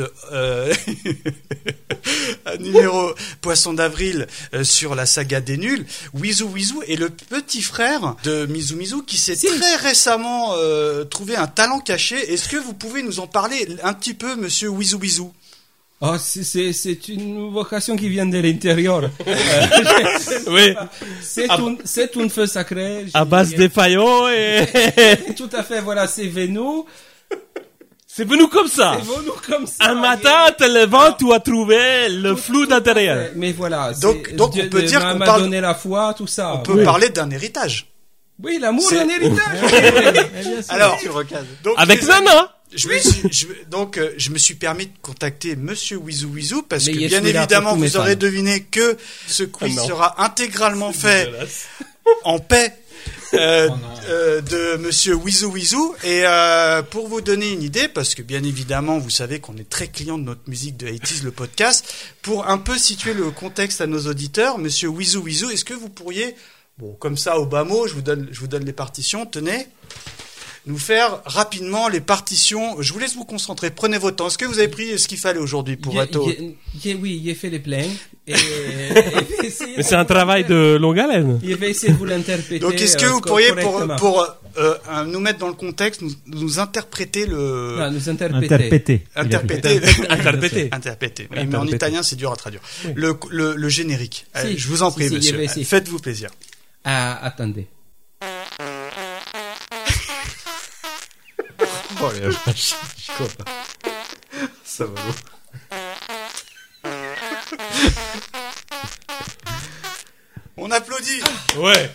numéro Poisson d'avril sur la saga des nuls. Wizu Wizu est le petit frère de Mizu Mizu qui s'est très récemment trouvé un talent caché. Est-ce que vous pouvez nous en parler un petit peu, monsieur Wizu Wizu? Oh, c'est une vocation qui vient de l'intérieur. Oui. C'est un feu sacré. À base de faillots et... Tout à fait, voilà, c'est venu. C'est venu comme ça. C'est venu comme ça. Un matin, te levant, tu as trouvé le flou d'intérieur. Mais voilà. Donc on peut dire qu'on m'a parle... donné la foi, tout ça. On peut parler d'un héritage. Oui, l'amour est un héritage. Alors, donc, avec Nana. Je me suis permis de contacter Monsieur Wizu Wizu parce que bien évidemment vous aurez deviné que ce quiz sera intégralement fait en paix de Monsieur Wizu Wizu et pour vous donner une idée, parce que bien évidemment vous savez qu'on est très client de notre musique de 80s le podcast, pour un peu situer le contexte à nos auditeurs, Monsieur Wizu Wizu, est-ce que vous pourriez, bon comme ça au bas mot, je vous donne les partitions, tenez, nous faire rapidement les partitions. Je vous laisse vous concentrer. Prenez votre temps. Est-ce que vous avez pris ce qu'il fallait aujourd'hui pour être au... Oui, j'ai fait les pleins. Mais c'est un travail de longue haleine. Il va essayer de vous l'interpréter. Donc, est-ce que vous pourriez, pour nous mettre dans le contexte, nous interpréter le... Non, nous interpréter. Interpréter. Oui, mais en italien, c'est dur à traduire. Oui. Le générique. Si, allez, je vous en prie, monsieur. Faites-vous plaisir. Attendez. Oh la vache, ça va loin. On applaudit. Ouais.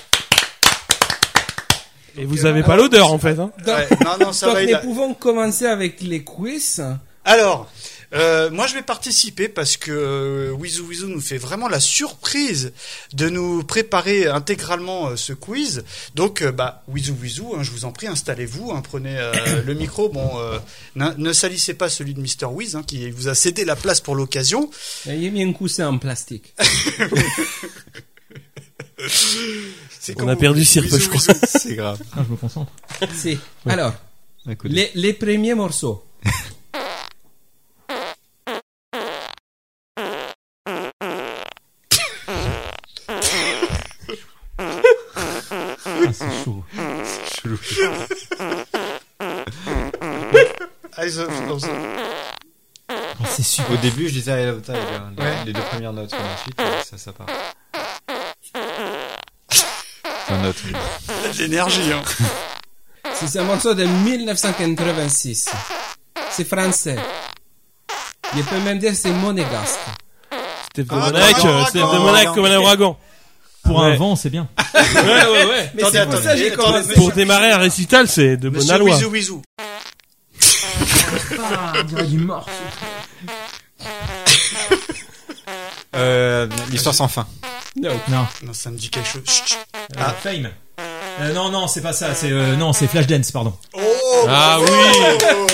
Et vous avez pas l'odeur en fait, hein. Non, ça va. Donc nous pouvons commencer avec les quiz. Alors, moi je vais participer parce que Wizu Wizu nous fait vraiment la surprise de nous préparer intégralement ce quiz. Donc, Wizu Wizu, je vous en prie, installez-vous, prenez le micro. Bon, ne salissez pas celui de Mr. Wiz, qui vous a cédé la place pour l'occasion. Il y a mis un coussin en plastique. On a perdu Sirpe, je crois. C'est grave. Je me concentre. Si. Ouais. Alors, les premiers morceaux. C'est chaud. Chelou. C'est super. Au début, je disais I Love Tiger, les deux premières notes, mais ensuite, ça part. C'est un autre. L'énergie, C'est un morceau de 1986. C'est français. Je peux même dire c'est monégasque. Steve de Monaco comme un ouragan. Pour un vent, c'est bien. Ouais. Mais c'est pour ça que j'ai commencé. Pour démarrer un récital, c'est de bonne aloi. Wizu Wizu. On dirait du morse. L'histoire sans fin. Non, ça me dit quelque chose. Fame. Non, c'est pas ça. C'est c'est Flashdance, pardon. Oh. Ah oui.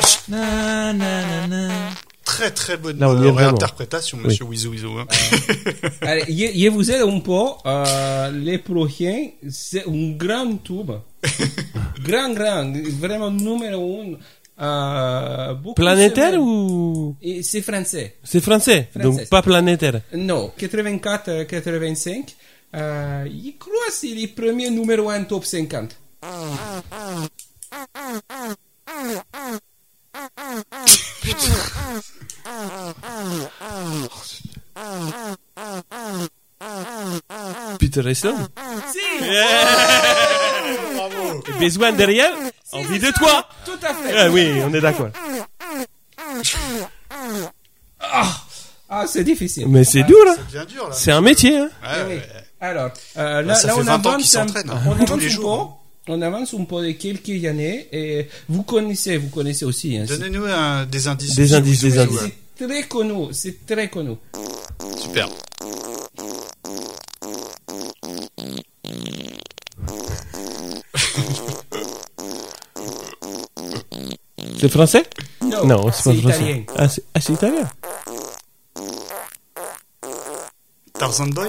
Très très bonne là, réinterprétation, monsieur Wizu Wizu. Allez, je vous aide un peu. Les prochains, c'est un grand tube. grand, vraiment numéro 1. Planétaire ou... C'est français. C'est français, donc pas planétaire. Non, 84-85. Je crois que c'est le premier numéro 1 top 50. Peter Wrestler. Si. Bravo. Besoin derrière, envie de toi. Tout à fait. Oui, on est d'accord. C'est difficile. Mais c'est dur, là. Ça devient dur, là. C'est un métier, hein. Ouais. Alors, là ça fait on 20 ans avance qu'ils s'entraînent, tous les jours. On avance un peu de quelques années et vous connaissez aussi. Donnez-nous des indices. Des indices. C'est très connu, Super. C'est français? Non, c'est pas italien. français. C'est italien. Tarzan Boy.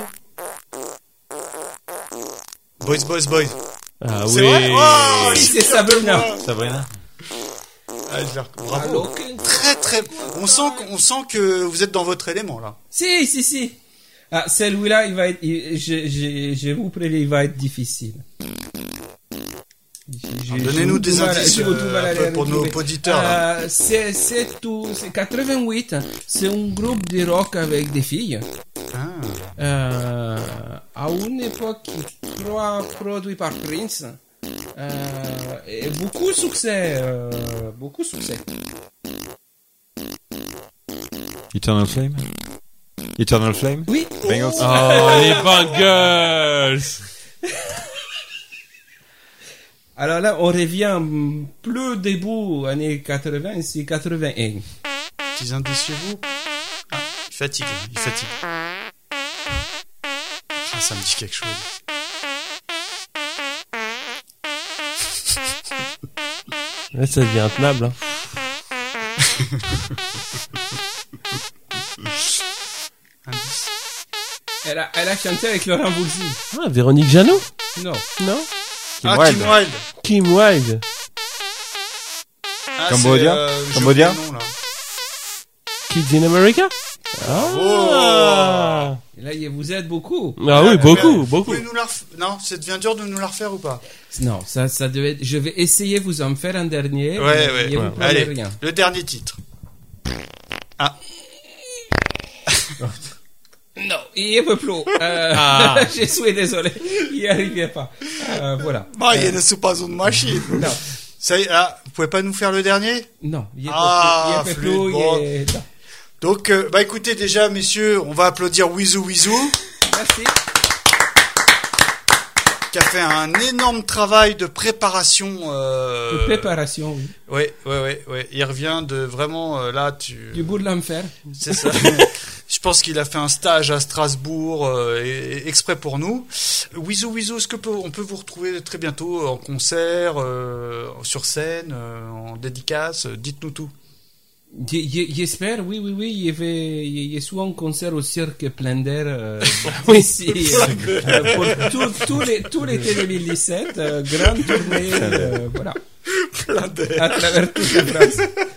Boys. Ah C'est oui. vrai. Oh, Oui, c'est Sabrina. Sabrina. Bravo. Très. On sent que vous êtes dans votre élément là. Si. Ah, celui-là, je vous préviens, il va être difficile. Donnez-nous des indices un peu pour nos auditeurs. Là. C'est 88. C'est un groupe de rock avec des filles. À une époque produit par Prince. Et beaucoup de succès. Eternal Flame. Oui. Bengals. Oh, les Bengals. Alors là, on revient plus début années 80, c'est 81. Petits indices chez vous. Ah, il fatigue. Ah, ça me dit quelque chose. Là, ça devient intenable. Hein. Indice. Elle a chanté avec Laurent Voulzy. Ah, Véronique Jeannot? Non. Non? Kim Wilde. Kim Wilde. Ah, Cambodia. c'est, Cambodia. j'ai oublié le nom, là. Kids in America? Ah. Et là, vous êtes beaucoup. Ah oui, beaucoup. Vous pouvez nous la Non, ça devient dur de nous la refaire ou pas? Non, ça devait être... Je vais essayer de vous en faire un dernier. Ouais. Et vous prenez Allez, rien. le dernier titre. Ah. Non, il peut plus. Je suis désolé. Il n'y arrivait pas. Voilà. Bah, il ne sont pas une machine. Non. Ça y est, vous pouvez pas nous faire le dernier? Non, il peut plus. Flûte, bon. Non. Donc, écoutez, déjà, messieurs, on va applaudir Wizou, Merci. qui a fait un énorme travail de préparation. De préparation, oui. Ouais. Il revient de vraiment, là, Du bout de l'enfer. C'est ça. Je pense qu'il a fait un stage à Strasbourg exprès pour nous. Wizou, est-ce que on peut vous retrouver très bientôt en concert, sur scène, en dédicace? Dites-nous tout. J'espère, oui. Il y a souvent un concert au Cirque Plein d'Air Oui. ici, pour tout l'été 2017, grande tournée, voilà, Plein d'air. à travers toute la France.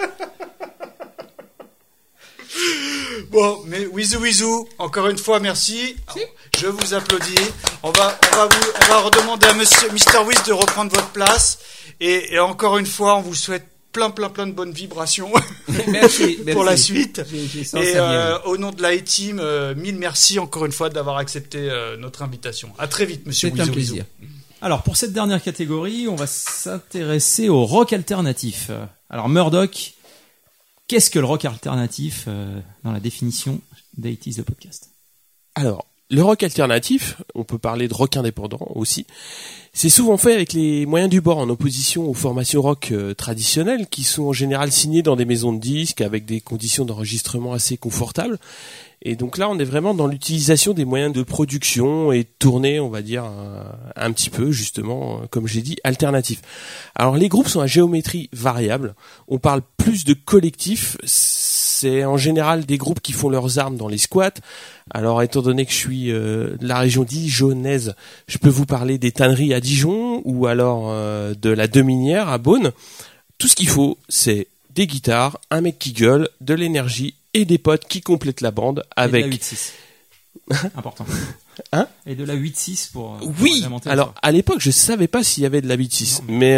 Bon, mais Wizou, encore une fois, merci. Je vous applaudis. On va redemander à Mr. Wiz de reprendre votre place. Et encore une fois, on vous souhaite plein de bonnes vibrations. Merci. Pour la suite. J'ai senti Et bien. au nom de la team, mille merci encore une fois d'avoir accepté notre invitation. À très vite, monsieur C'est un Wizou. plaisir. Alors pour cette dernière catégorie, on va s'intéresser au rock alternatif. Alors Murdoch, qu'est-ce que le rock alternatif dans la définition d'A-Tease le podcast? Alors, le rock alternatif, on peut parler de rock indépendant aussi, c'est souvent fait avec les moyens du bord en opposition aux formations rock traditionnelles qui sont en général signées dans des maisons de disques avec des conditions d'enregistrement assez confortables. Et donc là, on est vraiment dans l'utilisation des moyens de production et de tournée, on va dire, un petit peu, justement, comme j'ai dit, alternatif. Alors, les groupes sont à géométrie variable. On parle plus de collectifs. C'est en général des groupes qui font leurs armes dans les squats. Alors, étant donné que je suis de la région dijonnaise, je peux vous parler des tanneries à Dijon ou alors de la Deminière à Beaune. Tout ce qu'il faut, c'est des guitares, un mec qui gueule, de l'énergie et des potes qui complètent la bande avec... Et de la 8-6. Important. Hein? Et de la 8-6 pour Oui, agrémenter alors l'histoire. à l'époque je savais pas s'il y avait de la 8-6, mais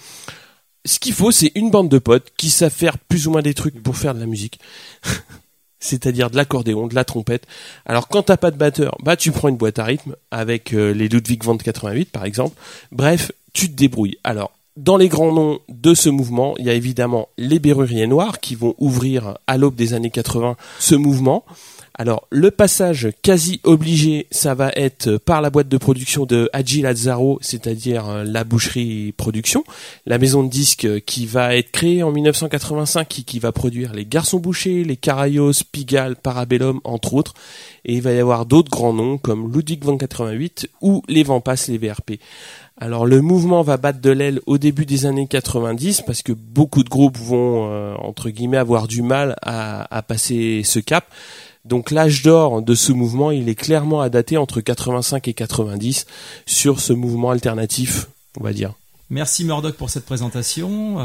ce qu'il faut c'est une bande de potes qui savent faire plus ou moins des trucs pour faire de la musique. C'est-à-dire de l'accordéon, de la trompette. Alors quand t'as pas de batteur, bah tu prends une boîte à rythme avec les Ludwig van 88 par exemple. Bref, tu te débrouilles. Alors dans les grands noms de ce mouvement, il y a évidemment les Berruriers Noirs qui vont ouvrir à l'aube des années 80 ce mouvement. Alors, le passage quasi obligé, ça va être par la boîte de production de Hadji Lazzaro, c'est-à-dire la Boucherie Production, la maison de disques qui va être créée en 1985 qui va produire les Garçons Bouchers, les Carayos, Pigalle, Parabellum, entre autres. Et il va y avoir d'autres grands noms comme Ludwig van 88 ou les Vampas, les VRP. Alors le mouvement va battre de l'aile au début des années 90 parce que beaucoup de groupes vont entre guillemets avoir du mal à passer ce cap. Donc l'âge d'or de ce mouvement, il est clairement à dater entre 85 et 90 sur ce mouvement alternatif, on va dire. Merci Murdoch pour cette présentation.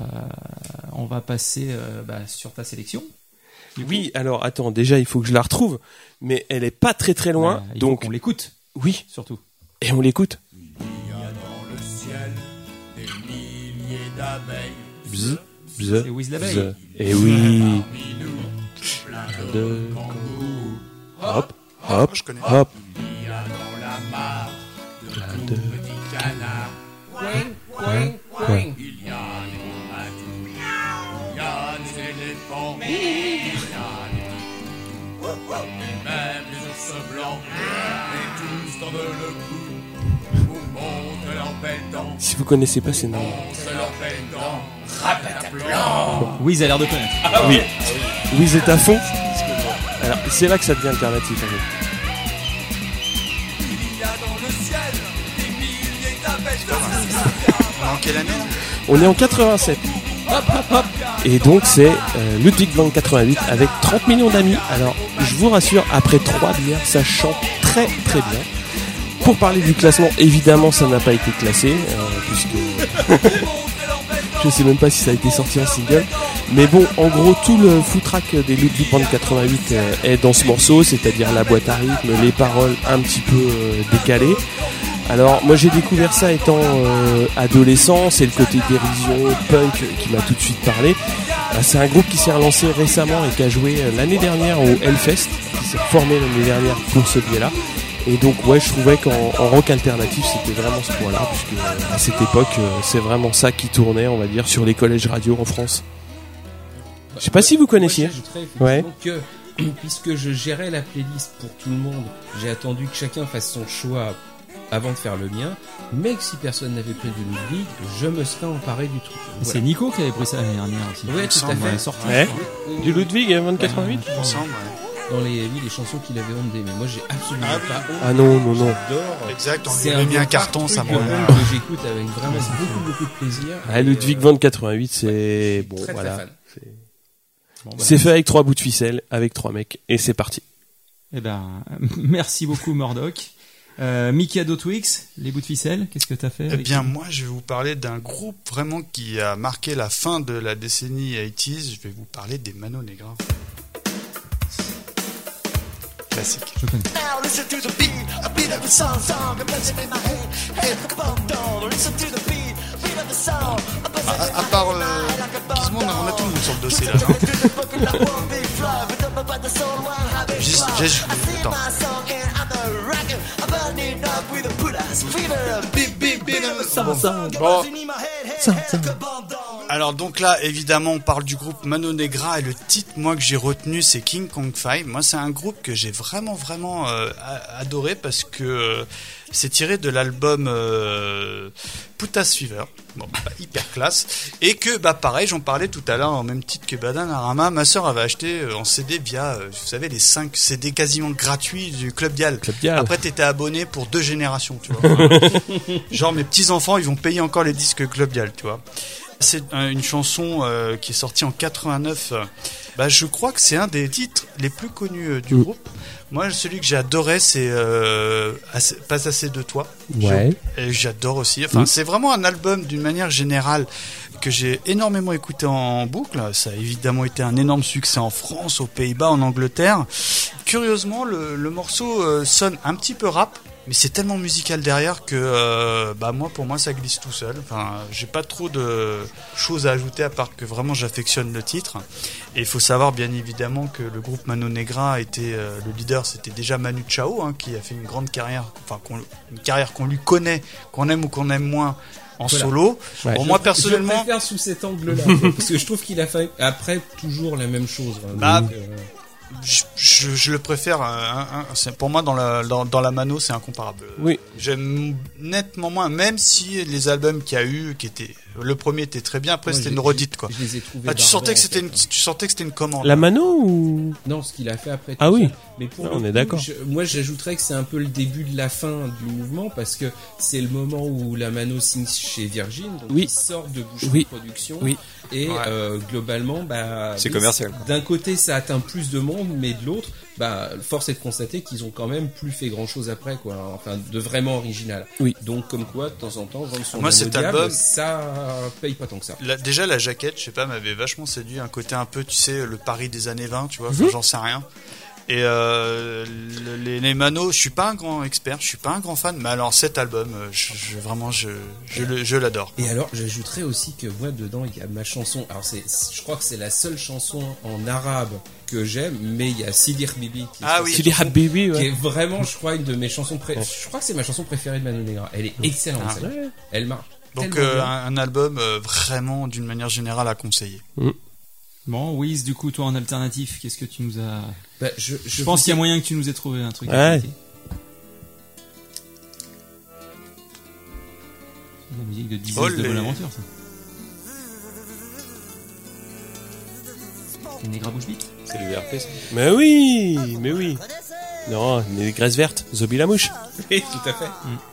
On va passer sur ta sélection. Oui, alors attends, déjà il faut que je la retrouve, mais elle est pas très très loin, donc on l'écoute. Oui, surtout. Et on l'écoute. Il y a dans le ciel des milliers d'abeilles. Bzz, bzz, C'est Wiz l'abeille. bzz. Et oui. Parmi nous, plein de kangourous. Hop, hop, Je connais. hop. Il y a dans la mare de de- tout petits canards. Ouais. Il y a des tomates, il y a des éléphants, il y a des petits et même des ours blancs. Et tous tendent le cou pour montrer leurs belles dents. Si vous connaissez pas, c'est normal. Montrent leurs belles dents. Wiz a l'air de connaître. Oui. Wiz est à fond. Alors, c'est là que ça devient alternatif, en fait. Il y a dans le ciel des milliers d'abeilles. On est en quelle année là? On est en 87. Et donc c'est Ludwig van 88 avec 30 millions d'amis. Alors je vous rassure, après 3 bières, ça chante très très bien. Pour parler du classement, évidemment ça n'a pas été classé, puisque je sais même pas si ça a été sorti en single. Mais bon, en gros tout le footrack des Ludwig van 88 est dans ce morceau, c'est-à-dire la boîte à rythme, les paroles un petit peu décalées. Alors moi j'ai découvert ça étant adolescent, c'est le côté dérision, punk qui m'a tout de suite parlé. C'est un groupe qui s'est relancé récemment et qui a joué l'année dernière au Hellfest, qui s'est formé l'année dernière pour ce biais-là. Et donc ouais, je trouvais qu'en rock alternatif c'était vraiment ce point-là, puisque à cette époque c'est vraiment ça qui tournait, on va dire, sur les collèges radio en France. Je sais pas si vous connaissiez. Moi, j'ajouterais effectivement que puisque je gérais la playlist pour tout le monde, j'ai attendu que chacun fasse son choix avant de faire le mien, mais que si personne n'avait pris du Ludwig, je me serais emparé du truc. Voilà. C'est Nico qui avait pris ça l'année dernière aussi. Ouais, tout à fait. Sorti. Ouais. Du Ludwig van 88 Ensemble, ouais. Dans les chansons qu'il avait honte d'aimer. Moi, j'ai absolument pas honte. Ah non, non, non. J'adore. Exact, on lui C'est avait mis un des carton, trucs ça de me honte revient. que j'écoute avec vraiment beaucoup de plaisir. Ah, Ludwig van 88, c'est bon, Très, voilà. très fan. C'est fait avec 3 bouts de ficelle, avec 3 mecs, et c'est parti. Eh ben, merci beaucoup Murdoch. Mikado Twix, les bouts de ficelle, qu'est-ce que t'as fait Eh avec bien, moi, je vais vous parler d'un groupe vraiment qui a marqué la fin de la décennie 80s. Je vais vous parler des Mano Negra. Classique. Je connais. Now listen to the beat, a beat of the song, a buzzing in my head, head like a bomb doll. Listen to the beat of the song, a buzzing in my À part head like a bomb Gizmo, on a tout le monde sur le dossier là. Alors donc là, évidemment, on parle du groupe Mano Negra et le titre, moi, que j'ai retenu, c'est King Kong 5. Moi, c'est un groupe que j'ai vraiment adoré parce que c'est tiré de l'album Putas Fever. Bon, bah, hyper classe. Et que, bah, pareil, j'en parlais tout à l'heure, en même titre que Bananarama, ma sœur avait acheté en CD via, vous savez, les 5 CD quasiment gratuits du Club Dial. Après, t'étais abonné pour 2 générations, tu vois. Genre, mes petits-enfants, ils vont payer encore les disques Club Dial, tu vois. C'est une chanson qui est sortie en 89. Bah, je crois que c'est un des titres les plus connus du groupe. Moi, celui que j'adorais, c'est Pas assez de toi. Ouais. Et j'adore aussi. Enfin, c'est vraiment un album d'une manière générale que j'ai énormément écouté en boucle. Ça a évidemment été un énorme succès en France, aux Pays-Bas, en Angleterre. Curieusement, le morceau sonne un petit peu rap. Mais c'est tellement musical derrière que pour moi ça glisse tout seul. Enfin, j'ai pas trop de choses à ajouter à part que vraiment j'affectionne le titre. Et il faut savoir bien évidemment que le groupe Mano Negra était le leader, c'était déjà Manu Chao, hein, qui a fait une grande carrière, enfin une carrière qu'on lui connaît, qu'on aime ou qu'on aime moins en solo. Ouais. Bon, moi personnellement, je préfère sous cet angle-là parce que je trouve qu'il a fait après toujours la même chose. Donc, je le préfère. Pour moi, dans la Mano, c'est incomparable. Oui. J'aime nettement moins, même si les albums qu'il y a eu, qui étaient Le premier était très bien, après Moi, c'était une redite quoi. Je les ai trouvés. Ah, tu sentais que barbants, c'était tu sentais que c'était une commande. La mano ou... Non, ce qu'il a fait après. Ah tout oui. ça. Mais pour Ah, le on est coup, d'accord. moi, j'ajouterais que c'est un peu le début de la fin du mouvement parce que c'est le moment où la Mano signe chez Virgin, donc Oui. ils sortent de bouche Oui. de production. Oui. Et Ouais. globalement, bah, C'est oui, commercial, quoi. D'un côté, ça atteint plus de monde, mais de l'autre, bah, force est de constater qu'ils ont quand même plus fait grand chose après, quoi. Enfin, de vraiment original. Oui. Donc, comme quoi, de temps en temps, vendre son Moi, âme cet au diable, album- ça paye pas tant que ça. Déjà la jaquette, je sais pas, m'avait vachement séduit, un côté un peu, tu sais, le Paris des années 20, tu vois, enfin, j'en sais rien. Et les Manos, je suis pas un grand expert, je suis pas un grand fan, mais alors cet album, vraiment, je l'adore. Et alors, j'ajouterais aussi que moi, dedans, il y a ma chanson. Alors, je crois que c'est la seule chanson en arabe que j'aime, mais il y a Sidi Habibi. Ah oui. Sidi Habibi, Qui ouais. est vraiment, je crois, une de mes chansons je crois que c'est ma chanson préférée de Mano Negra. Elle est excellente, Ah. celle-là. Elle marche. Donc tellement bien. un album vraiment d'une manière générale à conseiller. Bon, Wiz, du coup, toi en alternatif, qu'est-ce que tu nous as... Bah, Je pense qu'il y a moyen que tu nous aies trouvé un truc. Ouais. à côté. La musique de 10 Oh, de les- Bonne Aventure, ça. C'est Negra Bouche Beat. C'est le VRP, ça. Mais oui, mais oui. Non, mais les graisses vertes, Zobi la mouche. Oui, tout à fait.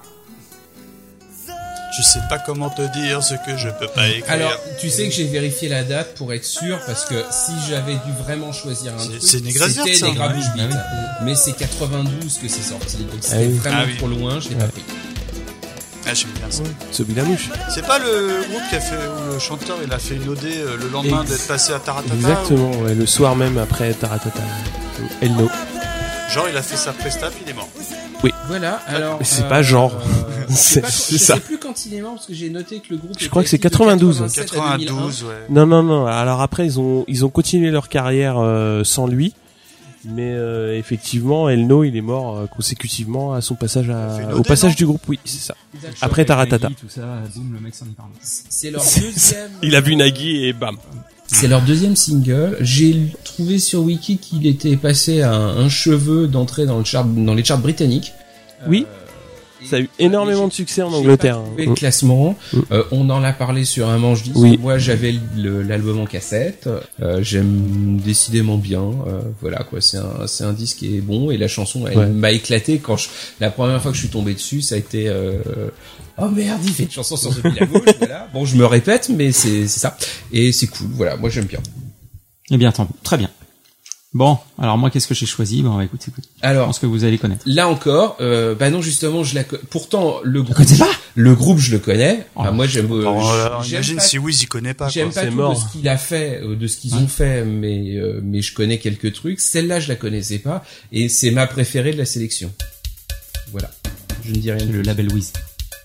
Je sais pas comment te dire ce que je peux pas écrire. Alors, tu sais que j'ai vérifié la date pour être sûr, parce que si j'avais dû vraiment choisir un truc, c'est Negra Zert, c'était ça. Negra Ouais. Bouche Beat. Mais c'est 92 que c'est sorti, donc c'était oui. vraiment Ah oui. trop loin, je l'ai pas pris. Ah, j'aime bien ça. Zobi la mouche. C'est pas le groupe qui a fait, où le chanteur il a fait une OD le lendemain d'être passé à Taratata. Exactement, ouais, le soir même après Taratata. Elno. Genre il a fait sa presta puis il est mort. Voilà, alors... Mais c'est pas genre. C'est Je ça. sais plus quand il est mort, parce que j'ai noté que le groupe... Je crois que c'est était actif de 92. 87 à 2001. 92, ouais. Non. Alors après, ils ont continué leur carrière sans lui. Mais effectivement, Elno, il est mort consécutivement à son passage fait une au OD, passage non du groupe. Oui, c'est ça. D'accord. Après Taratata. Tout ça, boum, le mec s'en est parlé. C'est leur deuxième... Il a vu Nagui et bam. C'est leur deuxième single. J'ai trouvé sur Wiki qu'il était passé à un cheveu d'entrée dans les charts britanniques. Oui. Ça a eu énormément de succès en Angleterre. J'ai pas trouvé le classement. On en a parlé sur un manche 10. Oui. Moi, j'avais l'album en cassette. J'aime décidément bien. Voilà quoi. C'est un disque qui est bon et la chanson elle Ouais. m'a éclaté quand la première fois que je suis tombé dessus, ça a été oh merde, il fait une chanson sur The Villa Gauche. Voilà. Bon, je me répète, mais c'est ça et c'est cool. Voilà, moi j'aime bien. Eh bien, tant très bien. Bon, alors moi, qu'est-ce que j'ai choisi? Bon, écoute. Je Alors, pense que vous allez connaître. là encore, bah non justement, pourtant le groupe, connaissais pas le groupe je le connais. Enfin, moi j'aime. Alors, j'aime imagine pas- si Wiz il connaît pas. J'aime Quoi. pas c'est tout mort. de ce qu'il a fait, de ce qu'ils ont fait, mais je connais quelques trucs. Celle-là, je la connaissais pas, et c'est ma préférée de la sélection. Voilà. Je ne dis rien. Le label Wiz.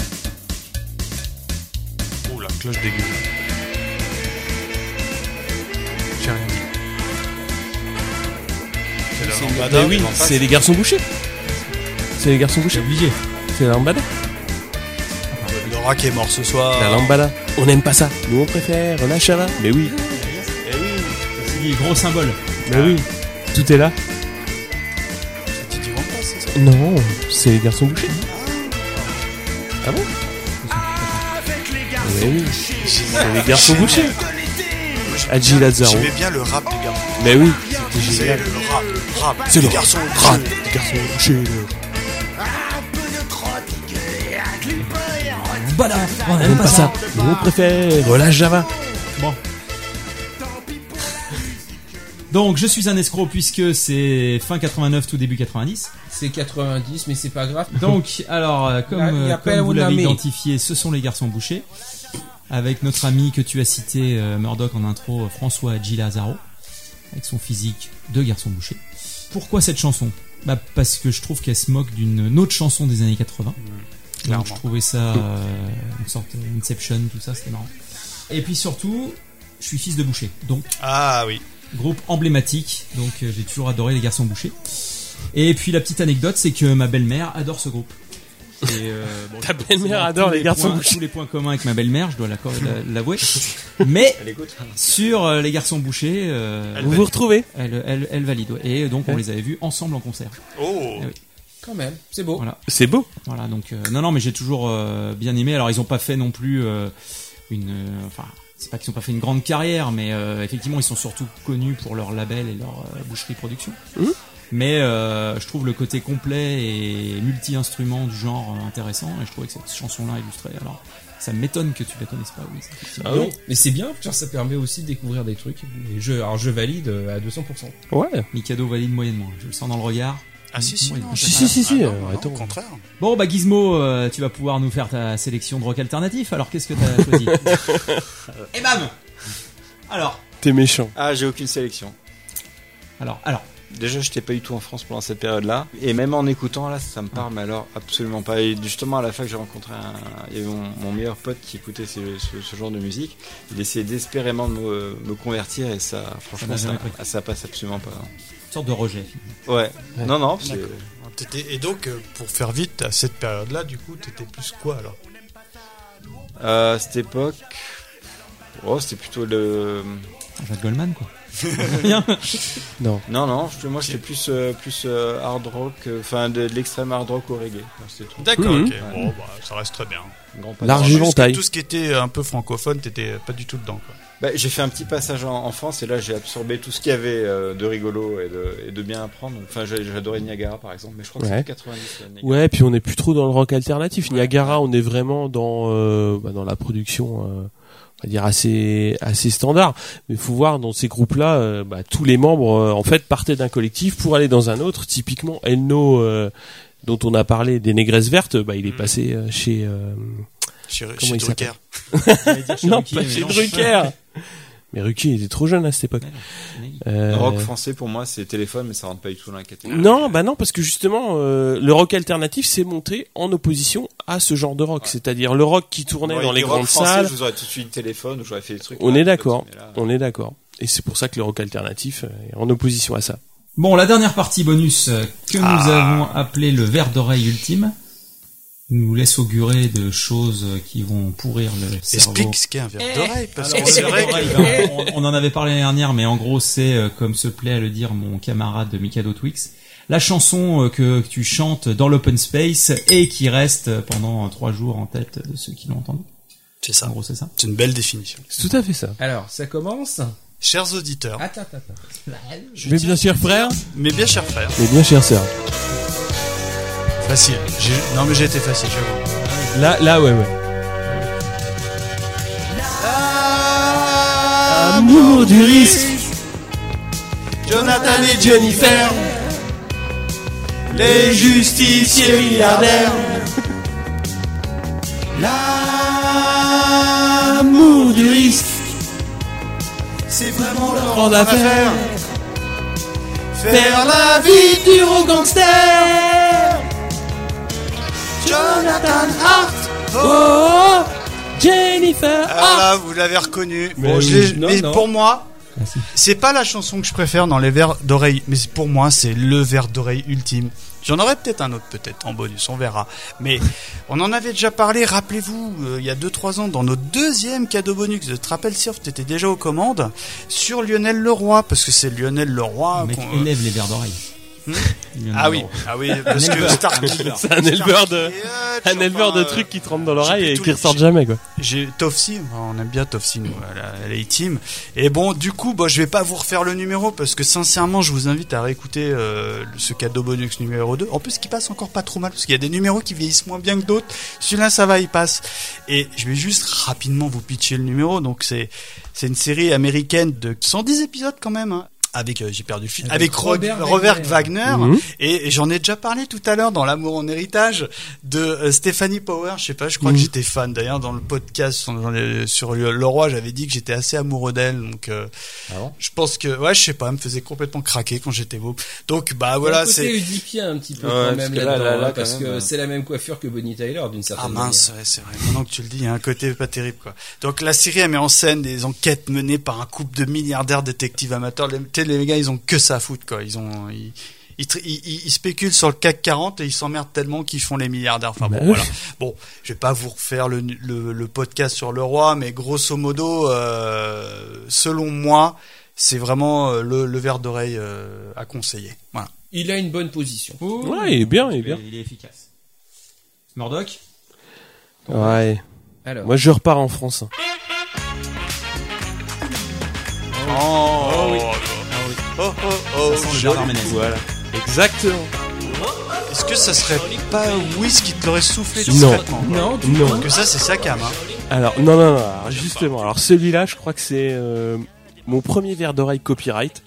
Oh la cloche dégueu. J'ai rien dit. C'est la lambada. Mais oui, en face. c'est les garçons bouchés. C'est les garçons bouchés. Obligé. C'est la lambada. Nora qui est mort ce soir. La lambada. On n'aime pas ça. Nous on préfère la chava. Mais oui. C'est gros symbole. Mais oui. Tout est là. Tu dis pas, c'est ça. Non, c'est les garçons bouchés. Ah bon? Mais oui. C'est les garçons bouchés. Hadji Lazaro. J'aimais bien le rap des garçons. Mais oui. C'était C'est génial. le rap. C'est des le garçons. rap des garçons bouchés. On n'aime pas ça. Nous on préfère la java. Bon. Donc, je suis un escroc puisque c'est fin 89, tout début 90. C'est 90, mais c'est pas grave. Donc, alors, Il y a pas comme vous un l'avez ami. identifié, ce sont les garçons bouchés. Avec notre ami que tu as cité, Murdoch en intro, François Hadji Lazaro. Avec son physique de garçon bouché. Pourquoi cette chanson? Bah, parce que je trouve qu'elle se moque d'une autre chanson des années 80. Clairement. Donc, je trouvais ça une sorte Inception, tout ça, c'était marrant. Et puis surtout, je suis fils de boucher. Donc, Ah oui. groupe emblématique, donc j'ai toujours adoré les garçons bouchés. Et puis la petite anecdote, c'est que ma belle-mère adore ce groupe. Et, bon, Ta belle-mère adore tous les garçons points- bouchés. Tous les points communs avec ma belle-mère, je dois l'avouer. Mais sur les garçons bouchés, Vous vous retrouvez? elle valide. Ouais. Et donc on les avait vus ensemble en concert. Oh. Quand même, c'est beau. Voilà. C'est beau. Voilà. Donc non, mais j'ai toujours bien aimé. Alors ils ont pas fait non plus enfin, c'est pas qu'ils ont pas fait une grande carrière, mais effectivement, ils sont surtout connus pour leur label et leur boucherie production. Mais je trouve le côté complet et multi-instrument du genre intéressant, et je trouvais que cette chanson-là illustrait. Alors, ça m'étonne que tu la connaisses pas, oui. Ah oui, mais c'est bien, car ça permet aussi de découvrir des trucs. Et je valide à 200%. Ouais. Mikado valide moyennement. Je le sens dans le regard. Ah si, Moyennement. Si, non, attends. au contraire. Bon, bah Gizmo, tu vas pouvoir nous faire ta sélection de rock alternatif. Alors, qu'est-ce que t'as choisi? Et bam! Alors. T'es méchant. Ah, j'ai aucune sélection. Alors. Déjà, j'étais pas du tout en France pendant cette période-là. Et même en écoutant, là, ça me parle, mais alors absolument pas. Et justement, à la fac, j'ai rencontré il y avait mon meilleur pote qui écoutait ce genre de musique. Il essayait désespérément de me convertir, et ça, franchement, ça passe absolument pas. Une sorte de rejet. Ouais. Non, Et donc, pour faire vite, à cette période-là, du coup, t'étais plus quoi alors? À cette époque, c'était plutôt le... Jacques Goldman, quoi. Non. Non, moi j'étais plus hard rock, enfin de l'extrême hard rock au reggae. C'est tout. D'accord, ok. Bon, bah, ça reste très bien. Large éventail. Tout ce qui était un peu francophone, t'étais pas du tout dedans, quoi. Bah, j'ai fait un petit passage en France, et là j'ai absorbé tout ce qu'il y avait de rigolo et de bien apprendre. Enfin, j'adorais Niagara par exemple, mais je crois que c'était 90. Niagara. Ouais, puis on est plus trop dans le rock alternatif. Niagara, on est vraiment dans la production. On va dire assez standard, mais il faut voir dans ces groupes-là, tous les membres en fait partaient d'un collectif pour aller dans un autre. Typiquement, Elno, dont on a parlé des Négresses Vertes, il est passé chez comment il Drucker. Non, pas chez Drucker. Mais Ruquier était trop jeune à cette époque. Le rock français pour moi c'est Téléphone, mais ça rentre pas du tout dans la catégorie. Non, parce que justement le rock alternatif s'est monté en opposition à ce genre de rock, c'est-à-dire le rock qui tournait dans les grandes salles. Je vous aurais tout de suite Téléphone, j'aurais fait des trucs. On est d'accord. Et c'est pour ça que le rock alternatif est en opposition à ça. Bon, la dernière partie bonus que nous avons appelée le verre d'oreille ultime nous laisse augurer de choses qui vont pourrir le cerveau. Explique ce qu'est un verre d'oreille, parce que c'est vrai on en avait parlé l'année dernière, mais en gros c'est, comme se plaît à le dire mon camarade de Mikado Twix, la chanson que tu chantes dans l'open space et qui reste pendant 3 jours en tête de ceux qui l'ont entendu. C'est ça. En gros, c'est ça. C'est une belle définition. C'est tout à fait ça. Alors, ça commence. Chers auditeurs. Attends. Mais bien cher frère. Mais bien cher frère. Mais bien cher sœur. Facile. Non mais j'ai été facile, j'avoue. Là, ouais. Amour du risque. Jonathan et Jennifer, les justiciers milliardaires. L'amour du risque. C'est vraiment leur Grande affaire. Faire la vie du gros gangster. Jonathan Hart. Oh, Jennifer. Alors là, vous l'avez reconnu. Mais Bon, oui. mais Non. pour moi, c'est pas la chanson que je préfère dans les verres d'oreille, mais pour moi, c'est le verre d'oreille ultime. J'en aurais peut-être un autre, en bonus, on verra. Mais on en avait déjà parlé, rappelez-vous, il y a 2-3 ans, dans notre deuxième cadeau bonus de Trapel Surf, t'étais déjà aux commandes, sur Lionel Leroy, parce que c'est Lionel Leroy. Le mec élève les verres d'oreille. Ah oui, parce que Star C'est un éleveur de trucs qui te rentrent dans l'oreille et qui ressortent jamais, quoi. J'ai Tofsi, on aime bien Tofsi, nous, à la E-Team. Et bon, du coup, je vais pas vous refaire le numéro parce que sincèrement, je vous invite à réécouter ce cadeau bonus numéro 2. En plus, qui passe encore pas trop mal parce qu'il y a des numéros qui vieillissent moins bien que d'autres. Celui-là, ça va, il passe. Et je vais juste rapidement vous pitcher le numéro. Donc, c'est une série américaine de 110 épisodes quand même, hein. Avec j'ai perdu le fil, avec Robert Wagner, et j'en ai déjà parlé tout à l'heure dans L'amour en héritage de Stephanie Power, je sais pas, je crois que j'étais fan d'ailleurs dans le podcast sur Leroy, j'avais dit que j'étais assez amoureux d'elle, donc je pense que je sais pas, elle me faisait complètement craquer quand j'étais beau. Donc voilà, c'est Oedipien un petit peu quand même là-dedans, parce que c'est la même coiffure que Bonnie Tyler d'une certaine manière. Ouais, c'est vrai, maintenant que tu le dis, il y a un côté pas terrible, quoi. Donc la série elle met en scène des enquêtes menées par un couple de milliardaires détectives amateurs. Les gars, ils ont que ça à foutre, quoi. Ils spéculent sur le CAC 40 et ils s'emmerdent tellement qu'ils font les milliardaires. Enfin bon, voilà. Bon, je vais pas vous refaire le podcast sur le roi, mais grosso modo, selon moi, c'est vraiment le verre d'oreille à conseiller. Voilà. Il a une bonne position. Ouais, il est bien. Il est efficace. Murdoch. Ouais. Alors. Moi, je repars en France. Oh, oui. Ça sent le Bernard Ménez. Voilà. Exactement. Est-ce que ça serait pas Whis qui te l'aurait soufflé Non. discrètement? Non, Non. Parce que ça, c'est sa cam. Hein. Alors, non. Alors, justement. Alors, celui-là, je crois que c'est mon premier verre d'oreille copyright.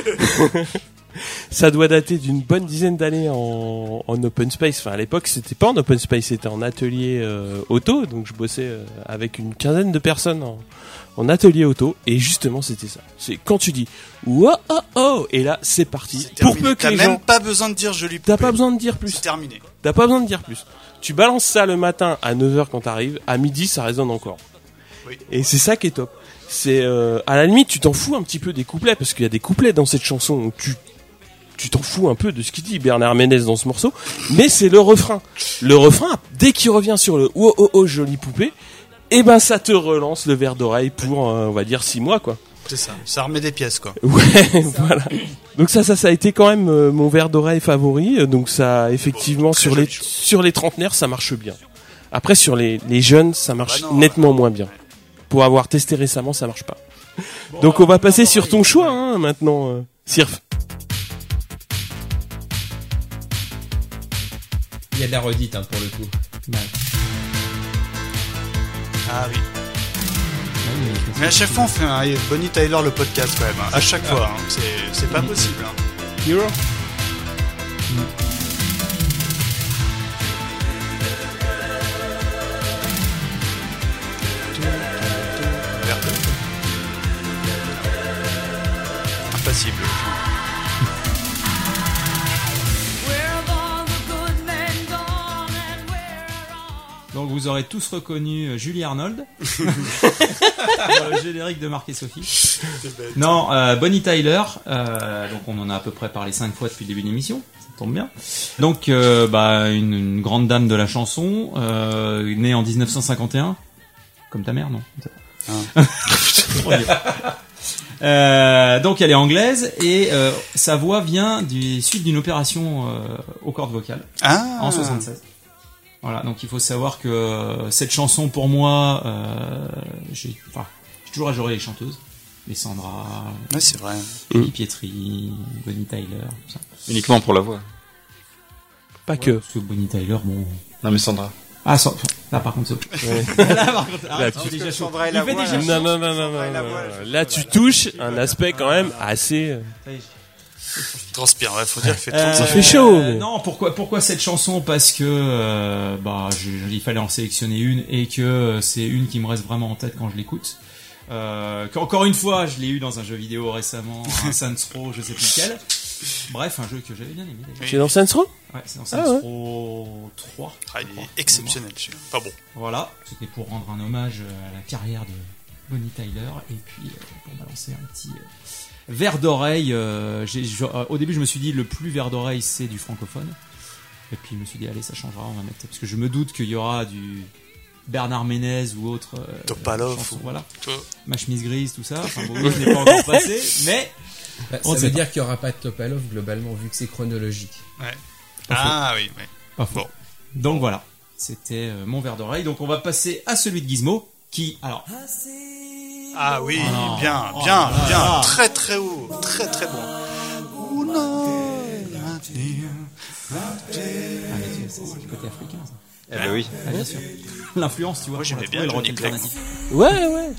Ça doit dater d'une bonne dizaine d'années en open space. Enfin, à l'époque, c'était pas en open space, c'était en atelier auto. Donc, je bossais avec une quinzaine de personnes en atelier auto. Et justement, c'était ça. C'est quand tu dis wow, oh, et là, c'est parti. C'est Pour terminé. peu que T'as les même gens, pas besoin de dire joli t'as poupée. pas besoin de dire C'est plus. terminé. T'as pas besoin de dire plus. Tu balances ça le matin à 9h quand t'arrives, à midi ça résonne encore. Oui. Et c'est ça qui est top. C'est à la limite tu t'en fous un petit peu des couplets parce qu'il y a des couplets dans cette chanson où tu t'en fous un peu de ce qu'il dit Bernard Ménez dans ce morceau, mais c'est le refrain. Le refrain dès qu'il revient sur le oh jolie poupée, et ben ça te relance le verre d'oreille pour on va dire 6 mois quoi. C'est ça. Ça remet des pièces, quoi. Ouais, voilà. Donc ça a été quand même mon verre d'oreille favori. Donc ça, effectivement, Très sur les trentenaires, ça marche bien. Après, sur les jeunes, ça marche non, nettement moins bien. Pour avoir testé récemment, ça marche pas. Donc on va passer sur ton choix, hein, maintenant, Sirf. Il y a de la redite hein, pour le coup. Ah oui. Mais à chaque fois, on fait un Bonnie Tyler le podcast, quand même. Hein. À chaque fois. Hein. C'est pas possible. Hein. Hero. Impassible. Donc vous aurez tous reconnu Julie Arnold dans le générique de Marc et Sophie. Non, Bonnie Tyler. Donc on en a à peu près parlé 5 fois depuis le début de l'émission. Ça tombe bien. Donc une grande dame de la chanson, née en 1951, comme ta mère, non? Donc elle est anglaise et sa voix vient suite d'une opération aux cordes vocales en 76. Voilà, donc il faut savoir que cette chanson pour moi, j'ai toujours adoré les chanteuses, les Sandra, Ouais, c'est vrai. Lily Pietri, Bonnie Tyler, tout ça. Uniquement pour la voix. Pas que. Parce que Bonnie Tyler, bon. Non mais Sandra. Ah, là par contre, là par contre, Là, c'est déjà chaud. Sandra et Il la fait voix, déjà là. chaud. Non. Là, tu touches un aspect quand même assez. Transpire, ouais, faut dire qu'il fait Ça 35. fait chaud. Mais... Non, pourquoi cette chanson? Parce que il fallait en sélectionner une et que c'est une qui me reste vraiment en tête quand je l'écoute. Encore une fois, je l'ai eu dans un jeu vidéo récemment, un Saints Row, je sais plus lequel. Bref, un jeu que j'avais bien aimé. d'ailleurs. C'est dans Saints Row? Ouais, c'est dans Saints ouais. Row 3. Ah, il est exceptionnel, celui-là. Pas bon. Voilà, c'était pour rendre un hommage à la carrière de Bonnie Tyler et puis pour balancer un petit verre d'oreille. Au début, je me suis dit le plus verre d'oreille, c'est du francophone. Et puis je me suis dit allez, ça changera, on va mettre parce que je me doute qu'il y aura du Bernard Ménez ou autre. Topalov chanson, ou- voilà. Toi. Ma chemise grise, tout ça. Enfin bon, je n'ai pas encore passé, mais Bah, On ça sait veut pas. dire qu'il n'y aura pas de Topalov globalement vu que c'est chronologique. Ouais. Ah oui, ouais. pas faux. Donc voilà, c'était mon verre d'oreille. Donc on va passer à celui de Gizmo, qui alors. Ah oui, Oh non. bien, Oh bien, là bien. là. Très très haut. Très très bon. Ah, mais c'est le côté africain, ça. Eh ben oui. Ah, bien sûr. L'influence, tu vois. Moi, j'aimais on a bien trouvé Johnny le rock Clegg. alternatif. Ouais.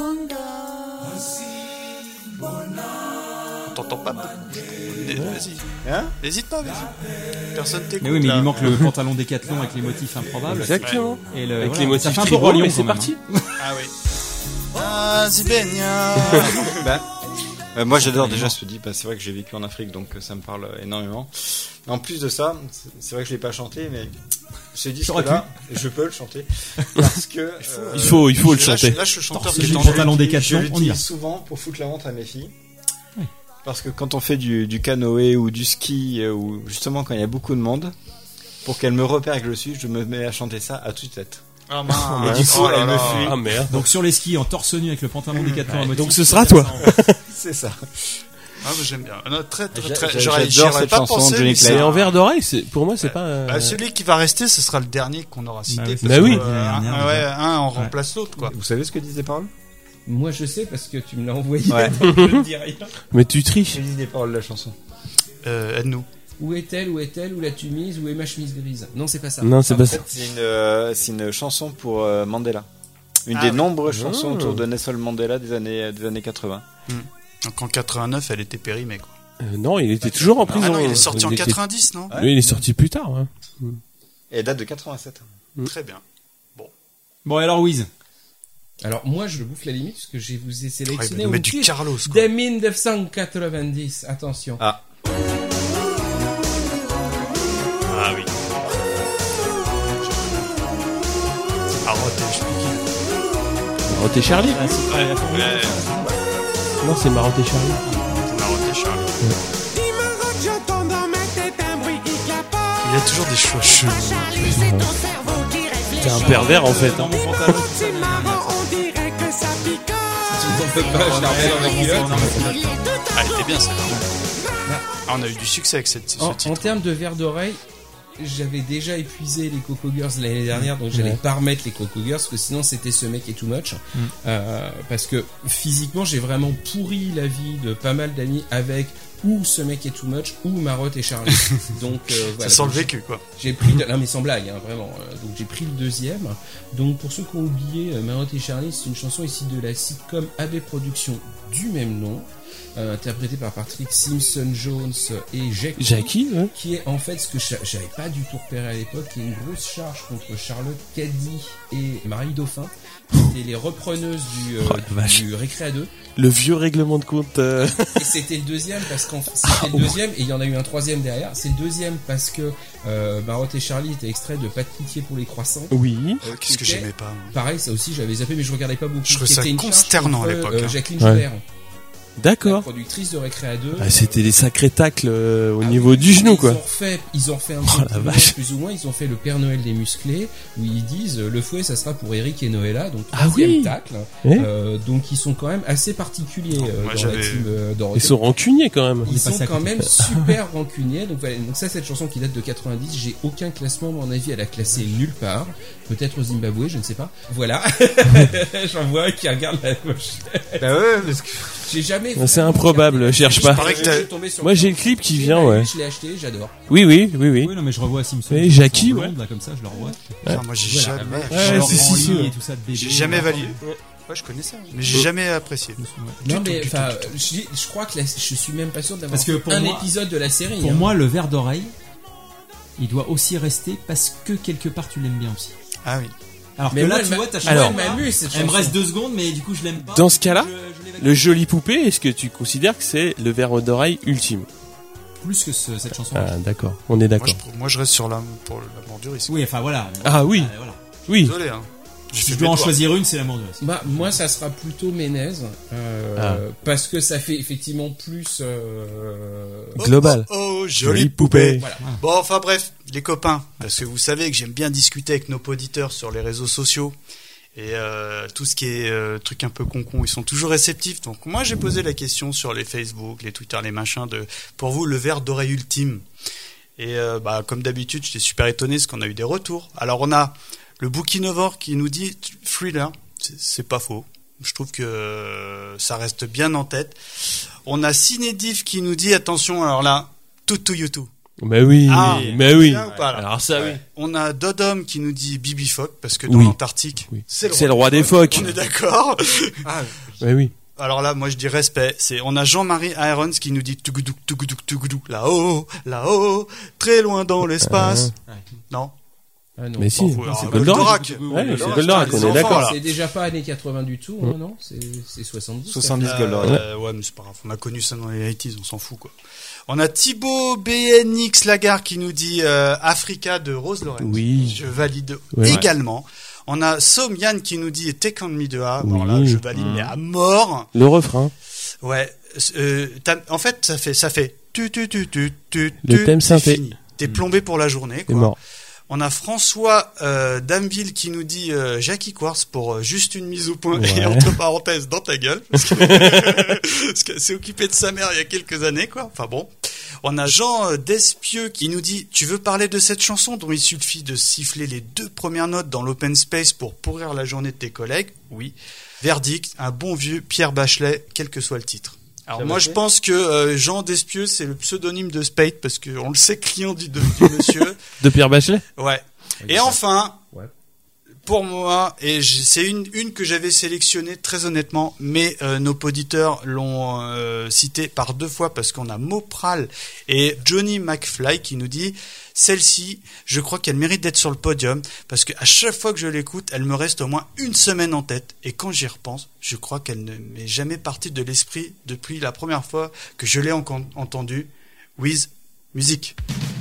On t'entend pas beaucoup. Vas-y. Hein? N'hésite pas, vas-y. Personne t'écoute. Mais oui, mais il là. lui manque le pantalon Décathlon avec les motifs improbables. Exactement. Et le, Avec voilà, les motifs ça fait un peu tribaux, Roi Lion, mais quand c'est même, parti. Ah oui. Ah, Zibenia. Moi j'adore déjà ce dit, c'est vrai que j'ai vécu en Afrique donc ça me parle énormément. En plus de ça, c'est vrai que je l'ai pas chanté mais ce disque-là, je peux le chanter parce que Il faut le chanter. Là, je suis chanteur Torse qui est nu, en pantalon jeu. Décathlon, je on y va. l'utilise souvent pour foutre la honte à mes filles. Parce que quand on fait du canoë ou du ski ou justement quand il y a beaucoup de monde, pour qu'elle me repère que je suis, je me mets à chanter ça à toute-tête. Ah mince. Et du coup, elle me fuit. Ah merde. Donc sur les skis en torse nu avec le pantalon Décathlon à motifs. Donc ce sera toi. C'est ça. Ah, moi j'aime bien. Non, très. J'adore J'aurais cette pas chanson pensé. de Johnny mais Clegg. Et en verre d'oreille, pour moi, c'est Ouais. pas. Celui qui va rester, ce sera le dernier qu'on aura cité. Bah oui, parce bah oui. que, un en remplace l'autre, quoi. Vous savez ce que disent les paroles? Moi, je sais parce que tu me l'as envoyé. Ouais. Donc je ne dis rien. Mais tu triches. Que disent les paroles de la chanson? Aide-nous. Où est-elle? Où est-elle? Où l'as-tu mise? Où est ma chemise grise? Non, c'est pas ça. Non, c'est En pas fait, ça. c'est une chanson pour Mandela. Une Ah des oui. nombreuses chansons autour de Nelson Mandela des années 80. Donc en 89, elle était périmée, quoi. Non, il était toujours en prison. Ah non, il est sorti en était- 90, non? Oui, il est sorti plus tard. Hein. Et elle date de 87. Très bien. Bon, alors, Wiz. Alors, moi, je bouffe la limite parce que je vous ai Ouais, sélectionné il au met du titre Carlos, quoi. de 1990. Attention. Ah. Ah oui. Marotte, je sais Marotte et Charlie. plus qui. Ouais, Non, c'est Marotte et Charlie. c'est Marotte et Charlie. Il y a toujours des choix chelous. T'es un pervers en fait. Hein. Tu ne t'en fais pas, je la remets dans ma culotte. Ah, elle était bien, celle-là. Ah, on a eu du succès avec ce En titre. termes de verre d'oreille, j'avais déjà épuisé les Coco Girls l'année dernière, donc j'allais pas remettre les Coco Girls, parce que sinon c'était ce mec est too much. Parce que physiquement, j'ai vraiment pourri la vie de pas mal d'amis avec ou ce mec est too much ou Marotte et Charlie. Donc voilà. Ça sent le Donc, vécu, quoi. j'ai pris non mais sans blague, hein, vraiment. Donc j'ai pris le deuxième. Donc pour ceux qui ont oublié, Marotte et Charlie, c'est une chanson issue de la sitcom AB Productions du même nom, interprétée par Patrick Simpson-Jones et Jackie, ouais. qui est en fait ce que j'avais pas du tout repéré à l'époque, qui est une grosse charge contre Charlotte Caddy et Marie Dauphin, qui étaient les repreneuses du Récré à deux. Le vieux règlement de compte. Et c'était le deuxième parce qu'en fait, c'était le deuxième et il y en a eu un troisième derrière. C'est le deuxième parce que Marotte et Charlie étaient extraits de Pas de pitié pour les croissants. Oui. Qu'est-ce que C'était- j'aimais pas, moi. Pareil, ça aussi j'avais zappé mais je regardais pas beaucoup. Je trouvais Qui ça était une charge consternant à contre, l'époque, hein. Jacqueline Ouais. Joubert, la D'accord. productrice de Récré à deux. Ah, c'était des sacrés tacles au Ah niveau oui, du genou, quoi. Ils ont refait un Oh, truc la plus, vache. plus ou moins. Ils ont fait le Père Noël des musclés où ils disent le fouet ça sera pour Eric et Noëlla, donc Ah troisième oui. tacle. Eh Donc ils sont quand même assez particuliers Moi, dans la j'avais- team Dorothée. Ils sont rancuniers quand même. Ils est passé sont à quand côté. même super rancuniers. Donc, voilà. Donc ça, cette chanson qui date de 90, j'ai aucun classement. À mon avis, elle a classé nulle part. Peut-être au Zimbabwe, je ne sais pas. Voilà. J'en vois un qui regarde la gauche. Bah ouais, parce que. J'ai jamais. C'est improbable, cherche pas. paraît que t'as- Je suis tombé sur Moi, j'ai le clip qui vient, ouais. Je l'ai acheté, j'adore. Oui, oui, oui, oui. Oui, non, mais je revois Simpson. Et Jackie, en ouais. blonde, là, comme ça, je le revois. Putain, moi, j'ai Voilà. jamais. Ouais, Genre si, si, en si, lit ouais. et tout ça de bébé. J'ai jamais validé. Ouais, je connais ça, mais j'ai jamais apprécié. Non, mais enfin, je crois que je suis même pas sûr d'avoir Parce que pour un moi- épisode de la série. Pour hein. moi, le verre d'oreille, il doit aussi rester parce que quelque part tu l'aimes bien aussi. Ah oui. Alors Mais que moi, là, elle tu m'a- vois, t'as Alors, changé. elle m'amuse, cette Elle me chanson. reste 2 secondes, mais du coup, je l'aime pas. Dans ce cas-là, Je l'évacue. le joli poupée, est-ce que tu considères que c'est le verre d'oreille ultime? Plus que cette chanson. Ah, d'accord. On est d'accord. Moi, je reste sur pour l'amour du risque. Oui, enfin voilà. Ah oui. Voilà. Oui. Désolé, hein. J'ai Si fait je dois mes en devoirs. choisir une, c'est l'amour de reste. Bah, moi, ça sera plutôt Ménez, Ah. parce que ça fait effectivement plus. Global. Oh, Jolie poupée. Voilà. Bon, enfin bref, les copains, parce que vous savez que j'aime bien discuter avec nos auditeurs sur les réseaux sociaux et tout ce qui est truc un peu concon, ils sont toujours réceptifs. Donc moi, j'ai posé la question sur les Facebook, les Twitter, les machins pour vous le verre d'oreille ultime. Et bah comme d'habitude, j'étais super étonné parce qu'on a eu des retours. Alors on a le Bookinovore qui nous dit Thriller, c'est pas faux. Je trouve que ça reste bien en tête. On a Cinédiff qui nous dit attention, alors là, tout YouTube. Mais oui, Ah, mais oui. bien ou pas, là Alors ça, oui. On a Dodom qui nous dit Bibi Phoque parce que dans Oui. l'Antarctique, Oui. c'est le roi des phoques. On est d'accord. Mais oui. Alors là, moi je dis respect. On a Jean-Marie Irons qui nous dit Tougoudou, Tougoudou, Tougoudou, là-haut, très loin dans l'espace. Non. Ah non. Mais si, Bon, c'est alors, Goldorak. Goldorak. Ouais, c'est Goldorak, les on est enfants, d'accord. là. C'est déjà pas années 80 du tout, hein, non? C'est 70. 70 Goldorak. Ouais, mais c'est pas grave. On a connu ça dans les 80s, on s'en fout quoi. On a Thibaut BNX Lagarde qui nous dit Africa de Rose Lorenz. Oui. Je valide Ouais. également. On a Somian qui nous dit Take on me de A. Alors là, Oui. je valide mais à mort. Le refrain. Ouais. En fait, ça fait tu. Le thème c'est synthé. fini. T'es plombé pour la journée. C'est Quoi. mort. On a François Dameville qui nous dit Jackie Quartz pour juste une mise au point et entre parenthèses dans ta gueule parce qu'elle s'est occupée de sa mère il y a quelques années quoi. Enfin bon. On a Jean Despieux qui nous dit tu veux parler de cette chanson dont il suffit de siffler les 2 premières notes dans l'open space pour pourrir la journée de tes collègues. Oui. Verdict, un bon vieux Pierre Bachelet, quel que soit le titre. Alors moi je pense que Jean Despieux c'est le pseudonyme de Spade parce que on le sait client du monsieur de Pierre Bachelet. Ouais. Et enfin pour moi c'est une que j'avais sélectionnée très honnêtement mais nos auditeurs l'ont cité par 2 fois parce qu'on a Mopral et Johnny McFly qui nous dit celle-ci, je crois qu'elle mérite d'être sur le podium parce qu'à chaque fois que je l'écoute, elle me reste au moins une semaine en tête et quand j'y repense, je crois qu'elle ne m'est jamais partie de l'esprit depuis la première fois que je l'ai entendue. With music.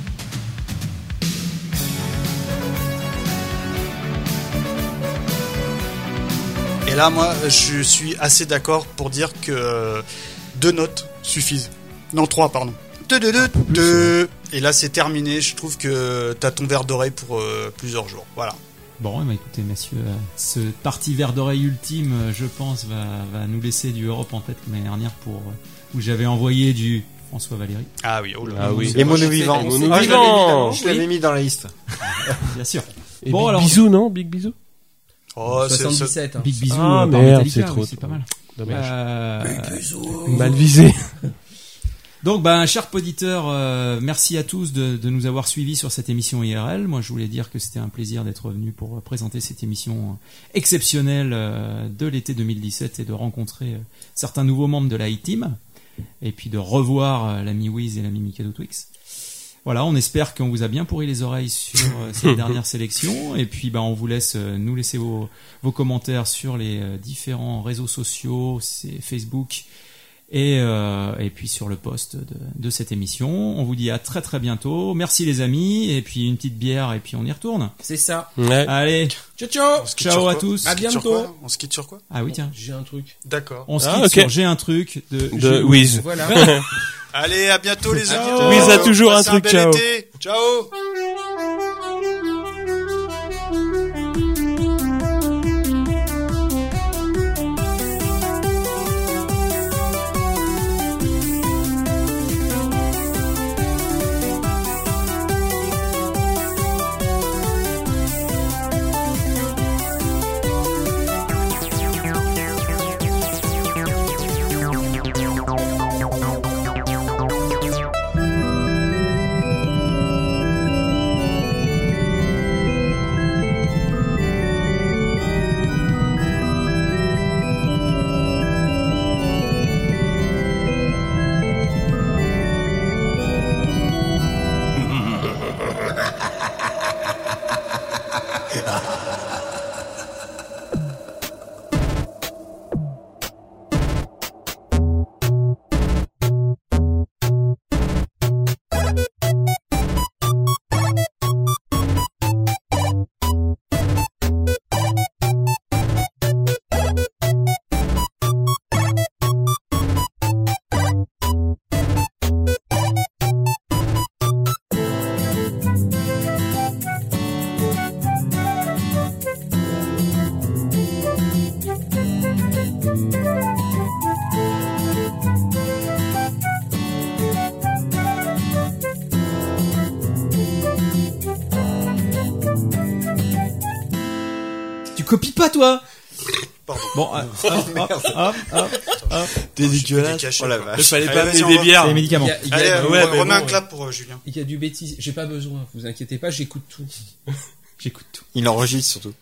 Et là, moi, je suis assez d'accord pour dire que 2 notes suffisent. Non, 3, pardon. 2. Et là, c'est terminé. Je trouve que t'as ton verre d'oreille pour plusieurs jours. Voilà. Bon, bah écoutez, messieurs, ce parti verre d'oreille ultime, je pense, va nous laisser du Europe en tête l'année dernière où j'avais envoyé du François Valéry. Ah oui, oh là. Ah oui. Et Mono Vivant. Je l'avais mis dans la liste. Bien sûr. Et bon, alors. Bisous, non? Big bisous? Oh, 77. Big bisous. Ah, par merde, Metallica, c'est trop. c'est pas mal. Dommage. Big bisous. Mal visé. Donc, cher auditeur, merci à tous de nous avoir suivis sur cette émission IRL. Moi, je voulais dire que c'était un plaisir d'être venu pour présenter cette émission exceptionnelle de l'été 2017 et de rencontrer certains nouveaux membres de la I-Team et puis de revoir l'ami Wiz et l'ami Mikado Twix. Voilà, on espère qu'on vous a bien pourri les oreilles sur cette dernière sélection et puis on vous laisse nous laisser vos commentaires sur les différents réseaux sociaux, c'est Facebook et puis sur le post de cette émission. On vous dit à très très bientôt. Merci les amis et puis une petite bière et puis on y retourne. C'est ça. Ouais. Allez, ciao à tous. À bientôt. On se quitte sur quoi? Ah oui tiens, J'ai un truc. D'accord. on se quitte sur J'ai un truc de Wiz. Voilà. Allez, à bientôt les auditeurs. Wiz a toujours Passez un truc, bel ciao. été. Ciao. Copie pas toi. Pardon. Bon, T'es dégueulasse. Oh la vache. Il fallait Allez, pas vas-y, amener des on bières. c'est les médicaments. Allez, Ouais, on remet un bon, clap pour Julien. Il y a du bêtise. J'ai pas besoin. Vous inquiétez pas, j'écoute tout. J'écoute tout. Il enregistre surtout.